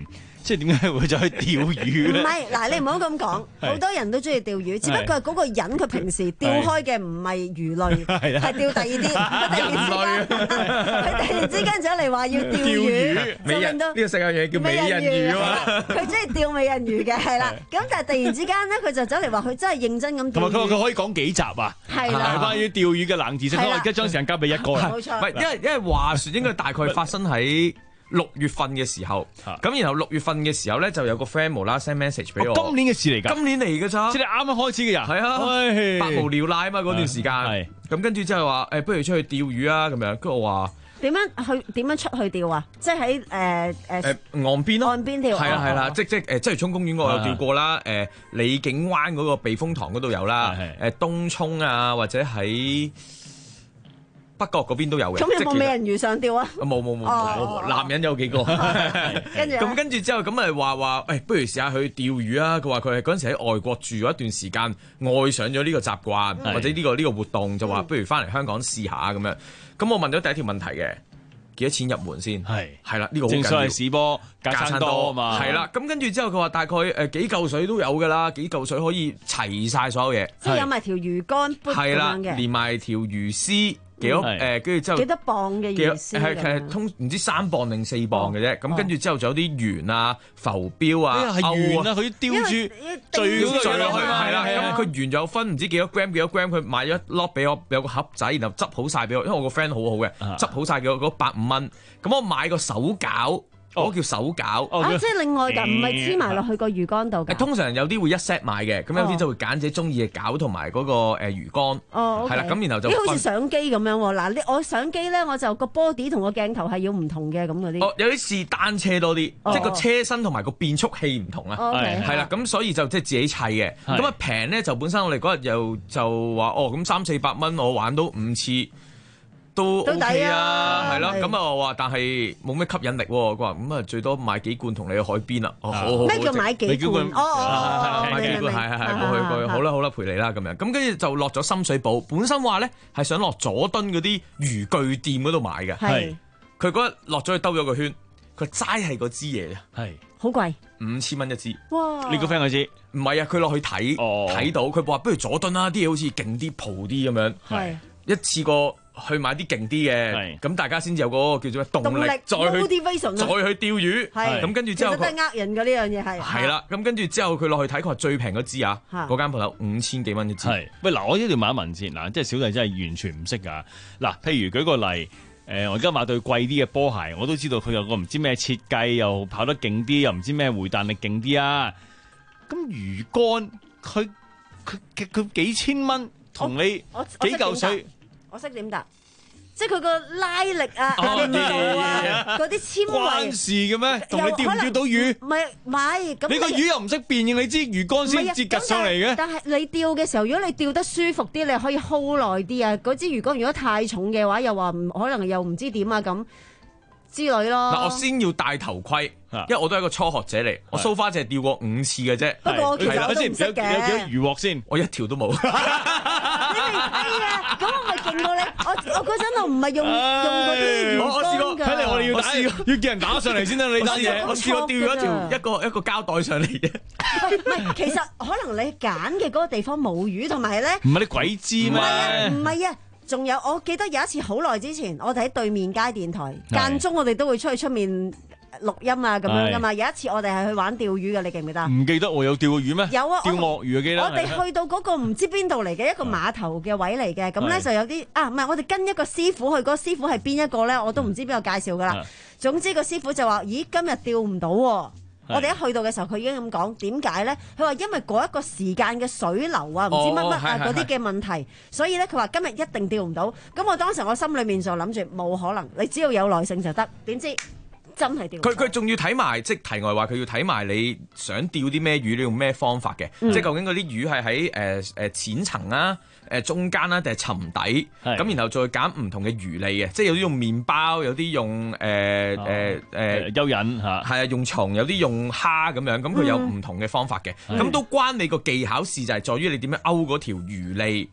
即係點解會走去釣魚咧？ 唔係，嗱你唔好咁講，好多人都中意釣魚，只不過係嗰個人佢平時釣開嘅唔係魚類，係釣第二啲。佢突然之間走嚟話要釣魚，就令到呢個世界嘢叫美人魚啊嘛。 佢真係釣美人魚嘅，係啦。咁但係突然之間咧，佢就走嚟話佢真係認真咁釣魚。 同埋佢話佢可以講幾集啊？係啦，關於釣魚嘅冷知識，我而家將時間交俾一哥啦。 冇錯。 唔係，因為因為話説應該大概發生喺六月份嘅時候，咁然後六月份嘅時候咧，就有個 friend 無啦 send message 俾我。 今年嘅事嚟㗎， 今年嚟㗎咋？ 即係啱啱開始嘅人。 係啊，百無聊賴啊嘛嗰段時間。係。咁跟住之後話誒，不如出去釣魚啊咁樣。跟住我話點樣去點樣出去釣啊？即係喺誒誒誒岸邊咯。 岸邊釣。 係啦係啦，即即誒鰂魚涌公園我有釣過啦。誒李景灣嗰個避風塘嗰度有啦。誒東涌啊，或者喺北角嗰邊都有嘅。 咁有冇美人魚上釣啊？ 冇冇冇冇，男人有幾個。 跟住咁跟住之後咁咪話話誒，不如試下去釣魚啊！佢話佢係嗰陣時喺外國住咗一段時間，愛上咗呢個習慣或者呢個呢個活動，就話不如翻嚟香港試下咁樣。咁我問咗第一條問題嘅，幾多錢入門先？係係啦，呢個好緊要。 正所謂市波價餐多啊嘛。 係啦，咁跟住之後佢話大概誒幾嚿水都有㗎啦，幾嚿水可以齊晒所有嘢。 即係有埋條魚竿咁係啦， 樣嘅， 連埋條魚絲。幾多誒？跟住之後幾多磅嘅魚絲？ 係係通唔知三磅定四磅嘅啫。咁跟住之後仲有啲圓啊、浮標啊、 係圓啊，佢雕住墜墜落去係啦。咁佢圓有分唔知幾多 gram 幾多 gram，佢買咗一粒俾我，有個盒仔，然後執好晒俾我。因為我個 friend 好好嘅，執好晒嘅嗰百五蚊。咁我買個手餃。嗰個叫手餃， 啊，即係另外㗎，唔係黐埋落去個魚缸度嘅。 通常有啲會一 set 買嘅，咁有啲就會揀自己中意嘅餃同埋嗰個誒魚缸。 哦， 係啦，咁然後就啲好似相機咁樣喎。嗱，你我相機咧，我就個 body 同個鏡頭係要唔同嘅咁嗰啲。 哦，有啲試單車多啲，即係個車身同埋個變速器唔同啊。係啦，咁所以就即係自己砌嘅。咁啊平咧就本身我哋嗰日又就話哦，咁三四百蚊我玩到五次。都 OK 啊，係咯，咁啊我話，但係冇咩吸引力喎。佢話咁啊，最多買幾罐同你去海邊啦。哦，好好。 咩叫買幾罐？哦哦， 買幾罐，係係係，過去過去，好啦好啦，陪你啦咁樣。咁跟住就落咗深水埗，本身話咧係想落佐敦嗰啲漁具店嗰度買嘅。係。佢嗰日落咗去兜咗個圈，佢齋係嗰支嘢啊。係。好貴。五千蚊一支。哇！ 你個 friend 嗰支？ 唔係啊，佢落去睇睇到，佢話不如佐敦啦，啲嘢好似勁啲、蒲啲咁樣。係。一次過。去買啲勁啲嘅，咁大家先至有嗰個叫做咩動力，再去再去釣魚。咁跟住之後， 其實都係呃人嘅呢樣嘢係。 係啦，咁跟住之後佢落去睇，佢話最平嗰支啊，嗰間鋪頭五千幾蚊一支。 喂，嗱，我一定要問一問先，嗱，即係小弟真係完全唔識㗎。嗱，譬如舉個例，誒，我而家買對貴啲嘅波鞋，我都知道佢有個唔知咩設計，又跑得勁啲，又唔知咩回彈力勁啲啊。咁魚竿，佢佢佢幾千蚊，同你幾嚿水。 我識點答，即係佢個拉力啊、力度啊、嗰啲纖維關事嘅咩？同你釣唔釣到魚？ 唔係唔係，咁你個魚又唔識辨認，你知魚竿先至趌上嚟嘅。 但係你釣嘅時候，如果你釣得舒服啲，你可以 hold 耐啲啊。嗰支魚竿如果太重嘅話，又話唔可能又唔知點啊咁之類咯。 嗱，我先要戴頭盔。因為我都係一個初學者嚟，我 so far 淨係釣過五次嘅啫。 不過我其實我都唔識嘅。 有幾多魚獲先？ 我一條都冇。 你咪哎呀，咁我咪勁過你。我我嗰陣我唔係用用嗰啲魚竿㗎。 我試過，睇嚟我哋要打要叫人打上嚟先得。你打嘢， 我試過釣咗條一個一個膠袋上嚟啫。 唔係，其實可能你揀嘅嗰個地方冇魚，同埋咧。 唔係你鬼知咩？ 唔係啊，仲有我記得有一次好耐之前，我哋喺對面街電台間中我哋都會出去出面。錄音啊咁樣噶嘛，有一次我哋係去玩釣魚嘅，你記唔記得？ 唔記得我有釣過魚咩？ 有啊， 釣鱷魚記得。 我哋去到嗰個唔知邊度嚟嘅一個碼頭嘅位嚟嘅，咁咧就有啲啊，唔係我哋跟一個師傅去，嗰個師傅係邊一個咧？我都唔知邊個介紹噶啦。總之個師傅就話：咦，今日釣唔到喎！我哋一去到嘅時候，佢已經咁講，點解咧？佢話因為嗰一個時間嘅水流啊，唔知乜乜啊嗰啲嘅問題，所以咧佢話今日一定釣唔到。咁我當時我心裏面就諗住冇可能，你只要有耐性就得。點知？真係釣佢佢仲要睇埋，即係題外話，佢要睇埋你想釣啲咩魚，你用咩方法嘅？嗯、即係究竟嗰啲魚係喺誒誒淺層啊、誒中間啦，定係沉底？咁然後再揀唔同嘅魚類嘅，即係有啲用麵包，有啲用誒誒誒蚯蚓嚇， 係啊，用蟲，有啲用蝦咁樣，咁佢有唔同嘅方法嘅。咁、嗯、都關你個技巧事，就係在於你點樣勾嗰條魚類。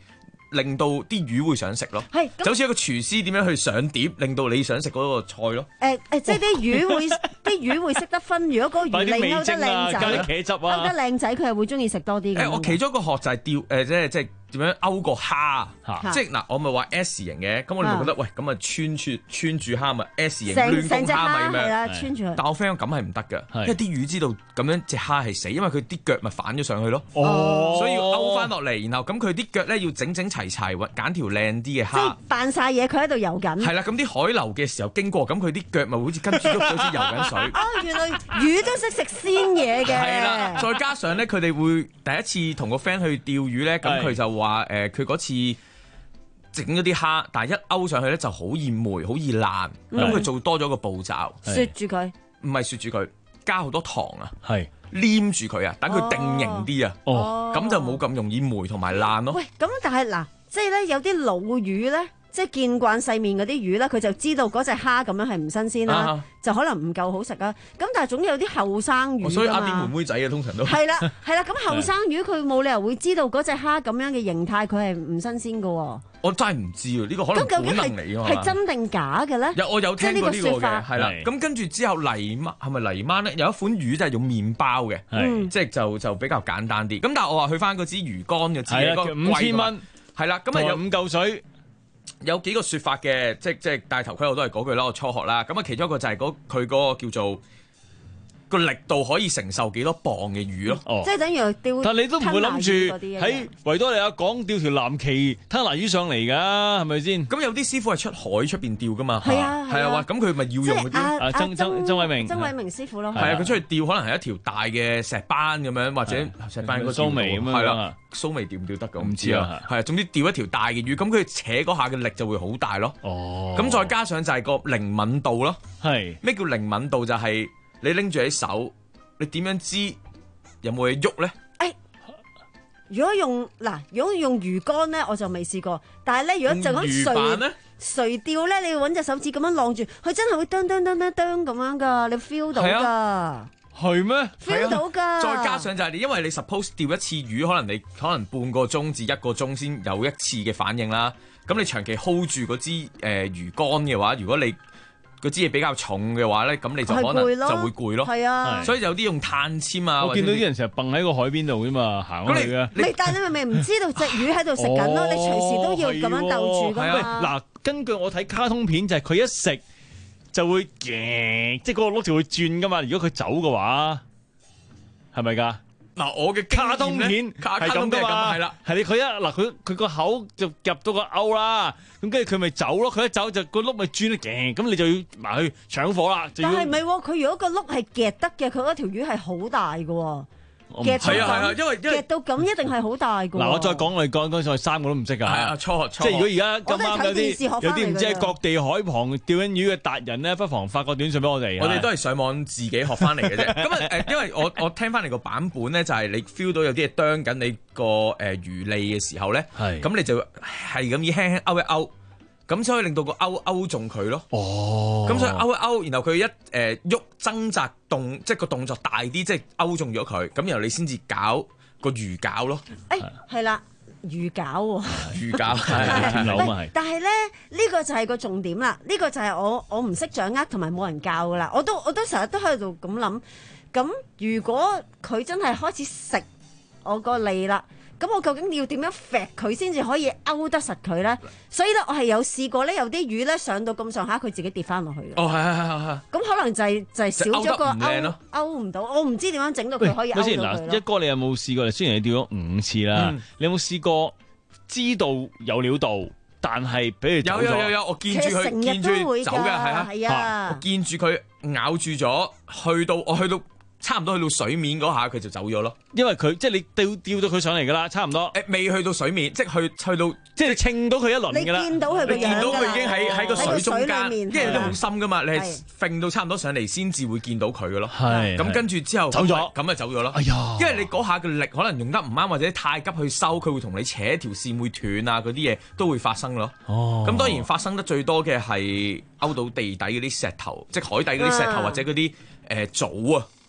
令到啲魚會想食咯。 係， 就好似一個廚師點樣去上碟，令到你想食嗰個菜咯。 誒誒，即係啲魚會啲魚會識得分，如果嗰個魚你勾得靚仔， 加啲茄汁啊， 勾得靚仔，佢係會中意食多啲嘅。 誒，我其中一個學就係釣誒，即係即係。點樣勾個蝦？即係嗱，我咪話 S 型嘅，咁我哋咪覺得喂，咁啊穿住穿住蝦咪 S 型亂公蝦咪咁樣。穿住。但我 friend 咁係唔得㗎，因為啲魚知道咁樣隻蝦係死，因為佢啲腳咪反咗上去咯。哦。所以要勾翻落嚟，然後咁佢啲腳咧要整整齊齊，揀條靚啲嘅蝦。即係扮晒嘢，佢喺度游緊。 係啦，咁啲海流嘅時候經過，咁佢啲腳咪好似跟住喐，好似游緊水。 哦，原來魚都識食鮮嘢嘅。 係啦，再加上咧，佢哋會第一次同個 friend 去釣魚咧，咁佢就話誒，佢嗰次整咗啲蝦，但係一勾上去咧就好易霉，好易爛。咁佢做多咗個步驟， 雪住佢， 唔係雪住佢，加好多糖啊， 係黏住佢啊，等佢定型啲啊， 哦， 咁就冇咁容易霉同埋爛咯。 喂，咁但係嗱，即係咧有啲老魚咧。即係見慣世面嗰啲魚咧，佢就知道嗰隻蝦咁樣係唔新鮮啦，啊、就可能唔夠好食啊。咁但係總有啲後生魚㗎嘛， 所以呃啲妹妹仔啊，通常都係啦係啦。咁後生魚佢冇理由會知道嗰隻蝦咁樣嘅形態，佢係唔新鮮㗎喎。 我真係唔知喎，呢、呢個可能本能嚟㗎嘛。 係真定假嘅咧？ 有我有聽過呢個嘅，係啦。咁跟住之後泥鰻係咪泥鰻咧？有一款魚就係用麵包嘅，即係就就比較簡單啲。咁但係我話去翻嗰支魚乾嘅，係啊， 五千蚊係啦，咁啊有五嚿水。 有幾個説法嘅，即即係戴頭盔我都係嗰句啦，我初學啦。咁啊，其中一個就係嗰佢嗰個叫做個力度可以承受幾多磅嘅魚咯。 哦， 即係等於釣。 但你都唔會諗住喺維多利亞港釣條藍鰭吞拿魚上嚟㗎，係咪先？ 咁有啲師傅係出海出邊釣㗎嘛。 係啊係啊，咁佢咪要用嗰啲啊曾曾曾偉明曾偉明師傅咯。 係啊，佢出去釣可能係一條大嘅石斑咁樣，或者石斑個蘇眉咁樣。 係啦，蘇眉釣唔釣得㗎？ 唔知啊。 係啊，總之釣一條大嘅魚，咁佢扯嗰下嘅力就會好大咯。 哦。 咁再加上就係個靈敏度咯。 係。 咩叫靈敏度？就係你拎住喺手。你點樣知有冇嘢喐咧？ 誒，如果用嗱，如果用魚竿咧，我就未試過。但係咧，如果就咁垂垂釣咧，你要揾隻手指咁樣晾住，佢真係會叮叮叮叮叮咁樣噶，你 feel 到噶。 係咩 ？feel 到噶。 再加上就係你，因為你 suppose 釣一次魚，可能你可能半個鐘至一個鐘先有一次嘅反應啦。咁你長期 hold 住嗰支誒魚竿嘅話，如果你嗰支嘢比較重嘅話咧，咁你就可能就會攰咯。 係啊， 所以有啲用碳纖啊。 我見到啲人成日蹦喺個海邊度啫嘛，行開去嘅。 你但係你咪唔知道隻魚喺度食緊咯，你隨時都要咁樣鬥住噶嘛。 嗱，根據我睇卡通片就係佢一食就會，即係嗰個碌就會轉噶嘛。如果佢走嘅話，係咪㗎？ 嗱，我嘅卡通片係咁噶嘛，係啦，係你佢一嗱佢佢個口就入到個鈎啦，咁跟住佢咪走咯，佢一走就個碌咪轉得勁，咁你就要埋去搶火啦。 但係唔係喎，佢如果個碌係夾得嘅，佢嗰條魚係好大嘅喎。夾係啊係啊，因為夾到咁一定係好大㗎。 嗱，我再講我哋講嗰陣三個都唔識㗎。係啊，初學初學。即係如果而家咁啱有啲有啲唔知喺各地海旁釣緊魚嘅達人咧，不妨發個短信俾我哋。 我哋都係上網自己學翻嚟嘅啫。咁啊誒，因為我我聽翻嚟個版本咧，就係你 feel 到有啲嘢啄緊你個誒魚脷嘅時候咧，咁你就係咁以輕輕勾一勾。咁所以令到個勾勾中佢咯。 哦。 咁所以勾一勾，然後佢一誒喐掙扎動，即係個動作大啲，即係勾中咗佢。咁然後你先至搞個魚餃咯。 誒係啦，魚餃喎。 魚餃係流嘛係。 但係咧，呢個就係個重點啦。呢個就係我我唔識掌握同埋冇人教噶啦。我都我都成日都喺度咁諗。咁如果佢真係開始食我個脷啦。咁我究竟要點樣揈佢先至可以勾得實佢咧？所以咧，我係有試過咧，有啲魚咧上到咁上下，佢自己跌翻落去嘅。 哦，係係係係。咁可能就係就係少咗個勾勾唔到，我唔知點樣整到佢可以勾到佢咯。 嗱，一哥你有冇試過？雖然你釣咗五次啦，嗯、你有冇試過知道有料到，但係俾佢有有有有，我見住佢見住走嘅，係啊係啊， 我見住佢咬住咗，去到我去到。差唔多去到水面嗰下，佢就走咗咯。 因為佢即係你釣釣到佢上嚟㗎啦，差唔多。 誒，未去到水面，即係去去到即係稱到佢一輪㗎啦。 你見到佢個樣㗎啦。 你見到佢已經喺喺個水中間， 因為都好深㗎嘛。你係揈到差唔多上嚟先至會見到佢㗎咯。 係。 咁跟住之後走咗， 咁咪走咗咯。 哎呀！ 因為你嗰下嘅力可能用得唔啱，或者太急去收，佢會同你扯條線會斷啊，嗰啲嘢都會發生咯。 哦。 咁當然發生得最多嘅係勾到地底嗰啲石頭，即係海底嗰啲石頭或者嗰啲誒藻啊。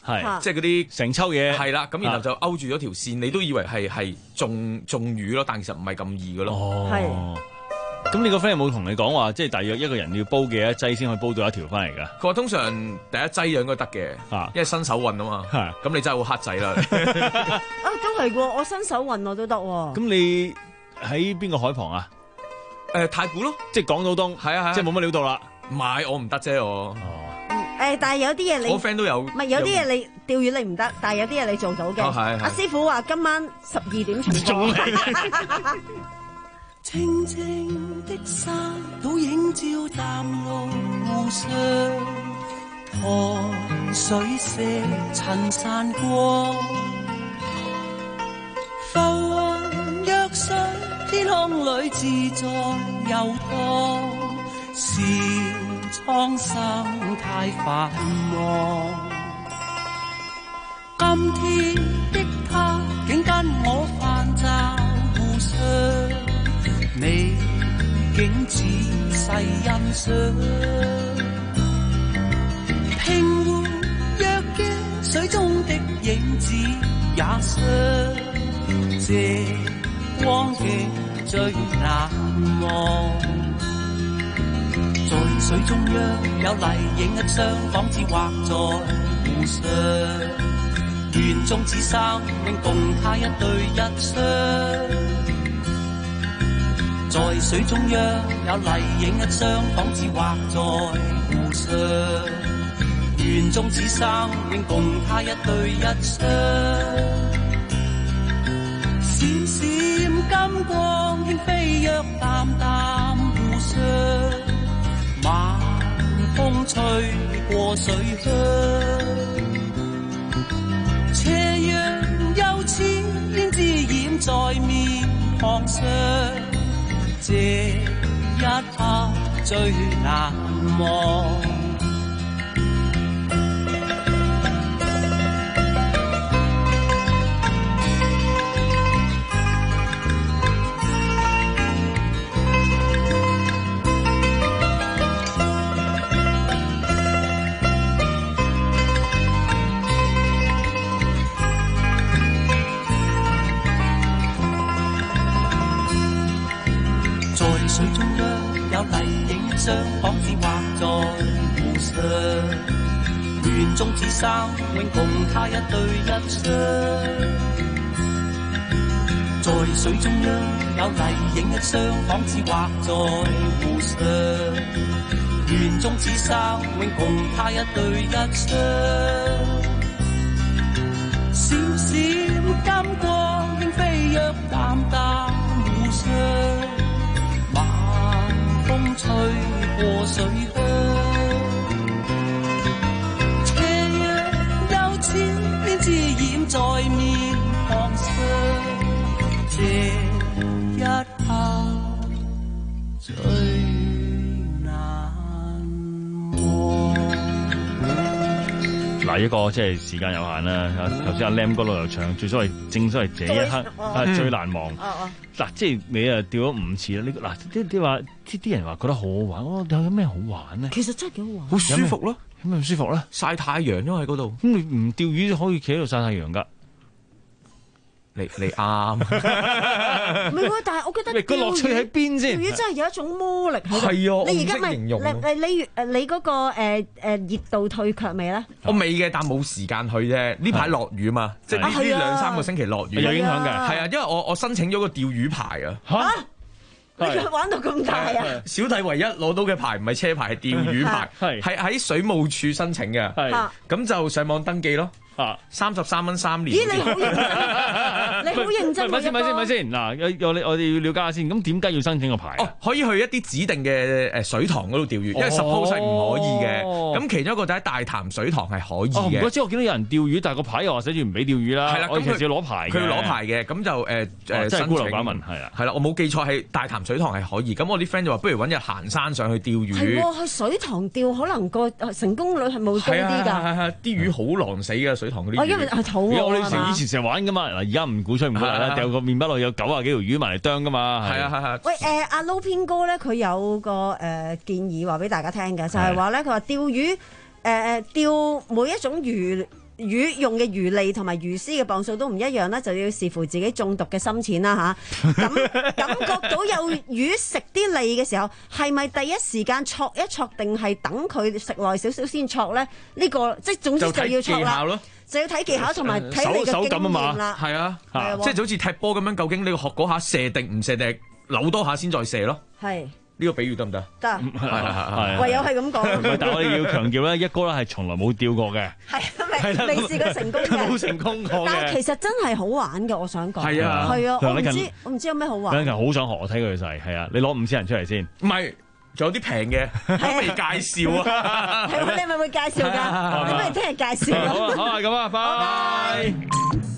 係即係嗰啲成抽嘢， 係啦，咁然後就勾住咗條線，你都以為係係中中魚咯，但其實唔係咁易嘅咯。 哦，咁你個 friend 有冇同你講話，即係大約一個人要煲幾多劑先可以煲到一條翻嚟㗎？ 佢話通常第一劑應該得嘅，因為新手運啊嘛。咁你真係好黑仔啦。 啊，都係喎，我新手運我都得喎。 咁你喺邊個海旁啊？ 誒太古咯， 即係港島東。係啊係啊，即係冇乜料到啦。 唔係我唔得啫我。 誒，但係有啲嘢你， 我 friend 都有。 唔係有啲嘢你釣魚你唔得，但係有啲嘢你做到嘅。阿師傅話今晚十二點重播。 清清的山，倒映照淡綠湖上，河水色塵散光，浮雲躍上天空裏自在遊蕩，笑蒼生太繁忙。今天的他竟跟我泛舟湖上，美景仔細欣賞，平湖若嘅水中的影子也相，這光景最難忘。在水中央有麗影一雙，仿似畫在湖上，願終此生永共他一對一雙。在水中央有麗影一雙，仿似畫在湖上，願終此生永共他一對一雙。閃閃金光輕飛躍淡淡湖上，晚風吹過水鄉，斜陽又似胭脂染在面龐上，這一刻最難忘。水中央有麗影一雙，仿似畫在湖上，願終此生永共他一對一雙。在水中央有麗影一雙，仿似畫在湖上，願終此生永共他一對一雙。閃閃金光輕飛躍淡淡湖上，風吹過水鄉，斜陽又似胭脂染在面龐上，這一刻最難忘。 嗱，一個即係時間有限啦。頭先阿 Lam 嗰度又唱，最所謂正所謂這一刻啊最難忘。嗱，即係你啊釣咗五次啦。呢個嗱，啲啲話，啲啲人話覺得好好玩。我有咩好玩咧？ 其實真係幾好玩， 好舒服咯。 有咩舒服咧？ 曬太陽因為喺嗰度。 咁你唔釣魚可以企喺度曬太陽㗎。 你你啱， 唔係喎，但係我覺得個樂趣喺邊先？ 釣魚真係有一種魔力喺度。 係啊， 你而家咪形容你你誒你嗰個誒誒熱度退卻未咧？ 我未嘅，但冇時間去啫。呢排落雨嘛，即係呢呢兩三個星期落雨， 有影響嘅。 係啊，因為我我申請咗個釣魚牌啊。 嚇！你玩到咁大啊！ 小弟唯一攞到嘅牌唔係車牌，係釣魚牌，係喺水務署申請嘅。係咁就上網登記咯。啊，三十三蚊三年。 咦，你好認真，你好認真。 咪先咪先咪先，嗱，我我我哋要了解下先。咁點解要申請個牌？ 哦，可以去一啲指定嘅誒水塘嗰度釣魚，因為 suppose 係唔可以嘅。咁其中一個就喺大潭水塘係可以嘅。 唔怪之我見到有人釣魚，但係個牌又話寫住唔俾釣魚啦。係啦，咁佢要攞牌， 佢要攞牌嘅。咁就誒誒， 真係孤陋寡聞，係啊。 係啦，我冇記錯係大潭水塘係可以。咁我啲 friend 就話，不如揾日行山上去釣魚。 係喎，去水塘釣可能個成功率係冇高啲㗎。 係係啲魚好狼死嘅水塘嗰啲魚。 因為係肚餓。 我哋以前成日玩㗎嘛，嗱而家唔鼓吹唔鼓勵啦，掉個麵包落有九啊幾條魚埋嚟啄㗎嘛。 係啊係係。 喂誒，阿撈偏哥咧，佢有個誒建議話俾大家聽嘅，就係話咧，佢話釣魚誒誒釣每一種魚魚用嘅魚脷同埋魚絲嘅磅數都唔一樣啦，就要視乎自己中毒嘅深淺啦嚇。咁感覺到有魚食啲脷嘅時候，係咪第一時間戳一戳，定係等佢食耐少少先戳咧？呢、這個即係總之就要戳啦。就要睇技巧同埋睇你嘅經驗啦。 係啊，即係就好似踢波咁樣，究竟你學嗰下射定唔射定，扭多下先再射咯。係。呢個比喻得唔得？得， 唯有係咁講。 但係我哋要強調咧，一哥咧係從來冇釣過嘅， 係未試過成功嘅， 冇成功過嘅。 但係其實真係好玩嘅，我想講。 係啊， 係啊，我唔知我唔知有咩好玩。 梁近好想學，我睇佢勢，係啊，你攞五千人出嚟先。 唔係，仲有啲平嘅，都未介紹啊。 係你係咪會介紹㗎？你不如聽日介紹。 好啊，好啊，咁啊，拜拜。